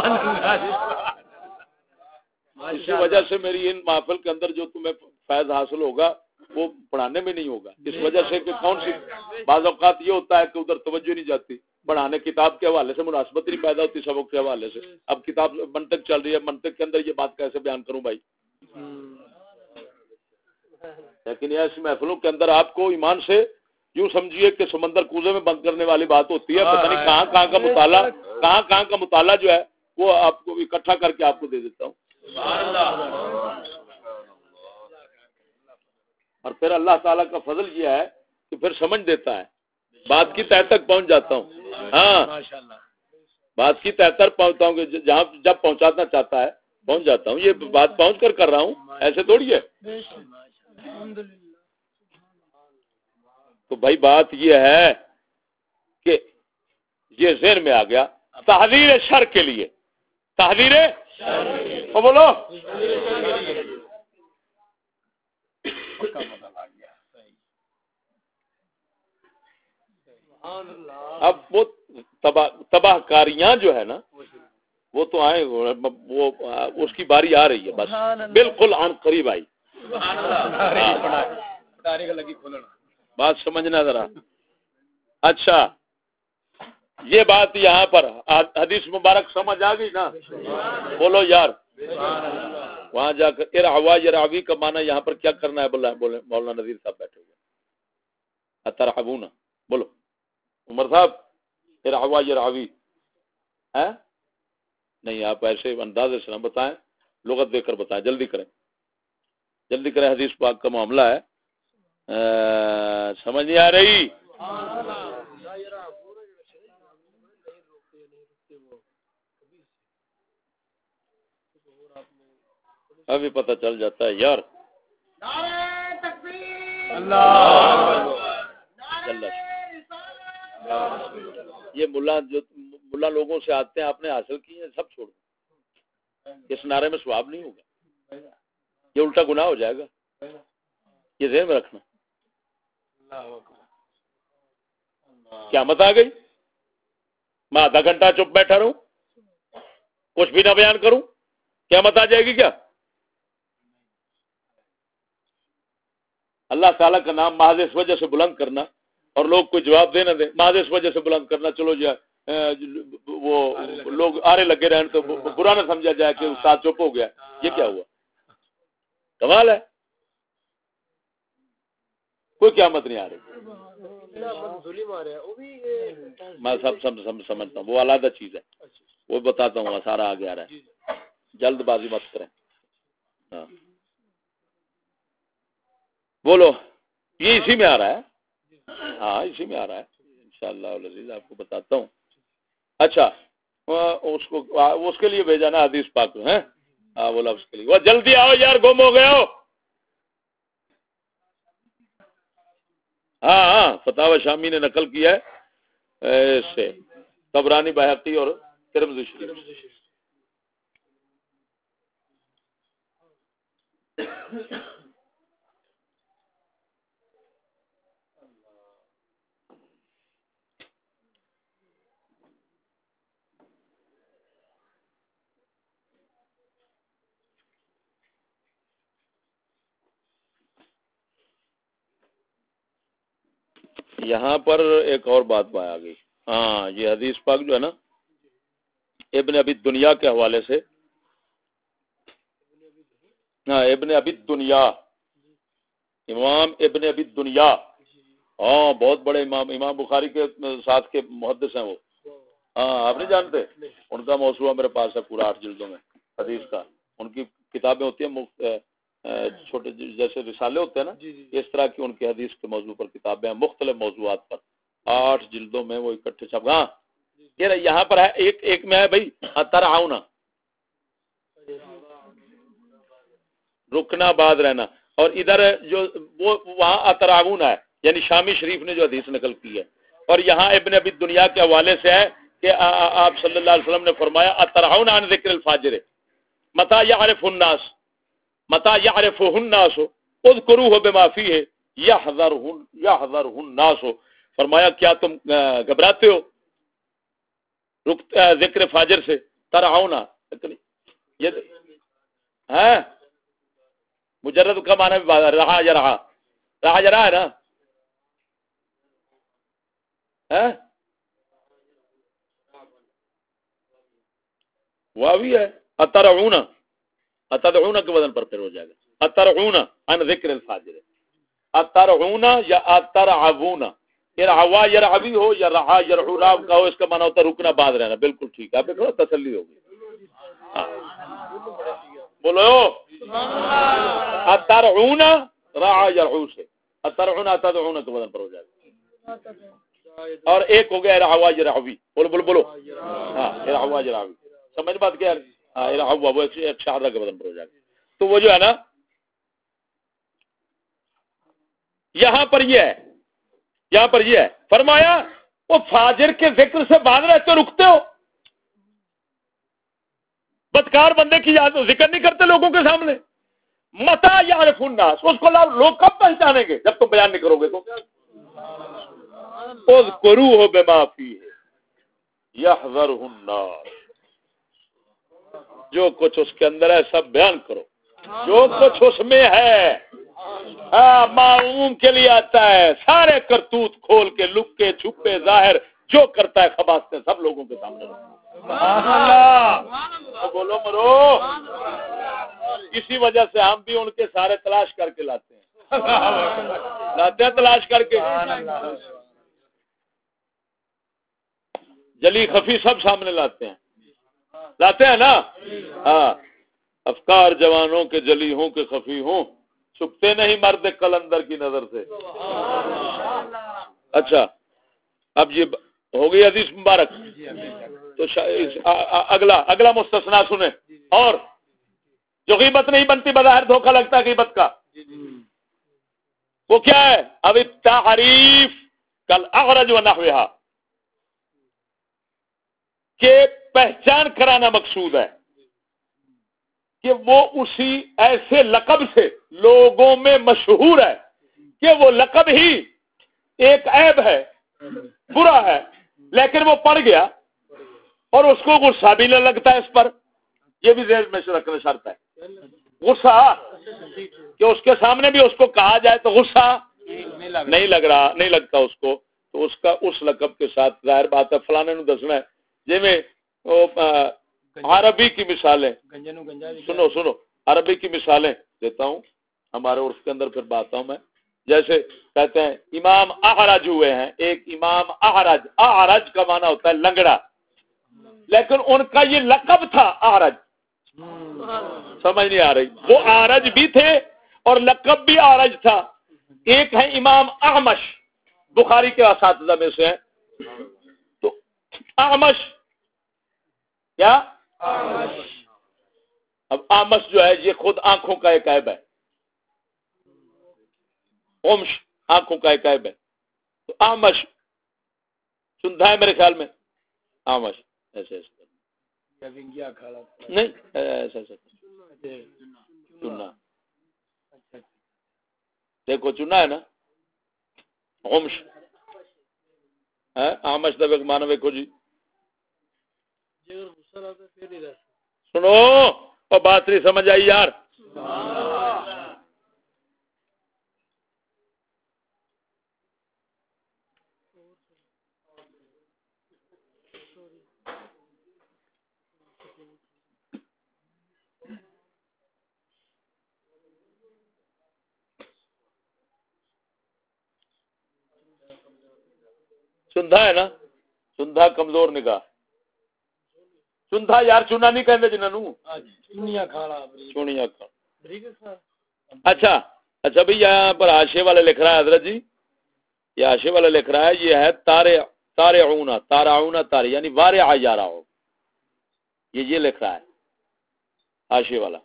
اسی وجہ سے میری ان محفل کے اندر جو تمہیں فیض حاصل ہوگا وہ پڑھانے میں نہیں ہوگا، اس وجہ سے کہ کون سی بعض اوقات یہ ہوتا ہے کہ ادھر توجہ نہیں جاتی، پڑھانے کتاب کے حوالے سے مناسبت نہیں پیدا ہوتی سبق کے حوالے سے۔ اب کتاب منطق چل رہی ہے، منطق کے اندر یہ بات کیسے بیان کروں بھائی؟ لیکن ایسی محفلوں کے اندر آپ کو ایمان سے یوں سمجھیے کہ سمندر کوزے میں بند کرنے والی بات ہوتی ہے، پتہ نہیں کہاں کا مطالعہ جو ہے وہ آپ کو اکٹھا کر کے آپ کو دے دیتا ہوں۔ اور پھر اللہ تعالیٰ کا فضل یہ ہے کہ پھر سمجھ دیتا ہے، بات کی تہ تک پہنچ جاتا ہوں۔ ہاں، بات کی تہ تک پہنچتا ہوں کہ جہاں جب پہنچانا چاہتا ہے پہنچ جاتا ہوں، یہ بات پہنچ کر رہا ہوں، ایسے تھوڑی ہے۔ تو بھائی بات یہ ہے کہ یہ ذہن میں آ گیا تحذیر شر کے لیے، تحذیر بولو اب وہ تباہ کاریاں جو ہے نا وہ تو آئے، وہ اس کی باری آ رہی ہے، بس بالکل عن قریب آئی۔ بات سمجھنا ذرا۔ اچھا، یہ بات یہاں پر حدیث مبارک سمجھ آ گئی نا؟ بولو یار، وہاں جا کر ارعوا یراوی کا معنی یہاں پر کیا کرنا ہے؟ بولے مولانا نذیر صاحب بیٹھے ہوئے، اترحبون، بولو عمر صاحب، ارعوا یراوی ہے نہیں؟ آپ ایسے انداز سے نہ بتائیں، لغت دے کر بتائیں، جلدی کریں جلدی کریں، حدیث پاک کا معاملہ ہے، سمجھ نہیں آ رہی؟ ابھی پتہ چل جاتا ہے یار۔ یہ ملا لوگوں سے آتے ہیں، آپ نے حاصل کی ہیں، سب چھوڑ دیں، اس نعرے میں ثواب نہیں ہوگا، یہ الٹا گناہ ہو جائے گا، یہ ذہن میں رکھنا۔ قیامت آ گئی، میں آدھا گھنٹہ چپ بیٹھا رہوں، کچھ بھی نہ بیان کروں، قیامت آ جائے گی کیا؟ اللہ تعالیٰ کا نام محض اس وجہ سے بلند کرنا اور لوگ کوئی جواب دے نہ دیں، محض اس وجہ سے بلند کرنا، چلو جی وہ لوگ آرے لگے رہن تو برا نہ سمجھا جائے کہ استاد چپ ہو گیا، یہ کیا ہوا؟ کمال ہے، کوئی قیامت نہیں آ رہی۔ میں سب سمجھتا ہوں، وہ علیحدہ چیز ہے، وہ بتاتا ہوں، سارا آگے آ رہا ہے، جلد بازی مت کریں۔ ہاں بولو، یہ اسی میں آ رہا ہے، ہاں اسی میں آ رہا ہے، انشاءاللہ العزیز آپ کو بتاتا ہوں۔ اچھا، اس کے لیے بھیجا نا حدیث پاک ہے، ہاں بولا اس کے لیے، وہ جلدی آؤ یار، گم ہو گئے ہو۔ ہاں فتاوی شامی نے نقل کیا ہے اس سے، طبرانی بہقی اور ترمذی شریف۔ یہاں پر ایک اور بات آ گئی. ہاں یہ حدیث پاک جو ہے نا ابن ابی دنیا کے حوالے سے، ہاں ابن ابی دنیا، امام ابن ابی دنیا، ہاں بہت بڑے امام بخاری کے ساتھ کے محدث ہیں وہ. ہاں آپ نہیں جانتے؟ ان کا موضوع میرے پاس ہے پورا 8 جلدوں میں حدیث کا. ان کی کتابیں ہوتی ہیں چھوٹے جیسے رسالے ہوتے ہیں نا، اس طرح کی ان کی حدیث کے موضوع پر کتابیں ہیں مختلف موضوعات پر 8 جلدوں میں وہ اکٹھے چھپ. ہاں یہاں پر ہے ایک میں ہے بھائی ترعون، رکنا بعد رہنا، اور ادھر جو وہ وہاں اتراون ہے یعنی شامی شریف نے جو حدیث نقل کی ہے، اور یہاں ابن ابی دنیا کے حوالے سے ہے کہ آپ صلی اللہ علیہ وسلم نے فرمایا اترعون عن ذکر الفاجر متى يعرف الناس متى يعرفه الناس اذكروه بما فيه يحذره الناس. فرمایا کیا تم گھبراتے ہو ذکر فاجر سے؟ ترعون یہ ہے مجرد کا معنی رہا یا رہا، رہا یا رہا ہے نا، واوی ہے. اترعون اتدعون کے وزن پر پھر ہو جائے گا اترعون عن ذکر الفاجر. اترعون یا اترعون، ارعوا یرعوی ہو یا رعا یرعو راو کا ہو، اس کا معنی ہوتا ہے رکنا بعد رہنا. بالکل ٹھیک ہے، آپ تھوڑا تسلی ہوگی. بولو اترعون رعا یرعو سے، اترعون اتدعون کے وزن پر ہو جائے گا. اور ایک ہو گیا ارعوا یرعوی. بولو بولو بولو، ہاں ارعوا یرعوی. سمجھ بات کیا ہے؟ ارعوا وہ ایک شہادہ کے وزن پر ہو جائے گا. تو وہ جو ہے نا یہاں پر یہ ہے، یہاں پر یہ ہے فرمایا وہ فاجر کے ذکر سے بعد رہتے رکتے ہو، بدکار بندے کی یاد ذکر نہیں کرتے لوگوں کے سامنے. متا یعرف الناس، اس کو لوگ کب پہچانیں گے؟ جب تم بیان نہیں کرو گے. تو اذکروہ بما فیہ یحذرہ الناس، جو کچھ اس کے اندر ہے سب بیان کرو، جو کچھ اس میں ہے معلوم کے لیے آتا ہے، سارے کرتوت کھول کے لکے چھپے ظاہر جو کرتا ہے خباثتیں سب لوگوں کے سامنے رکھو. بولو مرو. اسی وجہ سے ہم بھی ان کے سارے تلاش کر کے لاتے ہیں تلاش کر کے، جلی خفی سب سامنے لاتے ہیں نا. ہاں افکار جوانوں کے جلی ہوں کہ خفی ہوں، چھپتے نہیں مرد قلندر کی نظر سے. اچھا اب یہ ہو گئی حدیث مبارک. تو اگلا مستثنا سنیں. اور جو غیبت نہیں بنتی بظاہر دھوکہ لگتا ہے غیبت کا، وہ کیا ہے؟ اب تعریف کل اغرج و نحوہا، کہ پہچان کرانا مقصود ہے کہ وہ اسی ایسے لقب سے لوگوں میں مشہور ہے کہ وہ لقب ہی ایک عیب ہے، برا ہے، لیکن وہ پڑ گیا اور اس کو غصہ بھی نہ لگتا ہے اس پر. یہ بھی ذہن میں رکھنا شرط ہے. غصہ کہ اس کے سامنے بھی اس کو کہا جائے تو غصہ نہیں لگتا اس کو. تو اس کا اس لقب کے ساتھ ظاہر بات ہے فلانے نو دسنا ہے. جی میں عربی کی مثالیں سنو عربی کی مثالیں دیتا ہوں ہمارے عرف کے اندر، پھر بات ہوں میں. جیسے کہتے ہیں امام اعرج ہوئے ہیں، ایک امام اعرج کا معنی ہوتا ہے لنگڑا، لیکن ان کا یہ لقب تھا اعرج. سمجھ نہیں آ رہی؟ وہ اعرج بھی تھے اور لقب بھی اعرج تھا. ایک ہے امام اعمش، بخاری کے اساتذہ میں سے ہیں. تو اعمش کیا؟ اب اعمش جو ہے یہ خود آنکھوں کا ایک عیب ہے. اومش آنکھوں کا ایک عیب ہے. تو اعمش سنتا ہے میرے خیال میں اعمش ایسے نہیں ایسا چننا، دیکھو چننا ہے نا اومش اعمش دا معنی ویکھو جی. سنو اور بات نہیں سمجھ آئی یار. چندھا ہے نا, چندھا کمزور نگاہ. چندھا یار چونا نہیں کہندے جنہاں نو, چونیاں کھانا, چونیاں کھانا. اچھا اچھا بھئی یہاں پر حاشیے والے لکھ رہا ہے حضرت جی, یہ حاشیے والا لکھ رہا ہے یہ ہے تارعون تاری یعنی وارع جا رہا ہو, یہ لکھ رہا ہے حاشیے والا.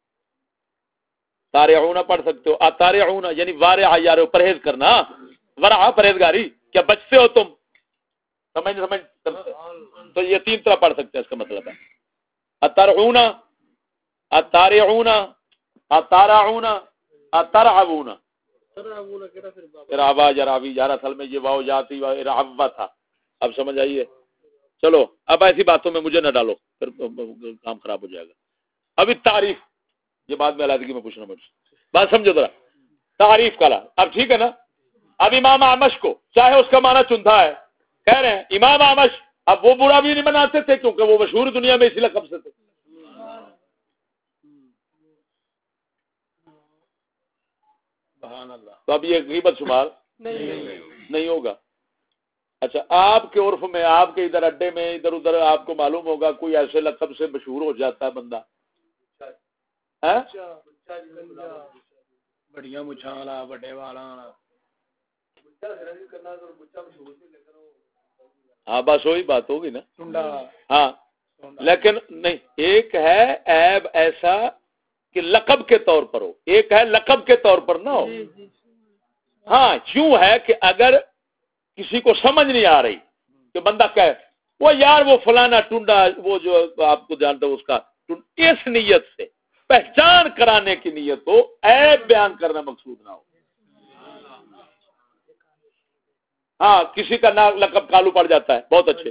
تارعون پڑھ سکتے ہو, اتارعون یعنی وارع جا رہے ہو, پرہیز کرنا, ورع پرہیزگاری, کیا بچتے ہو تم, سمجھ تو یہ تین طرح پڑھ سکتے ہیں, اس کا مطلب ہے اترعون اتارعون اتارعون اترعون. ارعبا جراوی یار اصل میں یہ واو جاتی ارعبا تھا, اب سمجھ آئیے. چلو اب ایسی باتوں میں مجھے نہ ڈالو, پھر کام خراب ہو جائے گا. ابھی تعریف, یہ بات میں علیحدگی میں پوچھنا مجھ سے, بات سمجھو ذرا. تعریف کا اب ٹھیک ہے نا. اب امام اعمش کو چاہے اس کا معنی چندھا ہے, کہہ رہے ہیں امام اعمش, اب وہ برا بھی نہیں بناتے تھے کیونکہ وہ مشہور دنیا میں اسی لقب سے تھے. تو اب یہ غیبت شمار نہیں ہوگا. اچھا آپ کے عرف میں, آپ کے ادھر اڈے میں ادھر ادھر آپ کو معلوم ہوگا کوئی ایسے لقب سے مشہور ہو جاتا ہے بندہ, بڑیاں مچھاں والا, بڑے والا, ہاں بس وہی بات ہوگی نا. ہاں لیکن نہیں, ایک ہے عیب ایسا کہ لقب کے طور پر ہو, ایک ہے لقب کے طور پر نہ ہو. ہاں یوں ہے کہ اگر کسی کو سمجھ نہیں آ رہی کہ بندہ کہے وہ یار وہ فلانا ٹنڈا, وہ جو آپ کو جانتے ہو اس کا, اس نیت سے پہچان کرانے کی نیت ہو, عیب بیان کرنا مقصود نہ ہو. ہاں کسی کا نام لقب کالو پڑ جاتا ہے, بہت اچھے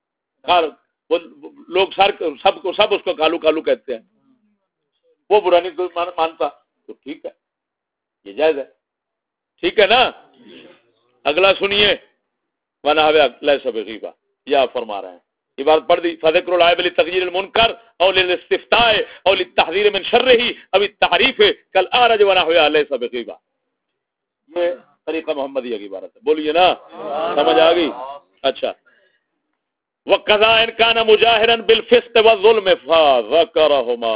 لوگ سب اس کو کالو کالو کہتے ہیں, وہ برا نہیں مانتا تو ٹھیک ہے, یہ جائز ہے, ٹھیک ہے نا. اگلا سنیے, ونحو لیس بغیبہ, یا فرما رہے ہیں عبارت پڑھ دی, فذکر العیب لتغییر المنکر او للاستفتاء او للتحذیر من شرہ او التعریف کالاعرج ونحو لیس بغیبہ. یہ طریقہ محمدیہ کی عبارت ہے, بولیے نا, سمجھ آ گئی. اچھا وقضا ان کان مجاہرا بالفسق والظلم فذکرہما,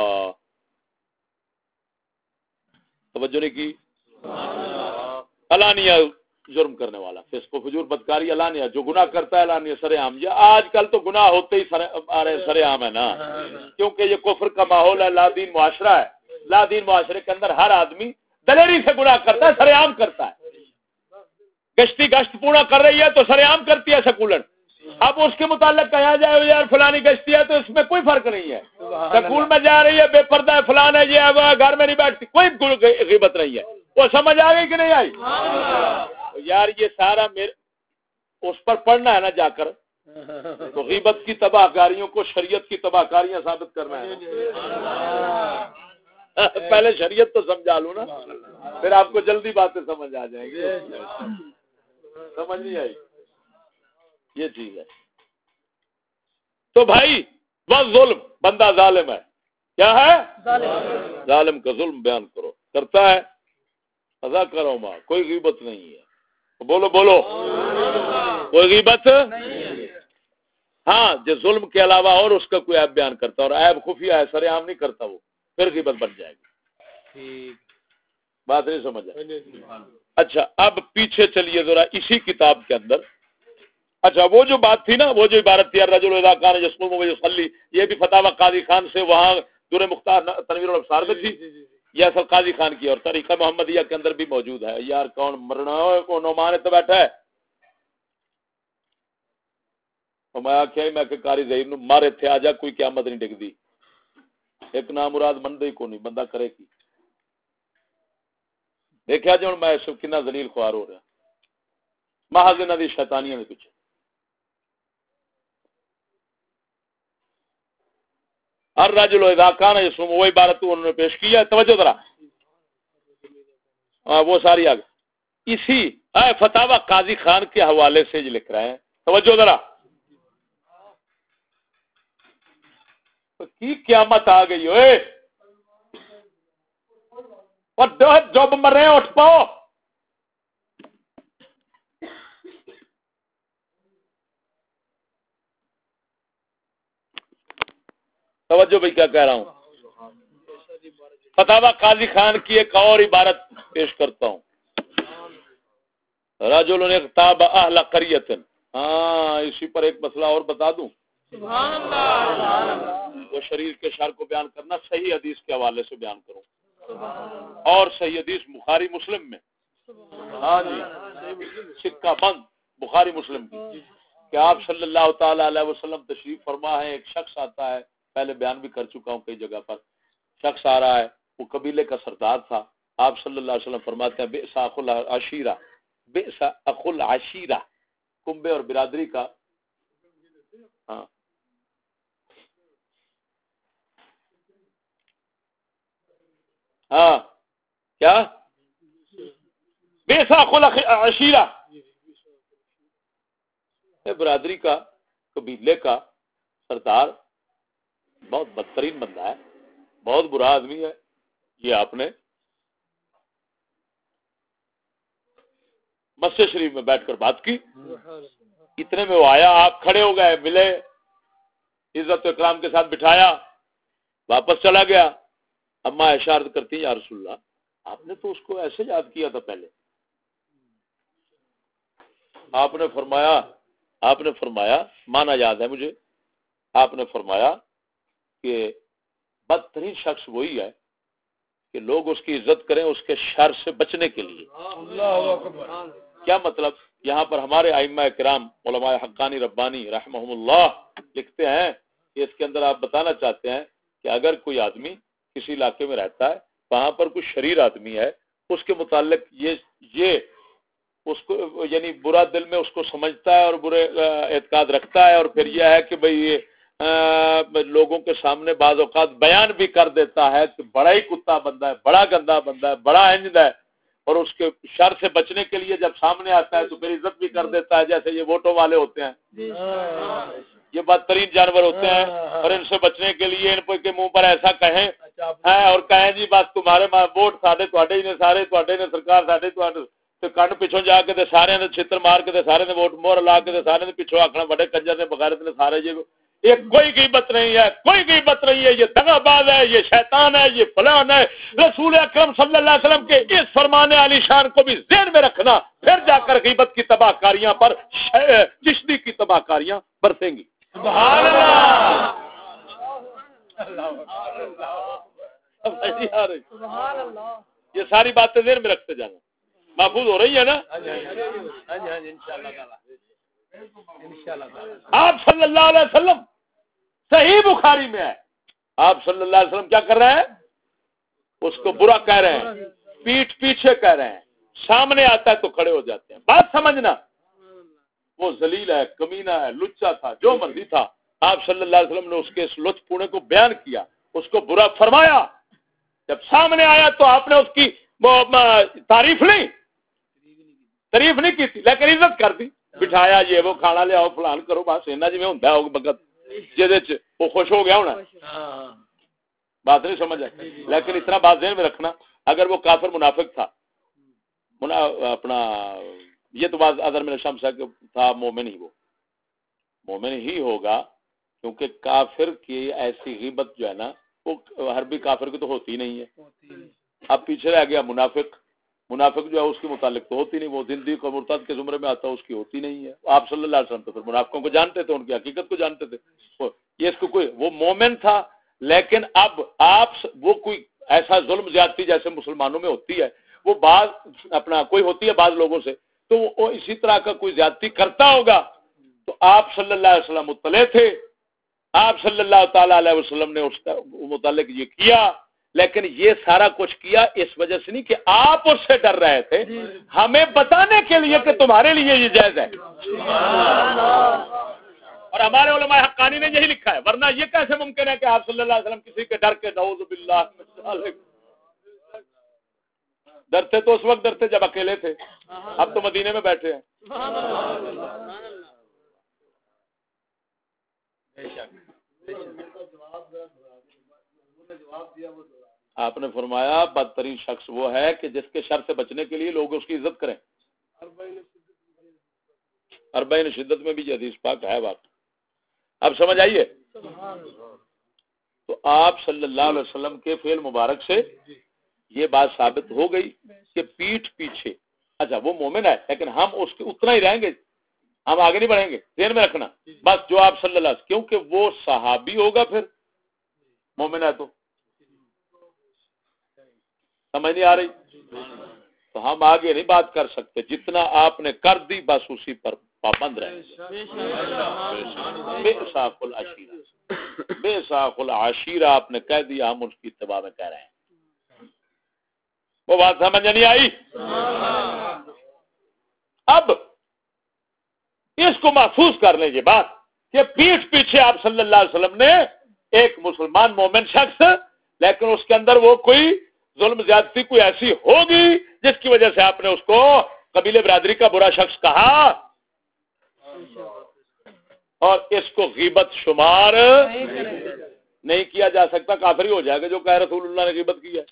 توجہ نہیں کی. علانیہ جرم کرنے والا, فسق و فجور بدکاری علانیہ, جو گناہ کرتا ہے علانیہ سر عام. یہ آج کل تو گناہ ہوتے ہی سر عام ہے نا, کیونکہ یہ کفر کا ماحول ہے, لا دین معاشرہ ہے. لا دین معاشرے کے اندر ہر آدمی دلیری سے گناہ کرتا ہے, سر عام کرتا ہے. گشتی گشت پورا کر رہی ہے تو سر عام کرتی ہے سکولر. اب اس کے متعلق کہا جائے یار فلانی گشتی ہے تو اس میں کوئی فرق نہیں ہے. سکول میں جا رہی ہے, بے پردہ ہے, فلان ہے, یہ ہے, وہ گھر میں نہیں بیٹھتی, کوئی غیبت نہیں ہے. وہ سمجھ آ گئی کہ نہیں آئی؟ یار یہ سارا اس پر پڑھنا ہے نا جا کر, تو غیبت کی تباہ کاریوں کو شریعت کی تباہ کاریاں ثابت کرنا ہے. پہلے شریعت تو سمجھا لوں نا, پھر آپ کو جلدی باتیں سمجھ آ جائیں گی. سمجھ نہیں آئی, یہ چیز ہے. تو بھائی وہ ظلم, بندہ ظالم ہے, کیا ہے ظالم کا ظلم بیان کرو, کرتا ہے ادا کرو ماں, کوئی غیبت نہیں ہے. بولو بولو, کوئی غیبت نہیں. ہاں جو ظلم کے علاوہ اور اس کا کوئی عیب بیان کرتا, اور عیب خفیہ ہے, سر عام نہیں کرتا, وہ پھر غیبت بن جائے گی. بات نہیں سمجھ آئی. اچھا اب پیچھے چلیے ذرا اسی کتاب کے اندر. اچھا وہ جو بات تھی نا, وہ جو عبارت تھی الرجل اذا کان یصوم ویصلی, یہ بھی فتاوی قاضی خان سے وہاں در مختار تنویر الابصار میں تھی. یہ اصل قاضی خان کی, اور طریقہ محمدیہ کے اندر بھی موجود ہے. یار کون مرنا ہے, کون نعمان تو بیٹھا ہے. میں آخیا میں کہ کاری ظہیر نو مارے تھے, آ جا, کوئی قیامت نہیں ڈگدی. ایک نام مراد منتے ہی کو نہیں, بندہ کرے کی. دیکھا جی ہوں میں کنا ذلیل خوار ہو رہا, محض انہاں دی شیطانیاں دے پیچھے. الرجل اذا کان یصوم, وہ عبارت انہوں نے پیش کی ہے, توجہ ذرا. وہ ساری آگے اسی فتاوی قاضی خان کے حوالے سے لکھ رہے ہیں, توجہ ذرا. کی قیامت آ گئی ہوئے, جب مرے اٹھ پاؤ. توجہ بھائی کیا کہہ رہا ہوں. فتاوی قاضی خان کی ایک اور عبارت پیش کرتا ہوں. رجل اغتاب اہل قریۃ. ہاں اسی پر ایک مسئلہ اور بتا دوں. سبحان اللہ. وہ شریر کے شر کو بیان کرنا صحیح حدیث کے حوالے سے بیان کروں. اور صحیح حدیث بخاری مسلم میں. ہاں جی سکہ بند بخاری مسلم کی کہ آپ صلی اللہ تعالی علیہ وسلم تشریف فرما ہے. ایک شخص آتا ہے, پہلے بیان بھی کر چکا ہوں کئی جگہ پر. شخص آ رہا ہے, وہ قبیلے کا سردار تھا. آپ صلی اللہ علیہ وسلم فرماتے ہیں بئس اخو العشیرہ, بئس اخو العشیرہ, کنبے اور برادری کا. ہاں ہاں کیا بئس اخو العشیرہ, برادری کا قبیلے کا سردار بہت بدترین بندہ ہے, بہت برا آدمی ہے. یہ آپ نے مسجد شریف میں بیٹھ کر بات کی. اتنے میں وہ آیا, آپ کھڑے ہو گئے, ملے, عزت و اکرام کے ساتھ بٹھایا, واپس چلا گیا. اما عائشہ عرض کرتی یا رسول اللہ, آپ نے تو اس کو ایسے یاد کیا تھا پہلے. آپ نے فرمایا مانا یاد ہے مجھے, آپ نے فرمایا کہ بدترین شخص وہی ہے کہ لوگ اس کی عزت کریں اس کے شر سے بچنے کے لیے. کیا مطلب؟ یہاں پر ہمارے ائمہ کرام علماء حقانی ربانی رحمہم اللہ لکھتے ہیں کہ اس کے اندر آپ بتانا چاہتے ہیں کہ اگر کوئی آدمی کسی علاقے میں رہتا ہے, وہاں پر کوئی شریر آدمی ہے, اس کے متعلق یہ اس کو یعنی برا دل میں اس کو سمجھتا ہے اور برے اعتقاد رکھتا ہے, اور پھر یہ ہے کہ بھئی یہ لوگوں کے سامنے بعض اوقات بیان بھی کر دیتا ہے کہ بڑا ہی کتا بندہ ہے, بڑا گندا بندہ ہے, بڑا انجد ہے, اور اس کے شر سے بچنے کے لیے جب سامنے آتا ہے تو پھر عزت بھی کر دیتا ہے. جیسے یہ ووٹوں والے ہوتے ہیں, یہ بدترین جانور ہوتے ہیں, اور ان سے بچنے کے لیے ان کے منہ پر ایسا کہیں اور کہیں جی بس تمہارے ووٹ ساڈے تواڈے ہی نے, سارے تواڈے نے, سرکار ساڈے تواڈے, تے کن پیچھوں جا کے تے سارے نے چھتر مار کے تے سارے نے ووٹ مہر لا کے تے سارے نے پیچھوں آکھنا بڑے کنجر نے, بغیرت نے سارے. یہ کوئی غیبت نہیں ہے, کوئی غیبت نہیں ہے, یہ دغا باز ہے, یہ شیطان ہے, یہ فلان ہے. رسول اکرم صلی اللہ علیہ وسلم کے اس فرمان علی شان کو بھی ذہن میں رکھنا, پھر جا کر غیبت کی تباہ کاریاں پر چشتی کی تباہ کاریاں برسیں گی. سبحان اللہ. یہ ساری باتیں ذہن میں رکھتے جانا, محفوظ ہو رہی ہے نا. آپ صلی اللہ علیہ وسلم صحیح بخاری میں ہے, آپ صلی اللہ علیہ وسلم کیا کر رہے ہیں, اس کو برا کہہ رہے ہیں, پیٹھ پیچھے کہہ رہے ہیں, سامنے آتا ہے تو کھڑے ہو جاتے ہیں. بات سمجھنا, وہ ذلیل ہے, کمینہ ہے, لچا تھا, جو مرضی تھا, آپ صلی اللہ علیہ وسلم نے اس کے اس لطف پونے کو بیان کیا, اس کو برا فرمایا. جب سامنے آیا تو آپ نے اس کی تعریف نہیں کی تھی, لیکن عزت کر دی, بٹھایا, یہ وہ کھانا لے آؤ, فلان کرو, بس اینا جی ہوندا ہے بگت جے وہ خوش ہو گیا ہونا. بات نہیں سمجھ آئی. لیکن اتنا بات ذہن میں رکھنا, اگر وہ کافر منافق تھا, اپنا یہ تو بات اظہر من الشمس تھا, مومن ہی, وہ مومن ہی ہوگا, کیونکہ کافر کی ایسی غیبت جو ہے نا, وہ ہر بھی کافر کی تو ہوتی نہیں ہے. اب پیچھے رہ گیا منافق جو ہے اس کے متعلق تو ہوتی نہیں, وہ زندگی کو مرتد کے زمرے میں آتا ہے, اس کی ہوتی نہیں ہے. آپ صلی اللہ علیہ وسلم تو پھر منافقوں کو جانتے تھے, ان کی حقیقت کو جانتے تھے. یہ اس کو کوئی وہ مومن تھا, لیکن اب آپ وہ کوئی ایسا ظلم زیادتی جیسے مسلمانوں میں ہوتی ہے, وہ بعض اپنا کوئی ہوتی ہے بعض لوگوں سے, تو وہ اسی طرح کا کوئی زیادتی کرتا ہوگا, تو آپ صلی اللہ علیہ وسلم مطلع تھے. آپ صلی اللہ تعالی علیہ وسلم نے اس کا متعلق یہ کیا, لیکن یہ سارا کچھ کیا اس وجہ سے نہیں کہ آپ اس سے ڈر رہے تھے, ہمیں بتانے کے لیے کہ تمہارے لیے یہ جائز ہے. اور ہمارے علماء حقانی نے یہی لکھا ہے, ورنہ یہ کیسے ممکن ہے کہ آپ صلی اللہ علیہ وسلم کسی کے ڈر کے نعوذ باللہ ڈرتے تو اس وقت ڈرتے جب اکیلے تھے, اب تو مدینے میں بیٹھے ہیں. آپ نے فرمایا بدترین شخص وہ ہے کہ جس کے شر سے بچنے کے لیے لوگ اس کی عزت کریں. اربعین شدت میں بھی حدیث پاک ہے. بات اب سمجھ آئیے. تو آپ صلی اللہ علیہ وسلم کے فعل مبارک سے یہ بات ثابت ہو گئی کہ پیٹھ پیچھے، اچھا وہ مومن ہے لیکن ہم اس کے اتنا ہی رہیں گے، ہم آگے نہیں بڑھیں گے، ذہن میں رکھنا بس جو آپ صلی اللہ علیہ وسلم، کیونکہ وہ صحابی ہوگا پھر مومن ہے تو سمجھ نہیں آ رہی، تو ہم آگے نہیں بات کر سکتے، جتنا آپ نے کر دی بس اسی پر پابند رہیں گے۔ بے ساق العشیرہ، بے ساق العشیرہ آپ نے کہہ دیا، ہم اس کی اتباع میں کہہ رہے ہیں۔ وہ بات سمجھ نہیں آئی؟ اب اس کو محفوظ کر لیں یہ بات کہ پیٹھ پیچھے آپ صلی اللہ علیہ وسلم نے ایک مسلمان مومن شخص، لیکن اس کے اندر وہ کوئی ظلم زیادتی کوئی ایسی ہوگی جس کی وجہ سے آپ نے اس کو قبیلے برادری کا برا شخص کہا، اور اس کو غیبت شمار نہیں کیا جا سکتا، کافر ہی ہو جائے گا جو کہہ رسول اللہ نے غیبت کی ہے۔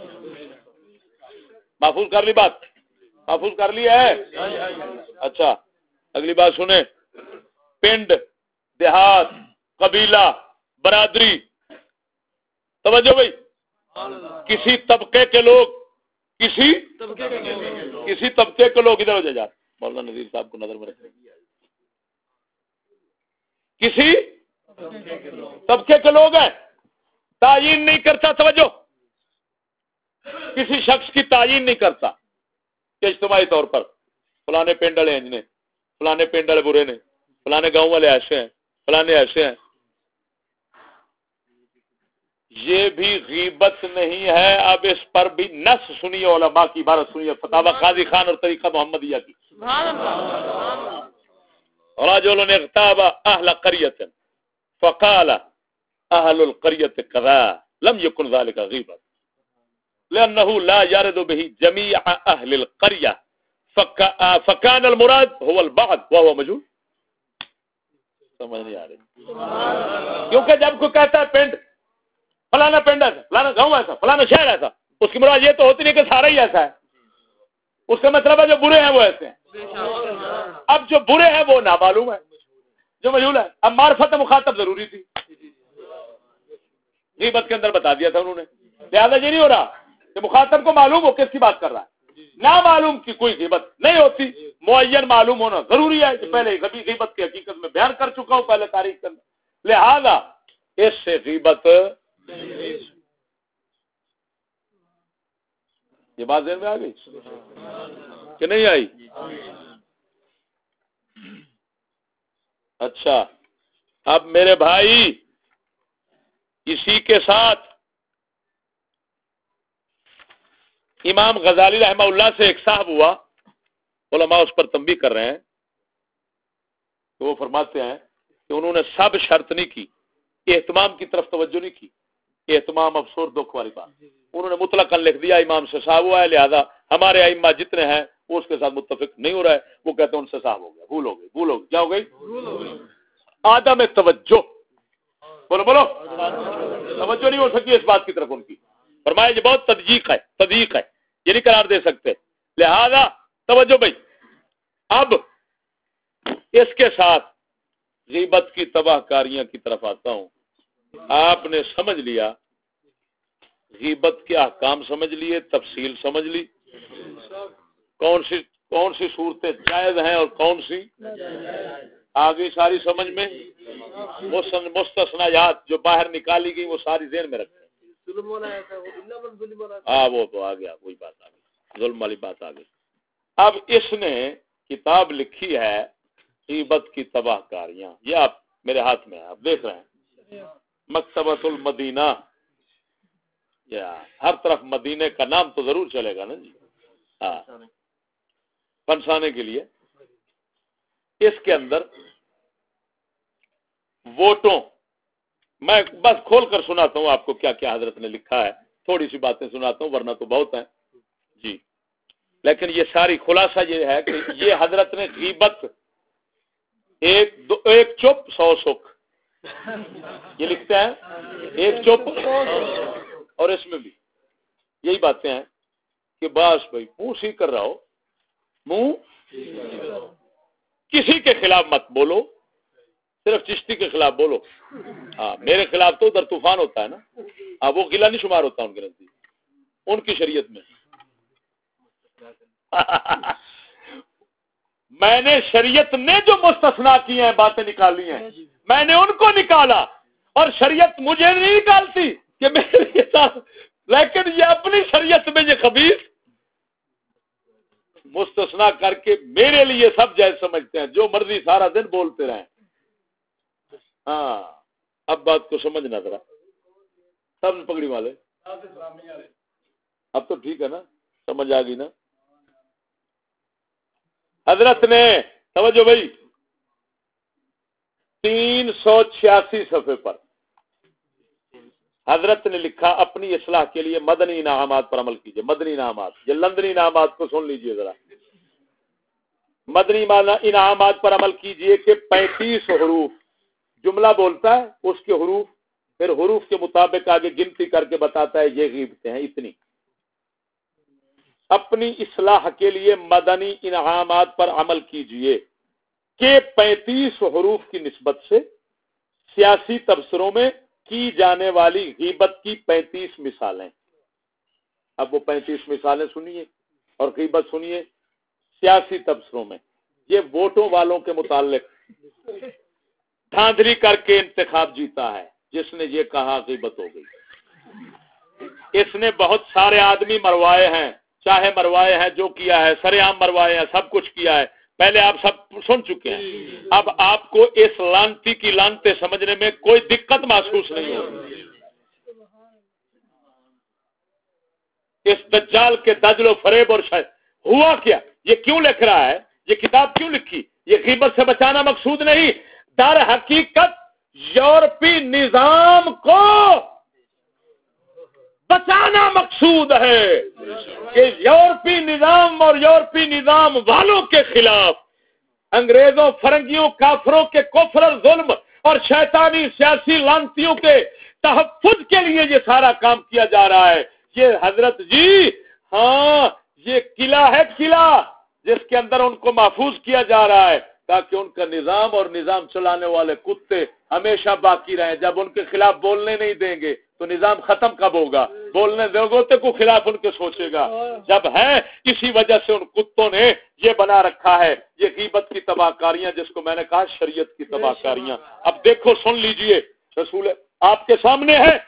محفوظ کر لی بات، محفوظ کر لی ہے؟ اچھا اگلی بات سنیں، پنڈ، دیہات، قبیلہ، برادری، توجہ بھائی، کسی طبقے کے لوگ، کسی طبقے کے لوگ، ادھر ہو جا مولانا نذیر صاحب کو نظر میں رکھیں، کسی طبقے کے لوگ ہیں، تعیین نہیں کرتا، توجہ، کسی شخص کی تعیین نہیں کرتا کہ اجتماعی طور پر فلانے پنڈ والے ہیں، فلانے پنڈ والے برے نے، فلانے گاؤں والے ایسے ہیں، فلانے ایسے ہیں، یہ بھی غیبت نہیں ہے۔ اب اس پر بھی نص سنیے، علماء کی عبارت سنیے، فتاوی قاضی خان اور طریقہ محمدیہ کی۔ رجل اغتاب اہل قریۃ فقال اہل القریۃ کذا لم یکن ذلک غیبت لانه لا يرد به جميع اهل القريه فكان المراد هو البعض وهو مجهول۔ سمجھ نہیں آ رہی، کیونکہ جب کوئی کہتا ہے پنڈ، فلانا پنڈ ایسا، فلانا گاؤں ایسا، فلانا شہر ایسا، اس کی مراد یہ تو ہوتی نہیں کہ سارا ہی ایسا ہے، اس کا مطلب ہے جو برے ہیں وہ ایسے ہیں۔ اب جو برے ہیں وہ نامعلوم ہے، جو مجہول ہے۔ اب معرفت مخاطب ضروری تھی، غیبت کے اندر بتا دیا تھا انہوں نے، لہٰذا یہ نہیں ہو رہا کہ مخاطب کو معلوم ہو کس کی بات کر رہا ہے، نامعلوم کی کوئی غیبت نہیں ہوتی، معین معلوم ہونا ضروری ہے، کہ پہلے کبھی غیبت کی حقیقت میں بیان کر چکا ہوں پہلے تاریخ کے اندر، لہذا اس سے غیبت، یہ بات ذہن میں آ گئی کہ نہیں آئی؟ اچھا اب میرے بھائی، اسی کے ساتھ امام غزالی رحمہ اللہ سے ایک صاحب ہوا، علماء اس پر تنبیہ کر رہے ہیں، تو وہ فرماتے ہیں کہ انہوں نے سب شرط نہیں کی، اہتمام کی طرف توجہ نہیں کی، اہتمام افسوس دکھ والی بات، انہوں نے مطلقاً لکھ دیا امام سے صاحب ہوا ہے، لہذا ہمارے ائمہ جتنے ہیں وہ اس کے ساتھ متفق نہیں ہو رہا ہے، وہ کہتے ہیں ان سے صاحب ہو گیا، بھول ہو گئی، کیا ہو گئی؟ عدم توجہ، بولو توجہ نہیں ہو سکتی اس بات کی طرف ان کی، فرمایا یہ بہت تضییق ہے، یہ نہیں قرار دے سکتے، لہذا توجہ بھائی۔ اب اس کے ساتھ غیبت کی تباہ کاریاں کی طرف آتا ہوں۔ آپ نے سمجھ لیا، غیبت کے احکام سمجھ لیے، تفصیل سمجھ لی، کون سی صورتیں جائز ہیں اور کون سی آگے ساری سمجھ میں، مستثنیات جو باہر نکالی گئی وہ ساری ذہن میں رکھیں۔ ہاں وہ تو آ گیا، وہی بات آ گئی، ظلم والی بات آ گئی۔ اب اس نے کتاب لکھی ہے غیبت کی تباہ کاریاں، یہ آپ میرے ہاتھ میں ہے، آپ دیکھ رہے ہیں، مکتبۃ المدینہ، یا ہر طرف مدینے کا نام تو ضرور چلے گا نا جی، ہاں، پنسانے کے لیے۔ اس کے اندر ووٹوں، میں بس کھول کر سناتا ہوں آپ کو کیا کیا حضرت نے لکھا ہے، تھوڑی سی باتیں سناتا ہوں ورنہ تو بہت ہیں جی، لیکن یہ ساری خلاصہ یہ ہے کہ یہ حضرت نے غیبت ایک چپ 100 سکھ، یہ لکھتے ہیں ایک چپ، اور اس میں بھی یہی باتیں ہیں کہ بس بھائی منہ سی کر رہا ہو، منہ کسی کے خلاف مت بولو، صرف چشتی کے خلاف بولو. ہاں میرے خلاف تو ادھر طوفان ہوتا ہے نا. ہاں وہ قلعہ نہیں شمار ہوتا ان کے نزدیک, ان کی شریعت میں. میں نے شریعت نے جو مستثنا کی ہیں باتیں نکالی ہیں, میں نے ان کو نکالا, اور شریعت مجھے نہیں نکالتی کہ میرے ساتھ. لیکن یہ اپنی شریعت میں یہ خبیث مستثنا کر کے میرے لیے سب جائز سمجھتے ہیں, جو مرضی سارا دن بولتے رہیں. ہاں اب بات کو سمجھنا ذرا, سب پگڑی والے اب تو ٹھیک ہے نا, سمجھ آ گئی نا. حضرت نے توجہ بھائی 386 صفحے پر حضرت نے لکھا اپنی اصلاح کے لیے مدنی انعامات پر عمل کیجئے. مدنی انعامات, یہ لندنی انعامات کو سن لیجئے ذرا. مدنی انعامات پر عمل کیجئے کہ 35 حروف جملہ بولتا ہے, اس کے حروف پھر حروف کے مطابق آگے گنتی کر کے بتاتا ہے یہ غیبتیں ہیں اتنی. اپنی اصلاح کے لیے مدنی انعامات پر عمل کیجئے کہ 35 حروف کی نسبت سے سیاسی تبصروں میں کی جانے والی غیبت کی 35 مثالیں. اب وہ 35 مثالیں سنیے اور غیبت سنیے سیاسی تبصروں میں. یہ ووٹوں والوں کے متعلق دھاندلی کر کے انتخاب جیتا ہے, جس نے یہ کہا غیبت ہو گئی. اس نے بہت سارے آدمی مروائے ہیں, چاہے مروائے ہیں, جو کیا ہے سرے عام مروائے ہیں, سب کچھ کیا ہے. پہلے آپ سب سن چکے ہیں. اب آپ کو اس لانتی کی لانتے سمجھنے میں کوئی دقت محسوس نہیں ہوگی. اس دجال کے دجل و فریب اور شاید ہوا کیا, یہ کیوں لکھ رہا ہے, یہ کتاب کیوں لکھی؟ یہ غیبت سے بچانا مقصود نہیں, در حقیقت یورپی نظام کو بچانا مقصود ہے کہ یورپی نظام اور یورپی نظام والوں کے خلاف انگریزوں, فرنگیوں, کافروں کے کفر اور ظلم اور شیطانی سیاسی لانتیوں کے تحفظ کے لیے یہ سارا کام کیا جا رہا ہے. یہ حضرت جی ہاں یہ قلعہ ہے, قلعہ جس کے اندر ان کو محفوظ کیا جا رہا ہے تاکہ ان کا نظام اور نظام چلانے والے کتے ہمیشہ باقی رہیں. جب ان کے خلاف بولنے نہیں دیں گے تو نظام ختم کب ہوگا؟ بولنے دو گے کو خلاف ان کے سوچے گا. جب ہے اسی وجہ سے ان کتوں نے یہ بنا رکھا ہے, یہ غیبت کی تباہ کاریاں, جس کو میں نے کہا شریعت کی تباہ کاریاں. اب دیکھو سن لیجئے, رسول آپ کے سامنے ہے.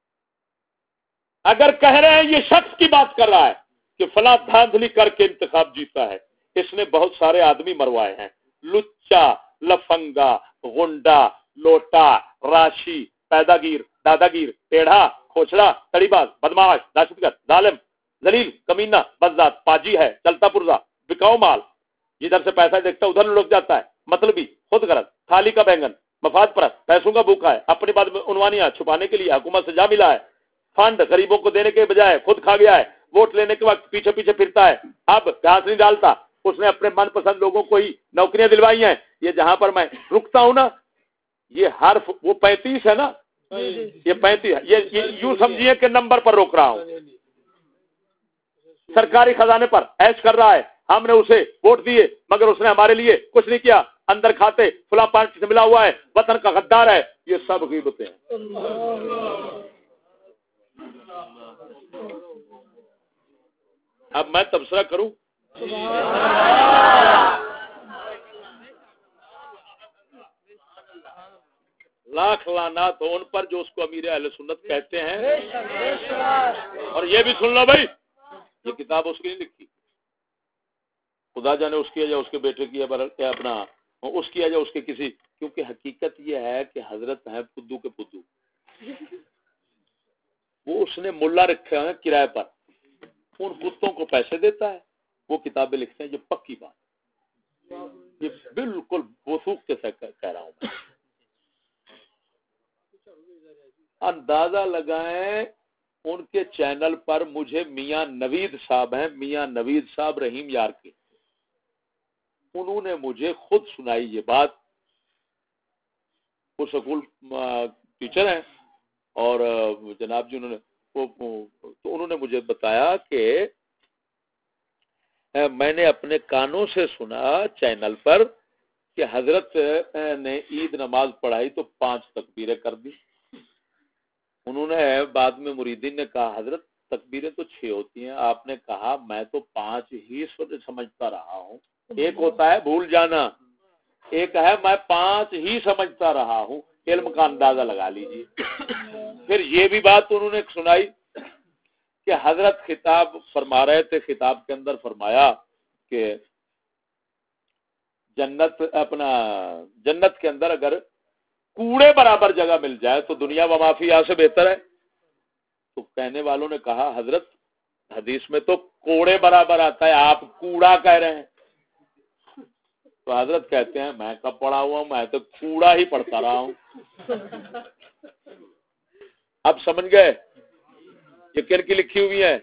اگر کہہ رہے ہیں یہ شخص کی بات کر رہا ہے کہ فلاں دھاندلی کر کے انتخاب جیتا ہے, اس نے بہت سارے آدمی مروائے ہیں. لچا, لفنگا, غنڈا, لوٹا, راشی, پیداگیر, داداگیر, ٹیڑھا, کھوچڑا, تڑی باز, بدماش, دہشتگرد, ظالم, ذلیل, کمینہ, بدذات, پاجی ہے, چلتا پرزا, بکاؤ مال, جدھر سے پیسہ دیکھتا ہے ادھر لٹ جاتا ہے, مطلبی, خود غرض, تھالی کا بینگن, مفاد پرست, پیسوں کا بھوکا ہے, اپنی بات میں عنوانیاں چھپانے کے لیے حکومت سے جا ملا ہے, فنڈ غریبوں کو دینے کے بجائے خود کھا گیا ہے, ووٹ لینے کے وقت پیچھے پیچھے پھرتا ہے, اب گھاس نہیں ڈالتا, اس نے اپنے من پسند لوگوں کو ہی نوکریاں دلوائی ہیں. یہ جہاں پر میں رکتا ہوں نا, یہ حرف وہ 35 ہے نا, یہ 35 ہے, یہ یوں سمجھیے کہ نمبر پر روک رہا ہوں. سرکاری خزانے پر ایش کر رہا ہے, ہم نے اسے ووٹ دیے مگر اس نے ہمارے لیے کچھ نہیں کیا, اندر کھاتے فلاں پارٹی سے ملا ہوا ہے, وطن کا غدار ہے. یہ سب غیبتیں ہیں. اب میں تبصرہ کروں, لاکھ لعنات ہو ان پر جو اس کو امیر اہل سنت کہتے ہیں. اور یہ بھی سن لو بھائی, یہ کتاب اس کی نہیں لکھی, خدا جانے اس کی ہے یا اس کے بیٹے کی ہے, اپنا اس کی ہے یا اس کے کسی, کیونکہ حقیقت یہ ہے کہ حضرت ہیں پدو کے پدو. وہ اس نے ملا رکھے ہیں کرائے پر, ان کتوں کو پیسے دیتا ہے, وہ کتابیں لکھتے ہیں. یہ پکی بات, یہ بالکل وثوق کے ساتھ کہہ رہا ہوں میں. اندازہ لگائیں ان کے چینل پر مجھے میاں نوید صاحب ہیں, میاں نوید صاحب رحیم یار کے, انہوں نے مجھے خود سنائی یہ بات. وہ سکول ٹیچر ہیں اور جناب جی انہوں نے مجھے بتایا کہ میں نے اپنے کانوں سے سنا چینل پر کہ حضرت نے عید نماز پڑھائی تو 5 تکبیریں کر دی. انہوں نے بعد میں مریدین نے کہا حضرت تکبیریں تو 6 ہوتی ہیں, آپ نے کہا میں تو 5 ہی سمجھتا رہا ہوں. ایک ہوتا ہے بھول جانا, ایک ہے میں 5 ہی سمجھتا رہا ہوں. علم کا اندازہ لگا لیجیے. پھر یہ بھی بات انہوں نے سنائی کہ حضرت خطاب فرما رہے تھے, خطاب کے اندر فرمایا کہ جنت کے اندر اگر کوڑے برابر جگہ مل جائے تو دنیا و مافیا سے بہتر ہے. تو کہنے والوں نے کہا حضرت حدیث میں تو کوڑے برابر آتا ہے, آپ کوڑا کہہ رہے ہیں. تو حضرت کہتے ہیں میں کب پڑھا ہوا ہوں, میں تو کوڑا ہی پڑھتا رہا ہوں. اب سمجھ گئے یہ کن کی لکھی ہوئی ہے؟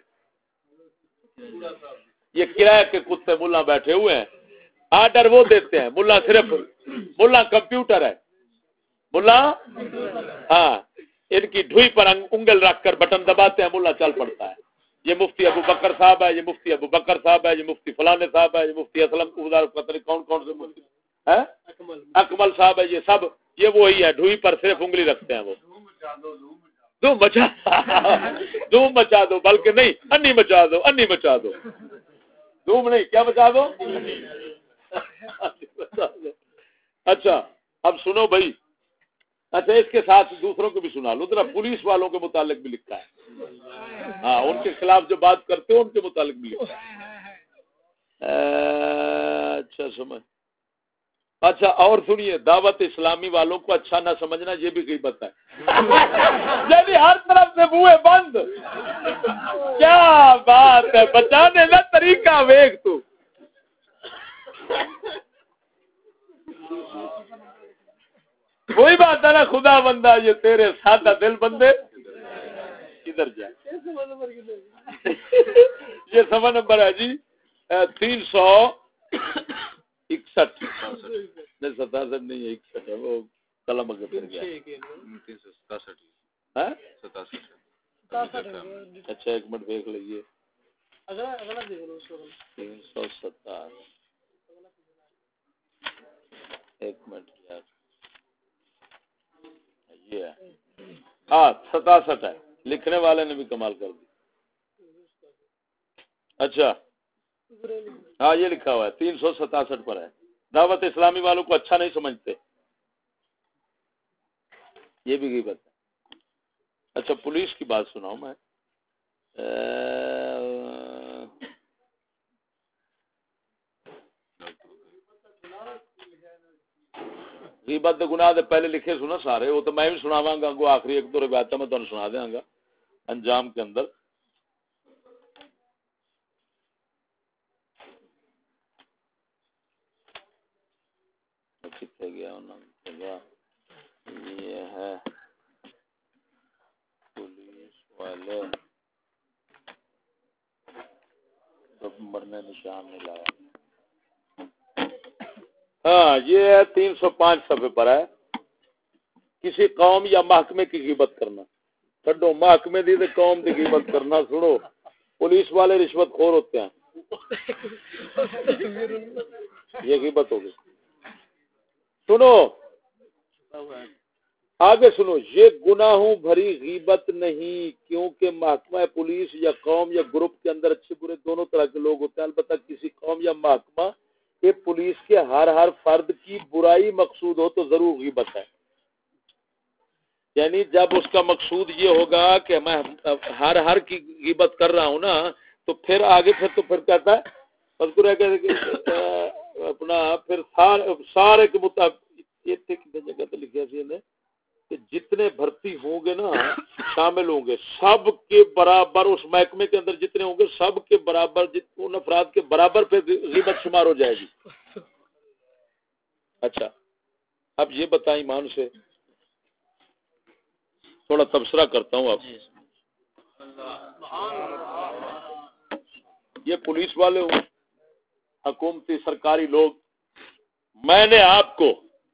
یہ کرایہ کے کتے ملا بیٹھے ہوئے ہیں, آرڈر وہ دیتے ہیں. ملا صرف ملا کمپیوٹر ہے, ملا ہاں ان کی ڈھوئی پر انگل رکھ کر بٹن دباتے ہیں, ملا چل پڑتا ہے. یہ مفتی ابو بکر صاحب ہے, یہ مفتی ابو بکر صاحب ہے, یہ مفتی فلانے صاحب ہے, یہ مفتی اسلم پتہ نہیں کون سے مفتی ہے, اکمل صاحب ہے. یہ سب یہ وہی ہے, ڈھوئی پر صرف انگلی رکھتے ہیں. وہ دھوم مچا دو بلکہ نہیں انی مچا دو, انی مچا دو, دھوم نہیں کیا مچا دو. اچھا اب سنو بھائی, اچھا اس کے ساتھ دوسروں کو بھی سنا لو ذرا. پولیس والوں کے متعلق بھی لکھا ہے, ہاں ان کے خلاف جو بات کرتے ہو ان کے متعلق بھی لکھا ہے. اچھا سمجھ. اچھا اور سنیے, دعوت اسلامی والوں کو اچھا نہ سمجھنا یہ بھی غیبت ہے. یعنی ہر طرف سے بوئے بند. کیا بات ہے, بچانے کا طریقہ ویکھ تو. وہی بات ہے نا, خدا بندہ یہ تیرے سادہ دل بندے کدھر جائے. یہ سوا نمبر ہے جی 361 نہیں 67 نہیں ہے 61 ہے, وہ قلم اگے پھر گیا 367. اچھا ایک منٹ دیکھ لیجیے 367 ایک منٹ یار یہ ہے ہاں 67 ہے. لکھنے والے نے بھی کمال کر دی. اچھا ہاں یہ لکھا ہوا ہے 367 پر ہے, دعوت اسلامی والوں کو اچھا نہیں سمجھتے, یہ بھی غیبت ہے. اچھا پولیس کی بات سناؤں میں. غیبت دے گناہ دے پہلے لکھے سنا سارے, وہ تو میں بھی سناواں گا گو آخری ایک دو روایت میں تمہیں سنا دیاں گا انجام کے اندر. کتنے گیا یہ ہے پولیس والے مرنے نشان نہیں لایا. ہاں یہ ہے 305 صفحے پر ہے. کسی قوم یا محکمے کی غیبت کرنا. چھڈو محکمے دی تے قوم دی غیبت کرنا. سنو پولیس والے رشوت خور ہوتے ہیں, یہ غیبت ہوگی. سنو آگے سنو, یہ گناہوں بھری غیبت نہیں کیونکہ محکمہ پولیس یا قوم یا گروپ کے اندر اچھے برے دونوں طرح کے لوگ ہوتے ہیں. البتہ کسی قوم یا محکمہ کے پولیس کے ہر فرد کی برائی مقصود ہو تو ضرور غیبت ہے. یعنی جب اس کا مقصود یہ ہوگا کہ میں ہر کی غیبت کر رہا ہوں نا, تو پھر آگے پھر کہتا ہے اپنا پھر سارے کے مطابق جگہ پہ لکھا سی نے کہ جتنے بھرتی ہوں گے نا شامل ہوں گے سب کے برابر, اس محکمے کے اندر جتنے ہوں گے سب کے برابر, ان افراد کے برابر پہ غیبت شمار ہو جائے گی. اچھا اب یہ بتائیں ایمان سے, تھوڑا تبصرہ کرتا ہوں. اب یہ پولیس والے ہوں, حکومتی سرکاری لوگ, میں نے آپ کو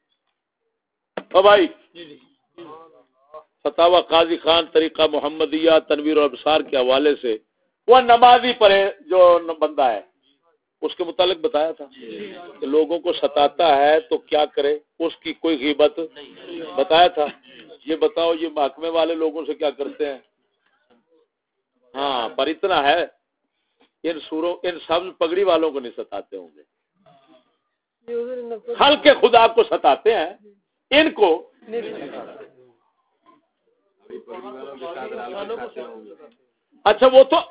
بھائی فتاوی قاضی خان طریقہ محمدیہ تنویر الابصار کے حوالے سے, وہ نمازی پڑھے جو بندہ ہے اس کے متعلق بتایا تھا کہ لوگوں کو ستاتا ہے تو کیا کرے، اس کی کوئی غیبت بتایا تھا۔ یہ بتاؤ یہ محکمے والے لوگوں سے کیا کرتے ہیں؟ ہاں پر اتنا ہے ان سبز پگڑی والوں کو نہیں ستاتے ہوں گے، خلق خدا کو ستاتے ہیں، ان کو اچھا وہ تو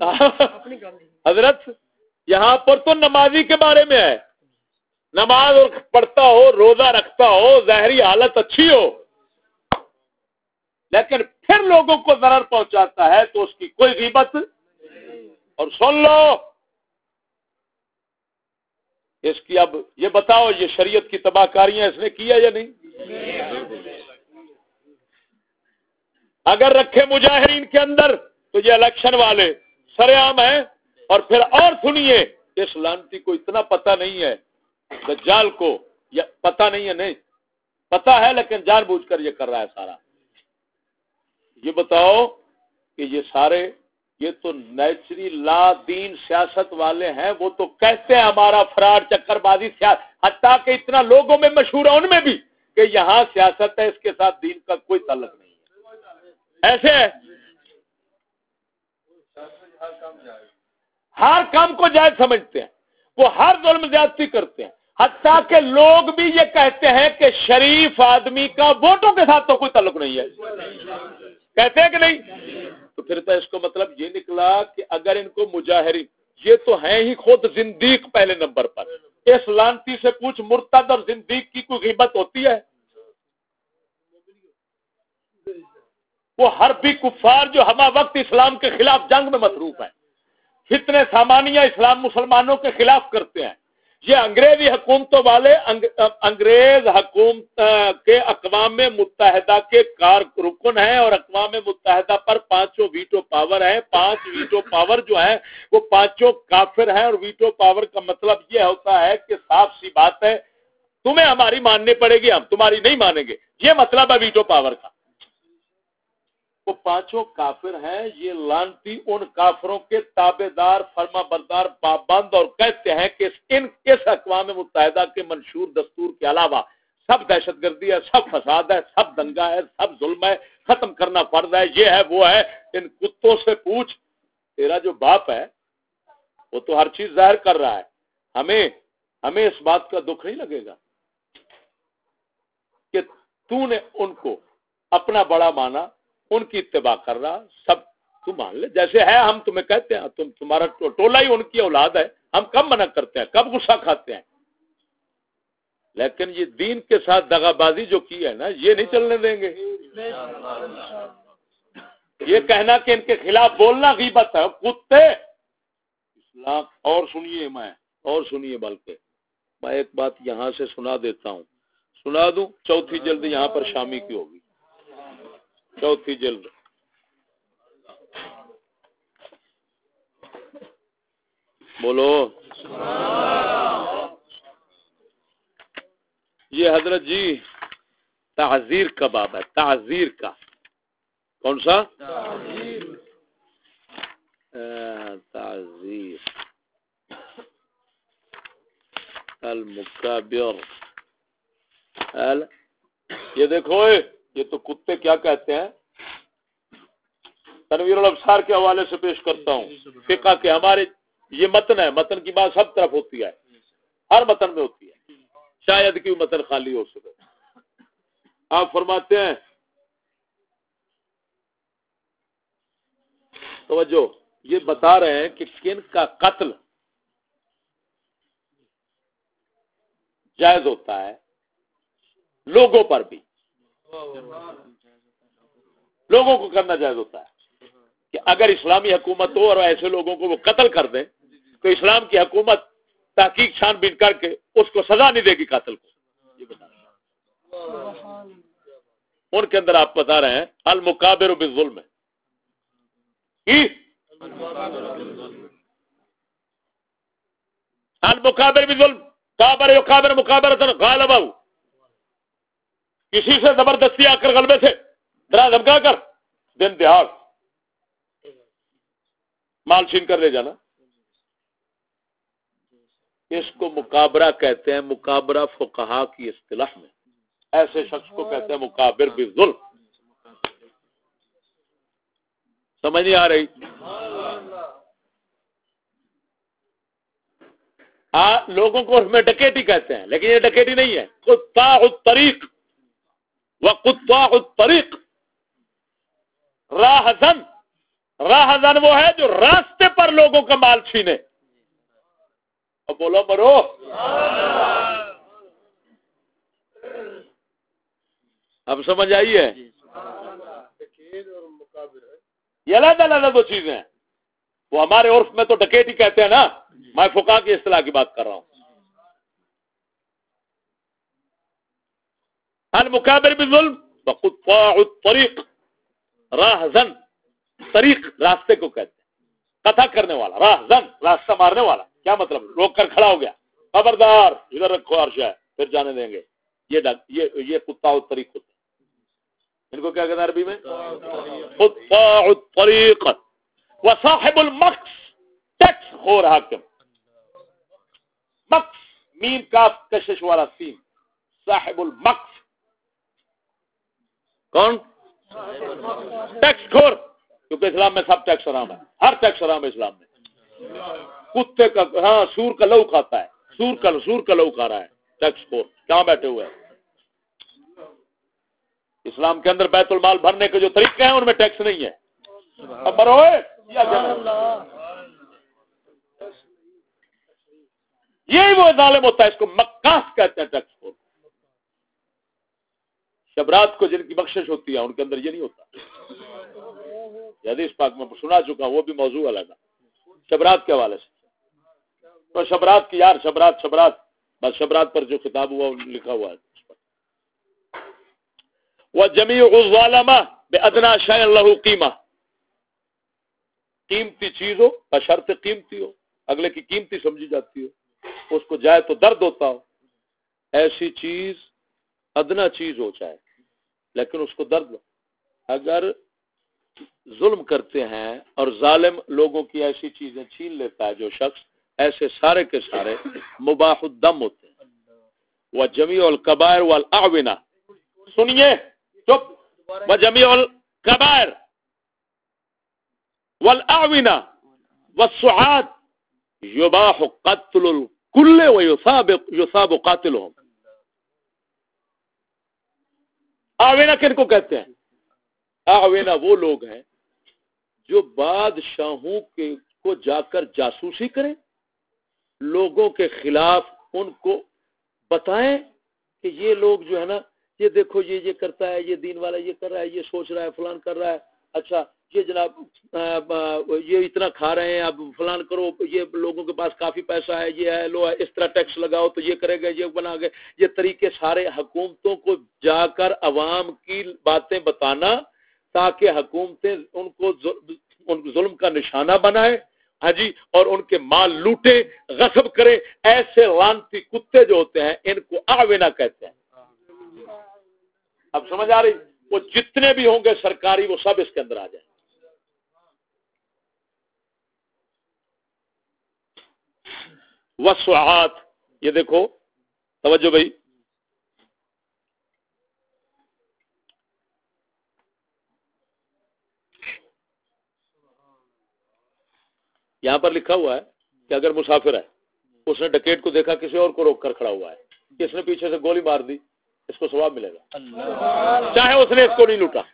حضرت یہاں پر تو نمازی کے بارے میں ہے، نماز پڑھتا ہو، روزہ رکھتا ہو، ظاہری حالت اچھی ہو، لیکن پھر لوگوں کو ضرر پہنچاتا ہے تو اس کی کوئی غیبت۔ اور سن لو اس کی، اب یہ بتاؤ یہ شریعت کی تباہ کاریاں اس نے کی ہے یا نہیں؟ اگر رکھے مجاہرین کے اندر تو یہ الیکشن والے سر عام ہیں، اور پھر اور سنیے اس لانتی کو اتنا پتہ نہیں ہے، دجال کو یا پتہ نہیں ہے، نہیں پتہ ہے لیکن جان بوجھ کر یہ کر رہا ہے سارا۔ یہ بتاؤ کہ یہ سارے یہ تو نیچری لا دین سیاست والے ہیں، وہ تو کہتے ہیں ہمارا فراڈ چکر بازی حتیٰ کہ اتنا لوگوں میں مشہور ہے ان میں بھی کہ یہاں سیاست ہے، اس کے ساتھ دین کا کوئی تعلق نہیں ہے۔ ایسے ہے ہر کام کو جائز سمجھتے ہیں، وہ ہر ظلم زیادتی کرتے ہیں، حتیٰ کہ لوگ بھی یہ کہتے ہیں کہ شریف آدمی کا ووٹوں کے ساتھ تو کوئی تعلق نہیں ہے، کہتے ہیں کہ نہیں؟ تو پھر تو اس کو مطلب یہ نکلا کہ اگر ان کو مجاہرین، یہ تو ہیں ہی خود زندیق پہلے نمبر پر، اس لانتی سے پوچھ مرتد اور زندیق کی کوئی غیبت ہوتی ہے؟ وہ حربی کفار جو ہمہ وقت اسلام کے خلاف جنگ میں مصروف ہیں، فتنے سامانیہ اسلام مسلمانوں کے خلاف کرتے ہیں، یہ انگریزی حکومتوں والے انگریز حکومت کے اقوام متحدہ کے کارکن ہیں، اور اقوام متحدہ پر 5 ویٹو پاور ہیں۔ 5 ویٹو پاور جو ہیں وہ 5 کافر ہیں، اور ویٹو پاور کا مطلب یہ ہوتا ہے کہ صاف سی بات ہے تمہیں ہماری ماننی پڑے گی، ہم تمہاری نہیں مانیں گے، یہ مطلب ہے ویٹو پاور کا۔ وہ 5 کافر ہیں، یہ لانتی ان کافروں کے تابع دار، فرما بردار، پابند، اور کہتے ہیں کہ اس اقوام متحدہ کے منشور دستور کے علاوہ سب دہشت گردی ہے، سب فساد ہے، سب دنگا ہے، سب ظلم ہے، ختم کرنا فرض ہے، یہ ہے وہ ہے۔ ان کتوں سے پوچھ تیرا جو باپ ہے وہ تو ہر چیز ظاہر کر رہا ہے، ہمیں اس بات کا دکھ نہیں لگے گا کہ تو نے ان کو اپنا بڑا مانا، ان کی اتباع کر رہا، سب تو مان لے جیسے ہے، ہم تمہیں کہتے ہیں تمہارا ٹولہ ہی ان کی اولاد ہے، ہم کب منع کرتے ہیں، کب غصہ کھاتے ہیں، لیکن یہ دین کے ساتھ دغا بازی جو کی ہے نا، یہ نہیں چلنے دیں گے۔ یہ کہنا کہ ان کے خلاف بولنا غیبت ہے، کتے اسلام۔ اور سنیے بلکہ میں ایک بات یہاں سے سنا دیتا ہوں، سنا دوں، 4 جلد یہاں پر شامی کی ہوگی، 4 جلد۔ بولو یہ حضرت جی تعزیر کا باب ہے، تعزیر کا، کون سا؟ تعزیر المکابر۔ یہ دیکھو یہ تو کتے کیا کہتے ہیں، تنویر الابصار کے حوالے سے پیش کرتا ہوں، فقہ کے ہمارے یہ متن ہے، متن کی بات سب طرف ہوتی ہے، ہر متن میں ہوتی ہے، شاید کہ متن خالی ہو سکے۔ آپ فرماتے ہیں توجہ، یہ بتا رہے ہیں کہ کن کا قتل جائز ہوتا ہے، لوگوں پر بھی، لوگوں کو کرنا جائز ہوتا ہے کہ اگر اسلامی حکومت ہو اور ایسے لوگوں کو وہ قتل کر دیں تو اسلام کی حکومت تحقیق چھان بین کر کے اس کو سزا نہیں دے گی قاتل کو۔ یہ بتا رہے ہیں ان کے اندر، آپ بتا رہے ہیں المکابر بالظلم ہے، المکابر بالظلم، کابر یکابر مکابرۃ غالبہ، کسی سے زبردستی آ کر غلبے سے ڈرا دھمکا کر دن دہاڑ مال چھین کر لے جانا، اس کو مکابرہ کہتے ہیں. مکابرہ فقہا کی اصطلاح میں ایسے شخص کو کہتے ہیں مکابر بالظلم. سمجھ نہیں آ رہی؟ لوگوں کو اس میں ڈکیٹی کہتے ہیں، لیکن یہ ڈکیٹی نہیں ہے. قطاع الطریق وقطاع الطریق راہزن. راہزن وہ ہے جو راستے پر لوگوں کا مال چھینے. اب بولو مرو. اب سمجھ آئی ہے؟ یہ علیحدہ علیحدہ دو چیزیں ہیں. وہ ہمارے عرف میں تو ڈکیٹی کہتے ہیں نا، میں فقہا کی اصطلاح کی بات کر رہا ہوں. المکابر بالظلم وقطاع الطریق راہزن. طریق راستے کو کہتے ہیں، قطع کرنے والا. راہزن راستہ مارنے والا. کیا مطلب؟ روک کر کھڑا ہو گیا، خبردار ادھر رکھو عرش ہے، پھر جانے دیں گے. یہ قطاع الطریق ہوتا ہے. ان کو کیا کہتے ہیں عربی میں؟ قطاع الطریق. وصاحب المقص ٹیکس خور حاکم. مقص میم کاف کشش والا سین. صاحب المقص کون؟ ٹیکس خور. کیونکہ اسلام میں سب ٹیکس حرام ہے، ہر ٹیکس حرام ہے اسلام میں. کتے کا، ہاں سور کا لہو کھاتا ہے، سور کا لہو کھا رہا ہے ٹیکس خور. کہاں بیٹھے ہوئے ہیں؟ اسلام کے اندر بیت المال بھرنے کے جو طریقے ہیں ان میں ٹیکس نہیں ہے. اب بروئے یہی وہ ظالم ہوتا ہے، اس کو مکاس کہتے ہیں ٹیکس خور. شبرات کو جن کی بخشش ہوتی ہے ان کے اندر یہ نہیں ہوتا. حدیث پاک میں سنا چکا، وہ بھی موضوع الگ ہے شبرات کے حوالے سے. تو شبرات کی یار شبرات بس شبرات پر جو خطاب ہوا لکھا ہوا ہے. وَجَمِيعُ الظَّالَمَةِ بِأَدْنَى شَيْءٍ لَهُ قِیمَةٌ. قیمتی چیز ہو بشرط قیمتی ہو، اگلے کی قیمتی سمجھی جاتی ہو، اس کو جائے تو درد ہوتا ہو. ایسی چیز ادنا چیز ہو چاہے لیکن اس کو درد ہو. اگر ظلم کرتے ہیں اور ظالم لوگوں کی ایسی چیزیں چھین لیتا ہے جو شخص، ایسے سارے کے سارے مباح الدم ہوتے ہیں. وَجَمِيعُ الْكَبَائِرِ وَالْأَعْوِنَةِ. سنیے چپ. وَجَمِيعُ الْكَبَائِرِ وَالْأَعْوِنَةِ وَالسُّعَاتِ يُبَاحُ قَتْلُ الْكُلِّ وَيُثَابُ قَاتِلُهُمْ. آوینہ کن کو کہتے ہیں؟ آوینہ وہ لوگ ہیں جو بادشاہوں کے کو جا کر جاسوسی کریں، لوگوں کے خلاف ان کو بتائیں کہ یہ لوگ جو ہے نا، یہ دیکھو یہ کرتا ہے، یہ دین والا یہ کر رہا ہے، یہ سوچ رہا ہے، فلان کر رہا ہے. اچھا یہ جناب یہ اتنا کھا رہے ہیں، اب فلان کرو، یہ لوگوں کے پاس کافی پیسہ ہے، یہ ہے لو ہے، اس طرح ٹیکس لگاؤ تو یہ کرے گا، یہ بنا گے. یہ طریقے سارے حکومتوں کو جا کر عوام کی باتیں بتانا تاکہ حکومتیں ان کو ظلم کا نشانہ بنائے، ہاں جی، اور ان کے مال لوٹے، غصب کرے. ایسے لعنتی کتے جو ہوتے ہیں ان کو آوینہ کہتے ہیں. اب سمجھ آ رہی؟ وہ جتنے بھی ہوں گے سرکاری وہ سب اس کے اندر آ جائیں. وسعات، یہ دیکھو توجہ بھائی، یہاں پر لکھا ہوا ہے کہ اگر مسافر ہے، اس نے ڈکیٹ کو دیکھا کسی اور کو روک کر کھڑا ہوا ہے، اس نے پیچھے سے گولی مار دی، اس کو ثواب ملے گا چاہے اس نے اس کو نہیں لوٹا،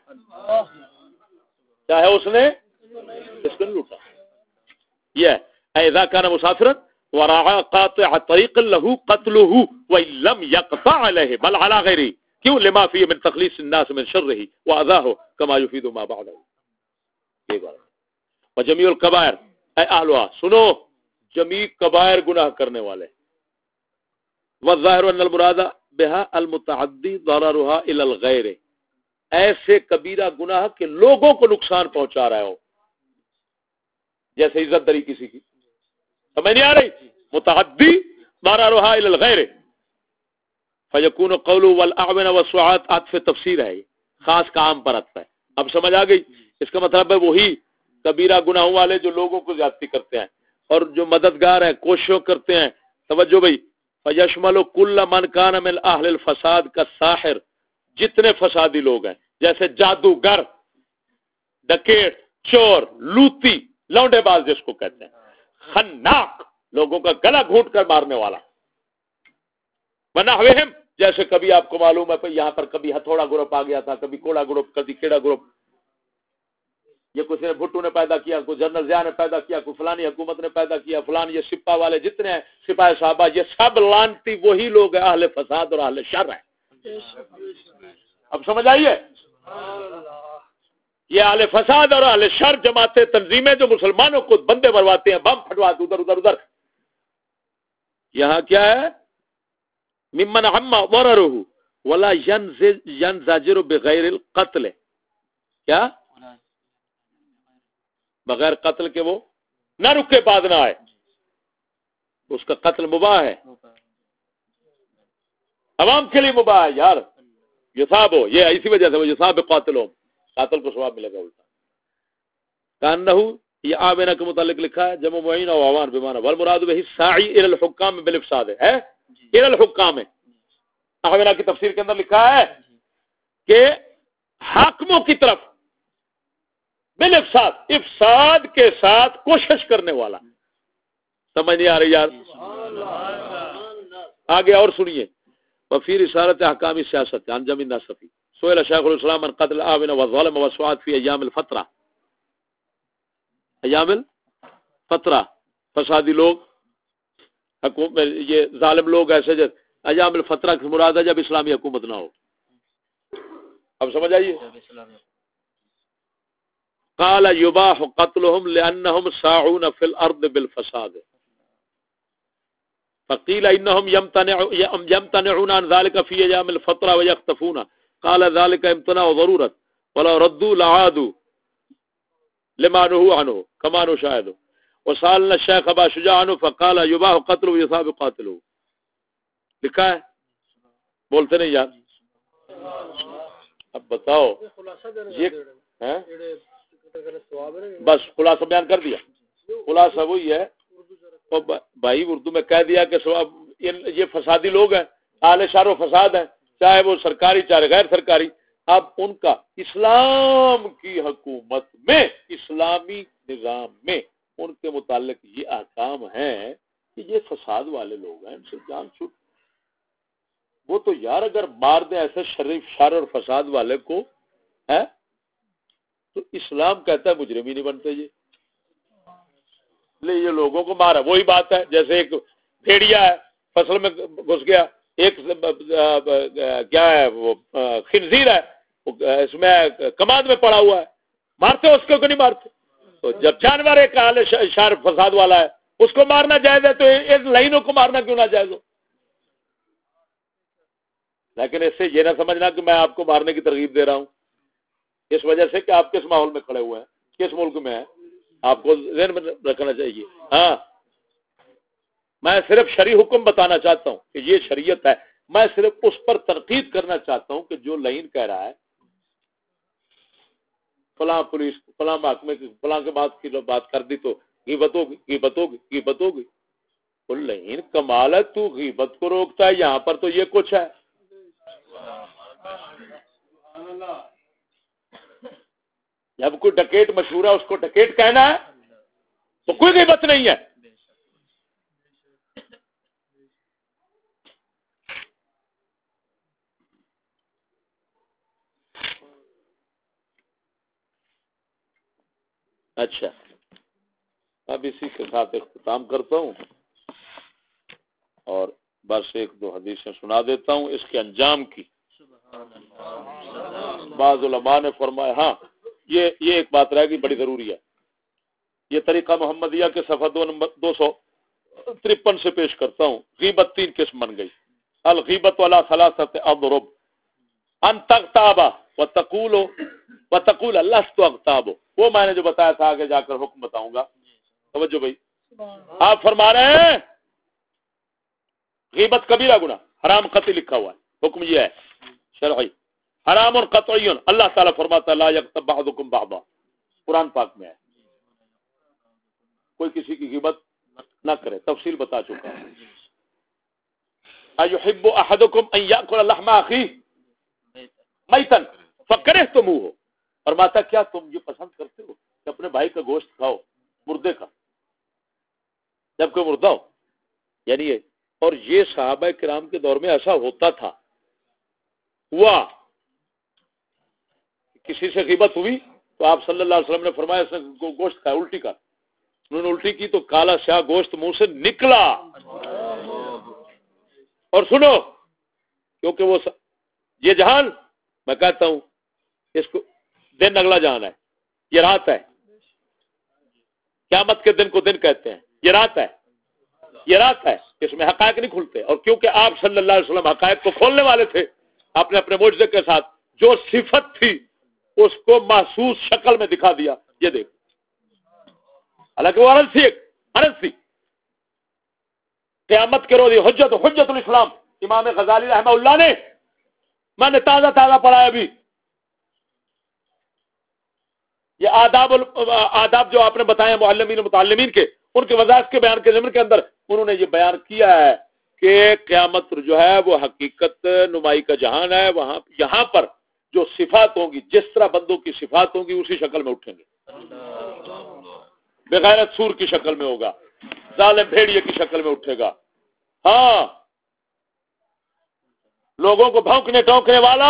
چاہے اس نے اس کو نہیں لوٹا. یہ اذا كان مسافرا وراعى قاطع طريق له قتله وان لم يقطع عليه بل على غيره. کیوں؟ لما فيه من تخليص الناس من شره واذاه كما يفيد ما بعده. یہ بات. وجميع الكبائر اے اہلها، سنو، جمیع کبائر گناہ کرنے والے. والظاہر ان المراد بها المتعدی ضررها الى الغیر، ایسے کبیرہ گناہ کہ لوگوں کو نقصان پہنچا رہے ہو، جیسے عزت دری کسی کی. سمجھ نہیں آ رہی؟ متعدی ضررها الى الغیر. فیکون قول والاعون والسعات عطف تفسیر ہے، خاص کا عام پر عطف ہے. اب سمجھ آ گئی؟ اس کا مطلب ہے وہی کبیرہ گناہوں والے جو لوگوں کو زیادتی کرتے ہیں اور جو مددگار ہیں، کوشش کرتے ہیں توجہ بھائی، فیشمل کل من کان من اہل الفساد کا ساحر، جتنے فسادی لوگ ہیں جیسے جادوگر، ڈکیٹ، چور، لوتی، لونڈے باز جس کو کہتے ہیں، خناق لوگوں کا گلا گھونٹ کر مارنے والا، ونحوہم جیسے کبھی آپ کو معلوم ہے یہاں پر کبھی ہتھوڑا گروپ آ گیا تھا، کبھی کوڑا گروپ، کبھی کیڑا گروپ، یہ کسی نے بھٹو نے پیدا کیا، کوئی جنرل ضیاء نے پیدا کیا، کوئی فلانی حکومت نے پیدا کیا، فلان یہ سپاہ والے جتنے ہیں سپاہ صحابہ، یہ سب لانتی وہی لوگ ہیں، اہل فساد اور اہل شر ہیں۔ اب سمجھ آئیے، یہ اہل فساد اور اہل شر جماعتیں، تنظیمیں جو مسلمانوں کو بندے مرواتے ہیں، بم پھٹواتے ادھر یہاں کیا ہے؟ ممن عم ضررہ ولا ينزجر بغیر القتل، کیا بغیر قتل کے وہ نہ رکے بعد نہ آئے، اس کا قتل مباح ہے، عوام کے لیے مباح ہے یار، یثاب ہو، یہ اسی وجہ سے وہ یثاب قاتل ہو، قاتل کو ثواب ملے گا الٹا۔ کانہ یہ آبینا کے متعلق لکھا ہے جمع معین و عوان بمعنی والمراد به الساعی الى الحکام بالافساد ہے الى الحکام ہے، آبینا کی تفسیر کے اندر لکھا ہے کہ حاکموں کی طرف بالافساد، افساد کے ساتھ کوشش کرنے والا، سمجھ نہیں آ رہی یار؟ آگے اور سنیے، وفي رسالة احکام السیاست عن جمع الناصفی سئل شیخ الاسلام عن قتل الآبن والظلم والسعاد في ایام الفترہ، ایام الفترہ فسادی لوگ، یہ ظالم لوگ ایسے جیسے ایام الفترہ کی مراد ہے جب اسلامی حکومت نہ ہو۔ اب سمجھ آئیے، قال يباح قتلهم لانهم ساعون في الارض بالفساد، فقيل انهم يمتنعون عن ذلك في ايام الفترة ويختفون، قال ذلك امتناع ضرورة ولو ردوا لعادوا لما نهوا عنه كما نشاهد، وسالنا الشيخ ابا شجاع عنه فقال يباح قتله ويثاب قاتله، لکھا ہے، بولتے نہیں یار؟ اب بتاؤ یہ بس خلاصہ بیان کر دیا، خلاصہ وہی ہے بھائی، اردو میں کہہ دیا کہ یہ فسادی لوگ ہیں، اہل شر و فساد ہیں، چاہے وہ سرکاری چاہے غیر سرکاری، اب ان کا اسلام کی حکومت میں، اسلامی نظام میں ان کے متعلق یہ احکام ہیں کہ یہ فساد والے لوگ ہیں، ان سے جان چھوٹ، وہ تو یار اگر مار دیں ایسے شریف شر اور فساد والے کو ہے تو اسلام کہتا ہے مجرم ہی نہیں بنتے یہ، لے یہ لوگوں کو مارا، وہی بات ہے جیسے ایک بھیڑیا ہے فصل میں گھس گیا، ایک کیا ہے وہ خنزیر ہے اس میں کماد میں پڑا ہوا ہے، مارتے اس کو نہیں مارتے؟ تو جب جانور ایک اہل شر فساد والا ہے اس کو مارنا جائز ہے تو ان لائنوں کو مارنا کیوں نہ جائز ہو؟ لیکن اس سے یہ نہ سمجھنا کہ میں آپ کو مارنے کی ترغیب دے رہا ہوں، اس وجہ سے کہ آپ کس ماحول میں کھڑے ہوئے ہیں، کس ملک میں ہیں، آپ کو ذہن میں رکھنا چاہیے۔ ہاں میں صرف شرعی حکم بتانا چاہتا ہوں کہ یہ شریعت ہے، میں صرف اس پر تنقید کرنا چاہتا ہوں کہ جو لائن کہہ رہا ہے فلاں پولیس فلاں محکمے کی فلاں کے بعد کی بات کر دی تو غیبت ہوگی غیبت ہوگی غیبت ہوگی، وہ لائن کمال ہے، تو غیبت کو روکتا ہے، یہاں پر تو یہ کچھ ہے۔ جب کوئی ڈکیٹ مشہور ہے اس کو ڈکیٹ کہنا ہے تو کوئی غیبت نہیں ہے۔ اچھا اب اسی کے ساتھ اختتام کرتا ہوں اور بس ایک دو حدیثیں سنا دیتا ہوں اس کے انجام کی۔ بعض علماء نے فرمایا، ہاں یہ ایک بات رہ گئی بڑی ضروری ہے، یہ طریقہ محمدیہ کے صفحہ 253 سے پیش کرتا ہوں۔ غیبت 3 قسم بن گئی، الغیبت علی ثلاثۃ اضرب، ان تغتاب وتقول لست اغتاب، وہ میں نے جو بتایا تھا آگے جا کر حکم بتاؤں گا۔ توجہ بھائی، آپ فرما رہے ہیں غیبت کبیرہ گناہ، حرام قطعی لکھا ہوا ہے، حکم یہ ہے شرعی، حرام اور قطعی، اللہ تعالیٰ فرماتا ہے لا یغتب بعضکم بعضا، قرآن پاک میں ہے، کوئی کسی کی غیبت نہ کرے، تفصیل بتا چکا ہے۔ ایحب احدکم ان یاکل لحم اخیہ میتا فکرہتموہ، اور ماتا کیا تم یہ پسند کرتے ہو کہ اپنے بھائی کا گوشت کھاؤ مردے کا جب کوئی مردہ ہو؟ یعنی یہ، اور یہ صحابہ کرام کے دور میں ایسا ہوتا تھا، ہوا کسی سے غیبت ہوئی تو آپ صلی اللہ علیہ وسلم نے فرمایا اس نے گوشت کھایا، الٹی کا، انہوں نے الٹی کی تو کالا سیاہ گوشت منہ سے نکلا۔ اور سنو، کیونکہ وہ یہ جہان، میں کہتا ہوں اس کو دن اگلا جہان ہے، یہ رات ہے، قیامت کے دن کو دن کہتے ہیں، یہ رات ہے، یہ رات ہے، اس میں حقائق نہیں کھلتے۔ اور کیونکہ آپ صلی اللہ علیہ وسلم حقائق کو کھولنے والے تھے، آپ نے اپنے معجزے کے ساتھ جو صفت تھی اس کو محسوس شکل میں دکھا دیا، یہ دیکھ، حالانکہ وہ عرض تھی قیامت کے روز حجت الاسلام امام غزالی رحمہ اللہ نے، میں نے تازہ پڑھا ہے ابھی، یہ آداب جو آپ نے بتائے معلمین متعلمین کے، ان کے وظائف کے بیان کے ضمن کے اندر انہوں نے یہ بیان کیا ہے کہ قیامت جو ہے وہ حقیقت نمائی کا جہان ہے، وہاں یہاں پر جو صفات ہوں گی، جس طرح بندوں کی صفات ہوں گی اسی شکل میں اٹھیں گے، بغیرت سور کی شکل میں ہوگا، ظالم بھیڑیے کی شکل میں اٹھے گا، ہاں لوگوں کو بھونکنے ٹونکنے والا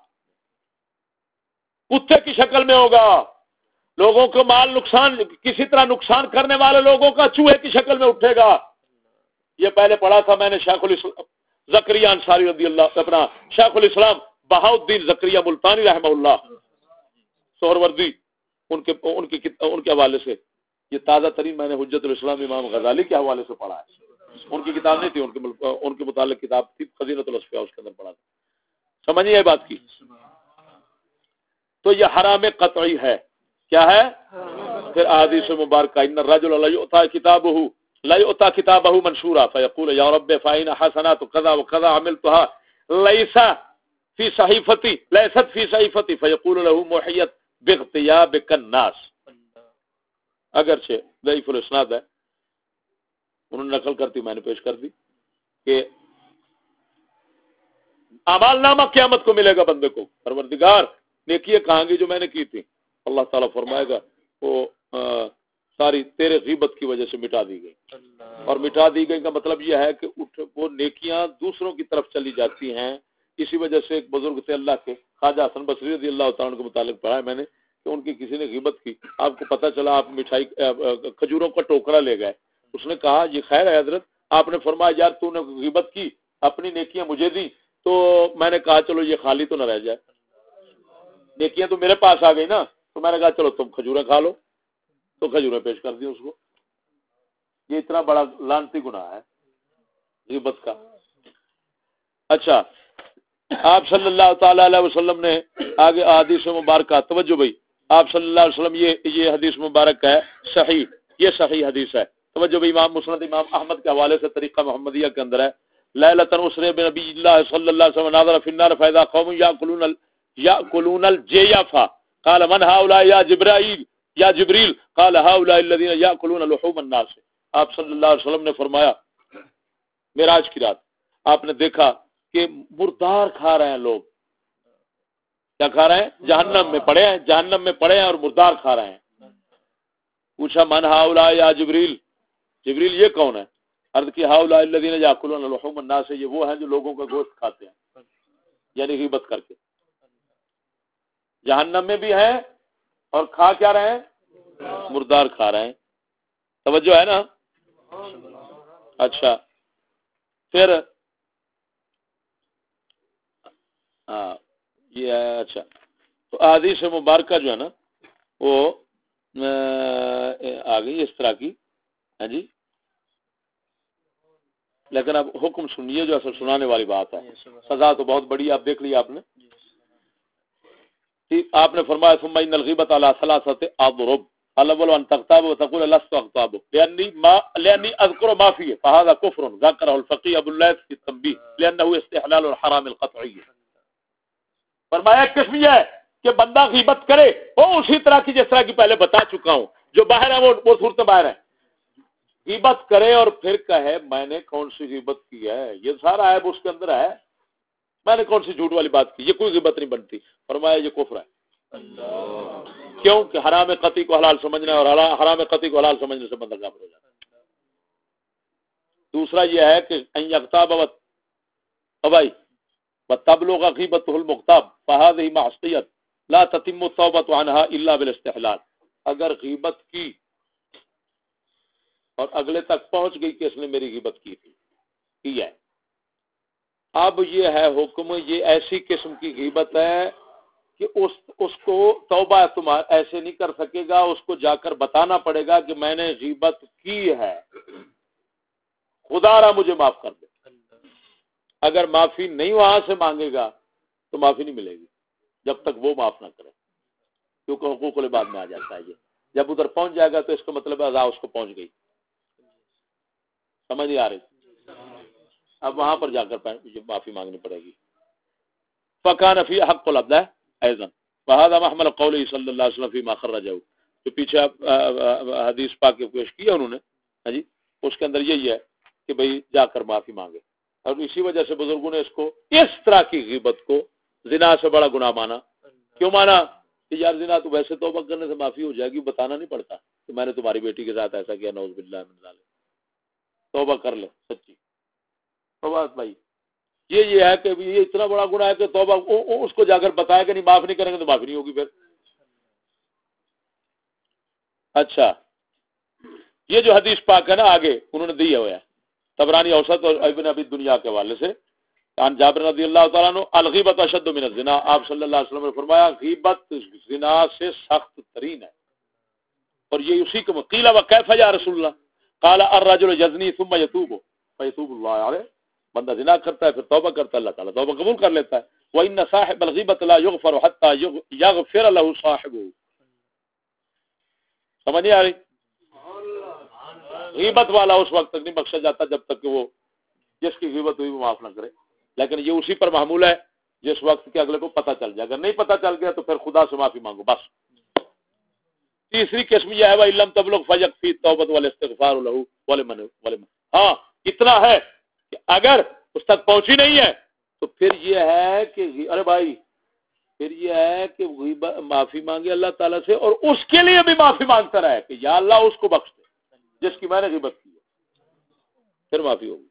کتے کی شکل میں ہوگا، لوگوں کو مال نقصان کسی طرح نقصان کرنے والے لوگوں کا چوہے کی شکل میں اٹھے گا۔ یہ پہلے پڑھا تھا میں نے شیخ الاسلام زکریا انصاری رضی اللہ، اپنا شیخ الاسلام بہاؤالدین زکریا ملتانی رحمہ اللہ سہروردی، ان کے حوالے سے یہ تازہ ترین میں نے حجت الاسلام امام غزالی کے حوالے سے پڑھا ہے، ان کی کتاب نہیں تھی، ان کے متعلق کتاب تھی خزینۃ الاصفیاء، اس کے اندر پڑھا تھا، سمجھیے یہ بات کی۔ تو یہ حرام قطعی ہے، کیا ہے؟ پھر احادیث مبارکہ ان الرجل لا يؤتى كتابه منشورا فيقول يا رب فإن حسنات كذا وكذا عملتها ليست في صحيفتي فيقول له محيت باغتيابك الناس، اگرچہ ضعیف الاسناد ہے، انہوں نے نقل کرتی، میں نے پیش کر دی کہ اعمال نامہ قیامت کو ملے گا بندے کو، پروردگار نیکیاں کہاں گی جو میں نے کی تھی، اللہ تعالیٰ فرمائے گا وہ ساری تیرے غیبت کی وجہ سے مٹا دی گئی، اور مٹا دی گئی کا مطلب یہ ہے کہ وہ نیکیاں دوسروں کی طرف چلی جاتی ہیں۔ اسی وجہ سے ایک بزرگ تھے اللہ کے، خواجہ حسن بصری رضی اللہ تعالیٰ عنہ کے متعلق پڑھا ہے میں نے کہ ان کی کسی نے غیبت کی، آپ کو پتہ چلا آپ مٹھائی کھجوروں کا ٹوکرا لے گئے، اس نے کہا یہ خیر ہے حضرت، آپ نے فرمایا یار تو نے غیبت کی، اپنی نیکیاں مجھے دی، تو میں نے کہا چلو یہ خالی تو نہ رہ جائے، نیکیاں تو میرے پاس آ گئی نا، تو میں نے کہا چلو تم کھجوریں کھا لو، تو کھجوریں پیش کر دی اس کو۔ یہ اتنا بڑا لعنتی گناہ ہے غیبت کا۔ اچھا، آپ صلی اللہ تعالی علیہ وسلم نے آگے حدیث مبارکہ، توجہ بھائی، آپ صلی اللہ علیہ وسلم یہ حدیث مبارک ہے صحیح، یہ صحیح حدیث ہے، توجہ بھائی، امام مسند امام احمد کے حوالے سے طریقہ محمدیہ کے اندر ہے، لیلۃ اسری بنبی اللہ صلی اللہ علیہ وسلم ناظر فی النار فاذا قوم یاکلون الجیفہ قال من هؤلاء یا جبریل قال هؤلاء الذين ياكلون لحوم الناس۔ آپ صلی اللہ علیہ وسلم نے فرمایا معراج کی رات آپ نے دیکھا کہ مردار کھا رہے ہیں لوگ، کیا کھا رہے ہیں؟ جہنم میں پڑے ہیں اور مردار کھا رہے ہیں۔ پوچھا من هؤلاء یا جبریل، جبریل یہ کون ہے؟ عرض کی هؤلاء الذين ياكلون لحوم الناس، یہ وہ ہیں جو لوگوں کا گوشت کھاتے ہیں، یعنی غیبت کر کے، جہنم میں بھی ہیں اور کھا کیا رہے ہیں؟ مردار کھا رہے ہیں، توجہ ہے نا؟ اچھا، پھر یہ ہے، اچھا تو احادیث مبارکہ جو ہے نا وہ آ گئی اس طرح کی، ہاں جی، لیکن اب حکم سنیے جو اصل سنانے والی بات ہے، سزا تو بہت بڑی، آپ دیکھ لیا آپ نے، آپ نے فرمایا ثم ان الغیبۃ علی ثلاثه اضرب، الاول ان تغتاب وتقول لست اغتاب لاني اذكر ما فيه فهذا كفر ذكره الفقيه ابو الليث في التنبيه لانه استحلال الحرام القطعي۔ فرمایا ایک قسم یہ ہے کہ بندہ غیبت کرے وہ اسی طرح کی جس طرح کی پہلے بتا چکا ہوں، جو باہر ہے وہ صورت باہر ہے، غیبت کرے اور پھر کہے میں نے کون سی غیبت کی ہے، یہ سارا عیب اس کے اندر ہے، میں نے کون سی جھوٹ والی بات کی، یہ کوئی غیبت نہیں بنتی. فرمایا یہ کفر ہے. کیوں کہ حرام قطعی کو حلال سمجھنا اور حرام قطعی کو حلال سمجھنے سے بندہ کافر ہو جاتا ہے. دوسرا یہ ہے کہ ان یغتاب بھائی وتبلغ غیبته المغتاب فهذه معصیہ لا تتم التوبة عنها الا بالاستحلال. اگر غیبت کی اور اگلے تک پہنچ گئی کہ اس نے میری غیبت کی ہے، اب یہ ہے حکم، یہ ایسی قسم کی غیبت ہے کہ اس کو توبہ تمہارا ایسے نہیں کر سکے گا، اس کو جا کر بتانا پڑے گا کہ میں نے غیبت کی ہے، خدا را مجھے معاف کر دے. اگر معافی نہیں وہاں سے مانگے گا تو معافی نہیں ملے گی جب تک وہ معاف نہ کرے، کیونکہ حقوق العباد میں آ جاتا ہے. یہ جب ادھر پہنچ جائے گا تو اس کا مطلب ہے عذاب اس کو پہنچ گئی. سمجھ نہیں آ رہی؟ اب وہاں پر جا کر معافی مانگنی پڑے گی. فکان فی حق العبد ایضا وهذا محمل قوله صلی اللہ علیہ وسلم فيما خرجه، جو پیچھے حدیث پاک پیش کیا انہوں نے، ہاں جی، اس کے اندر یہی ہے کہ بھئی جا کر معافی مانگے. اور اسی وجہ سے بزرگوں نے اس کو اس طرح کی غیبت کو زنا سے بڑا گناہ مانا. کیوں مانا؟ کہ یار زنا تو ویسے توبہ کرنے سے معافی ہو جائے گی، بتانا نہیں پڑتا کہ میں نے تمہاری بیٹی کے ساتھ ایسا کیا، نعوذ باللہ من ذالک. توبہ کر لے سچی توبہ. بھائی یہ ہے کہ یہ اتنا بڑا گناہ ہے کہ توبہ اس کو جا کر بتایا کہ نہیں، معاف نہیں کریں گے تو معافی نہیں ہوگی پھر. اچھا، یہ جو حدیث پاک ہے نا آگے انہوں نے دیا ہوا ہے طبرانی اوسط اور ابن ابی دنیا کے حوالے سے، عن جابر رضی اللہ تعالیٰ عنہ الغیبت اشد من الزنا. آپ صلی اللہ علیہ وسلم نے فرمایا غیبت زنا سے سخت ترین ہے. اور یہ اسی کو قیل وکیف یا رسول اللہ قال الرجل یزنی ثم یتوب فیتوب اللہ علیہ. بندہ زنا کرتا ہے پھر توبہ کرتا ہے، اللہ تعالیٰ توبہ قبول کر لیتا ہے. وَإِنَّ صَاحِبَ الْغِيبَةِ لَا يُغْفَرُ حَتَّى يَغْفِرَ لَهُ صَاحِبُهُ. سمجھ نہیں آ رہی؟ غیبت والا اس وقت تک نہیں بخشا جاتا جب تک کہ وہ جس کی غیبت ہوئی وہ معاف نہ کرے. لیکن یہ اسی پر محمول ہے جس وقت کے اگلے کو پتہ چل جائے. اگر نہیں پتہ چل گیا تو پھر خدا سے معافی مانگو بس. تیسری قسم یہ ہے وَإِن لَّمْ تَبْلُغْ فَيَكْفِي التَّوْبَةُ وَالِاسْتِغْفَارُ لَهُ وَلِمَنْ. ہاں اتنا ہے کہ اگر اس تک پہنچی نہیں ہے تو پھر یہ ہے کہ ارے بھائی پھر یہ ہے کہ معافی مانگے اللہ تعالیٰ سے، اور اس کے لیے بھی معافی مانگتا رہے کہ یا اللہ اس کو بخش دے جس کی میں نے غیبت کی ہے، پھر معافی ہوگی.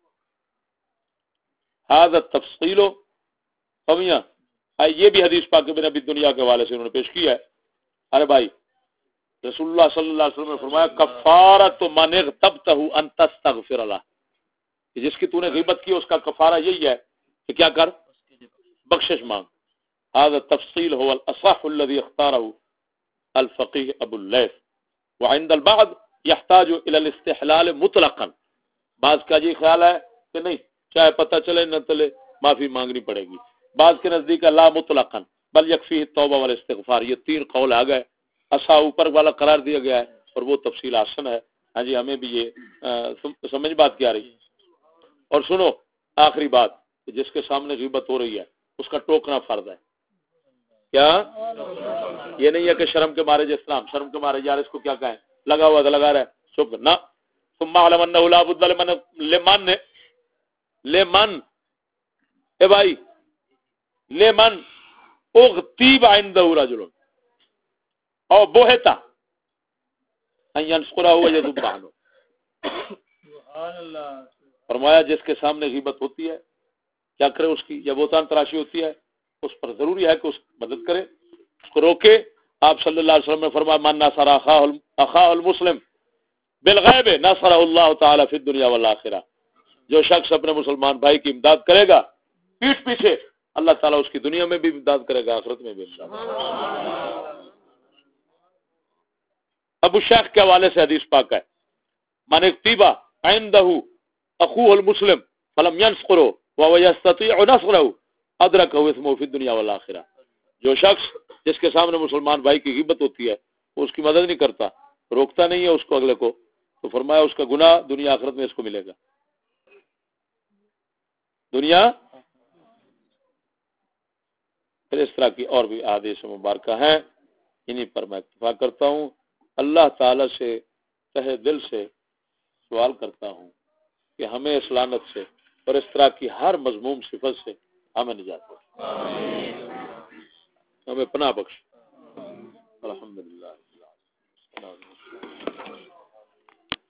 هذا التفصیل فمیاں یہ بھی حدیث پاک ابن ابی دنیا کے حوالے سے انہوں نے پیش کیا ہے. ارے بھائی رسول اللہ صلی اللہ علیہ وسلم نے فرمایا کفارۃ من اغتبتہ ان تستغفر له، کہ جس کی تو نے غیبت کی اس کا کفارہ یہی ہے کہ کیا کر، بخشش مانگ. هذا التفصيل هو الاصح الذي اختاره الفقيه ابو الليث وعند البعض يحتاج الى الاستحلال مطلقا. بعض کا یہ خیال ہے کہ نہیں چاہے پتہ چلے نہ چلے معافی مانگنی پڑے گی. بعض کے نزدیک لا مطلقا بل يكفيه التوبه والاستغفار. یہ تین قول آ گئے، اصح اوپر والا قرار دیا گیا ہے اور وہ تفصیل آسن ہے. ہاں جی ہمیں بھی یہ سمجھ بات کیا رہی. اور سنو آخری بات، جس کے سامنے غیبت ہو رہی ہے اس کا ٹوکنا فرض ہے. کیا یہ نہیں ہے کہ شرم کے مارے جس طرح شرم کے مارے یار اس کو کیا کہیں، لگا ہوا تھا لگا رہا ہے چپ نہ. ثم علم انه لا بد لمن اے بھائی لمن اغتیب عنده رجل او بہتا ان ينصره ويذب عنه. سبحان اللہ. فرمایا جس کے سامنے غیبت ہوتی ہے کیا کرے، اس کی یا بہتان تراشی ہوتی ہے اس پر ضروری ہے کہ اس مدد کرے، اس کو روکے. آپ صلی اللہ علیہ وسلم نے فرمایا من نصر اخاه المسلم بالغیب نصرہ اللہ تعالی فی الدنیا والآخرہ. جو شخص اپنے مسلمان بھائی کی امداد کرے گا پیٹھ پیچھے، اللہ تعالیٰ اس کی دنیا میں بھی امداد کرے گا، آخرت میں بھی انشاءاللہ. ابو شیخ کے حوالے سے حدیث پاک ہے من اغتیب عنده اخوه المسلم فلم ينصره وهو يستطيع نصره ادركه اسمه في الدنيا والآخرہ. جو شخص جس کے سامنے مسلمان بھائی کی غیبت ہوتی ہے وہ اس کی مدد نہیں کرتا، روکتا نہیں ہے اس کو اگلے کو، تو فرمایا اس کا گناہ دنیا آخرت میں اس کو ملے گا. دنیا پھر اس طرح کی اور بھی احادیث مبارکہ ہیں، انہی پر میں اتفاق کرتا ہوں. اللہ تعالی سے تہ دل سے سوال کرتا ہوں کہ ہمیں اس لعنت سے اور اس طرح کی ہر مذموم صفت سے ہمیں نجات دے، ہمیں پناہ بخش۔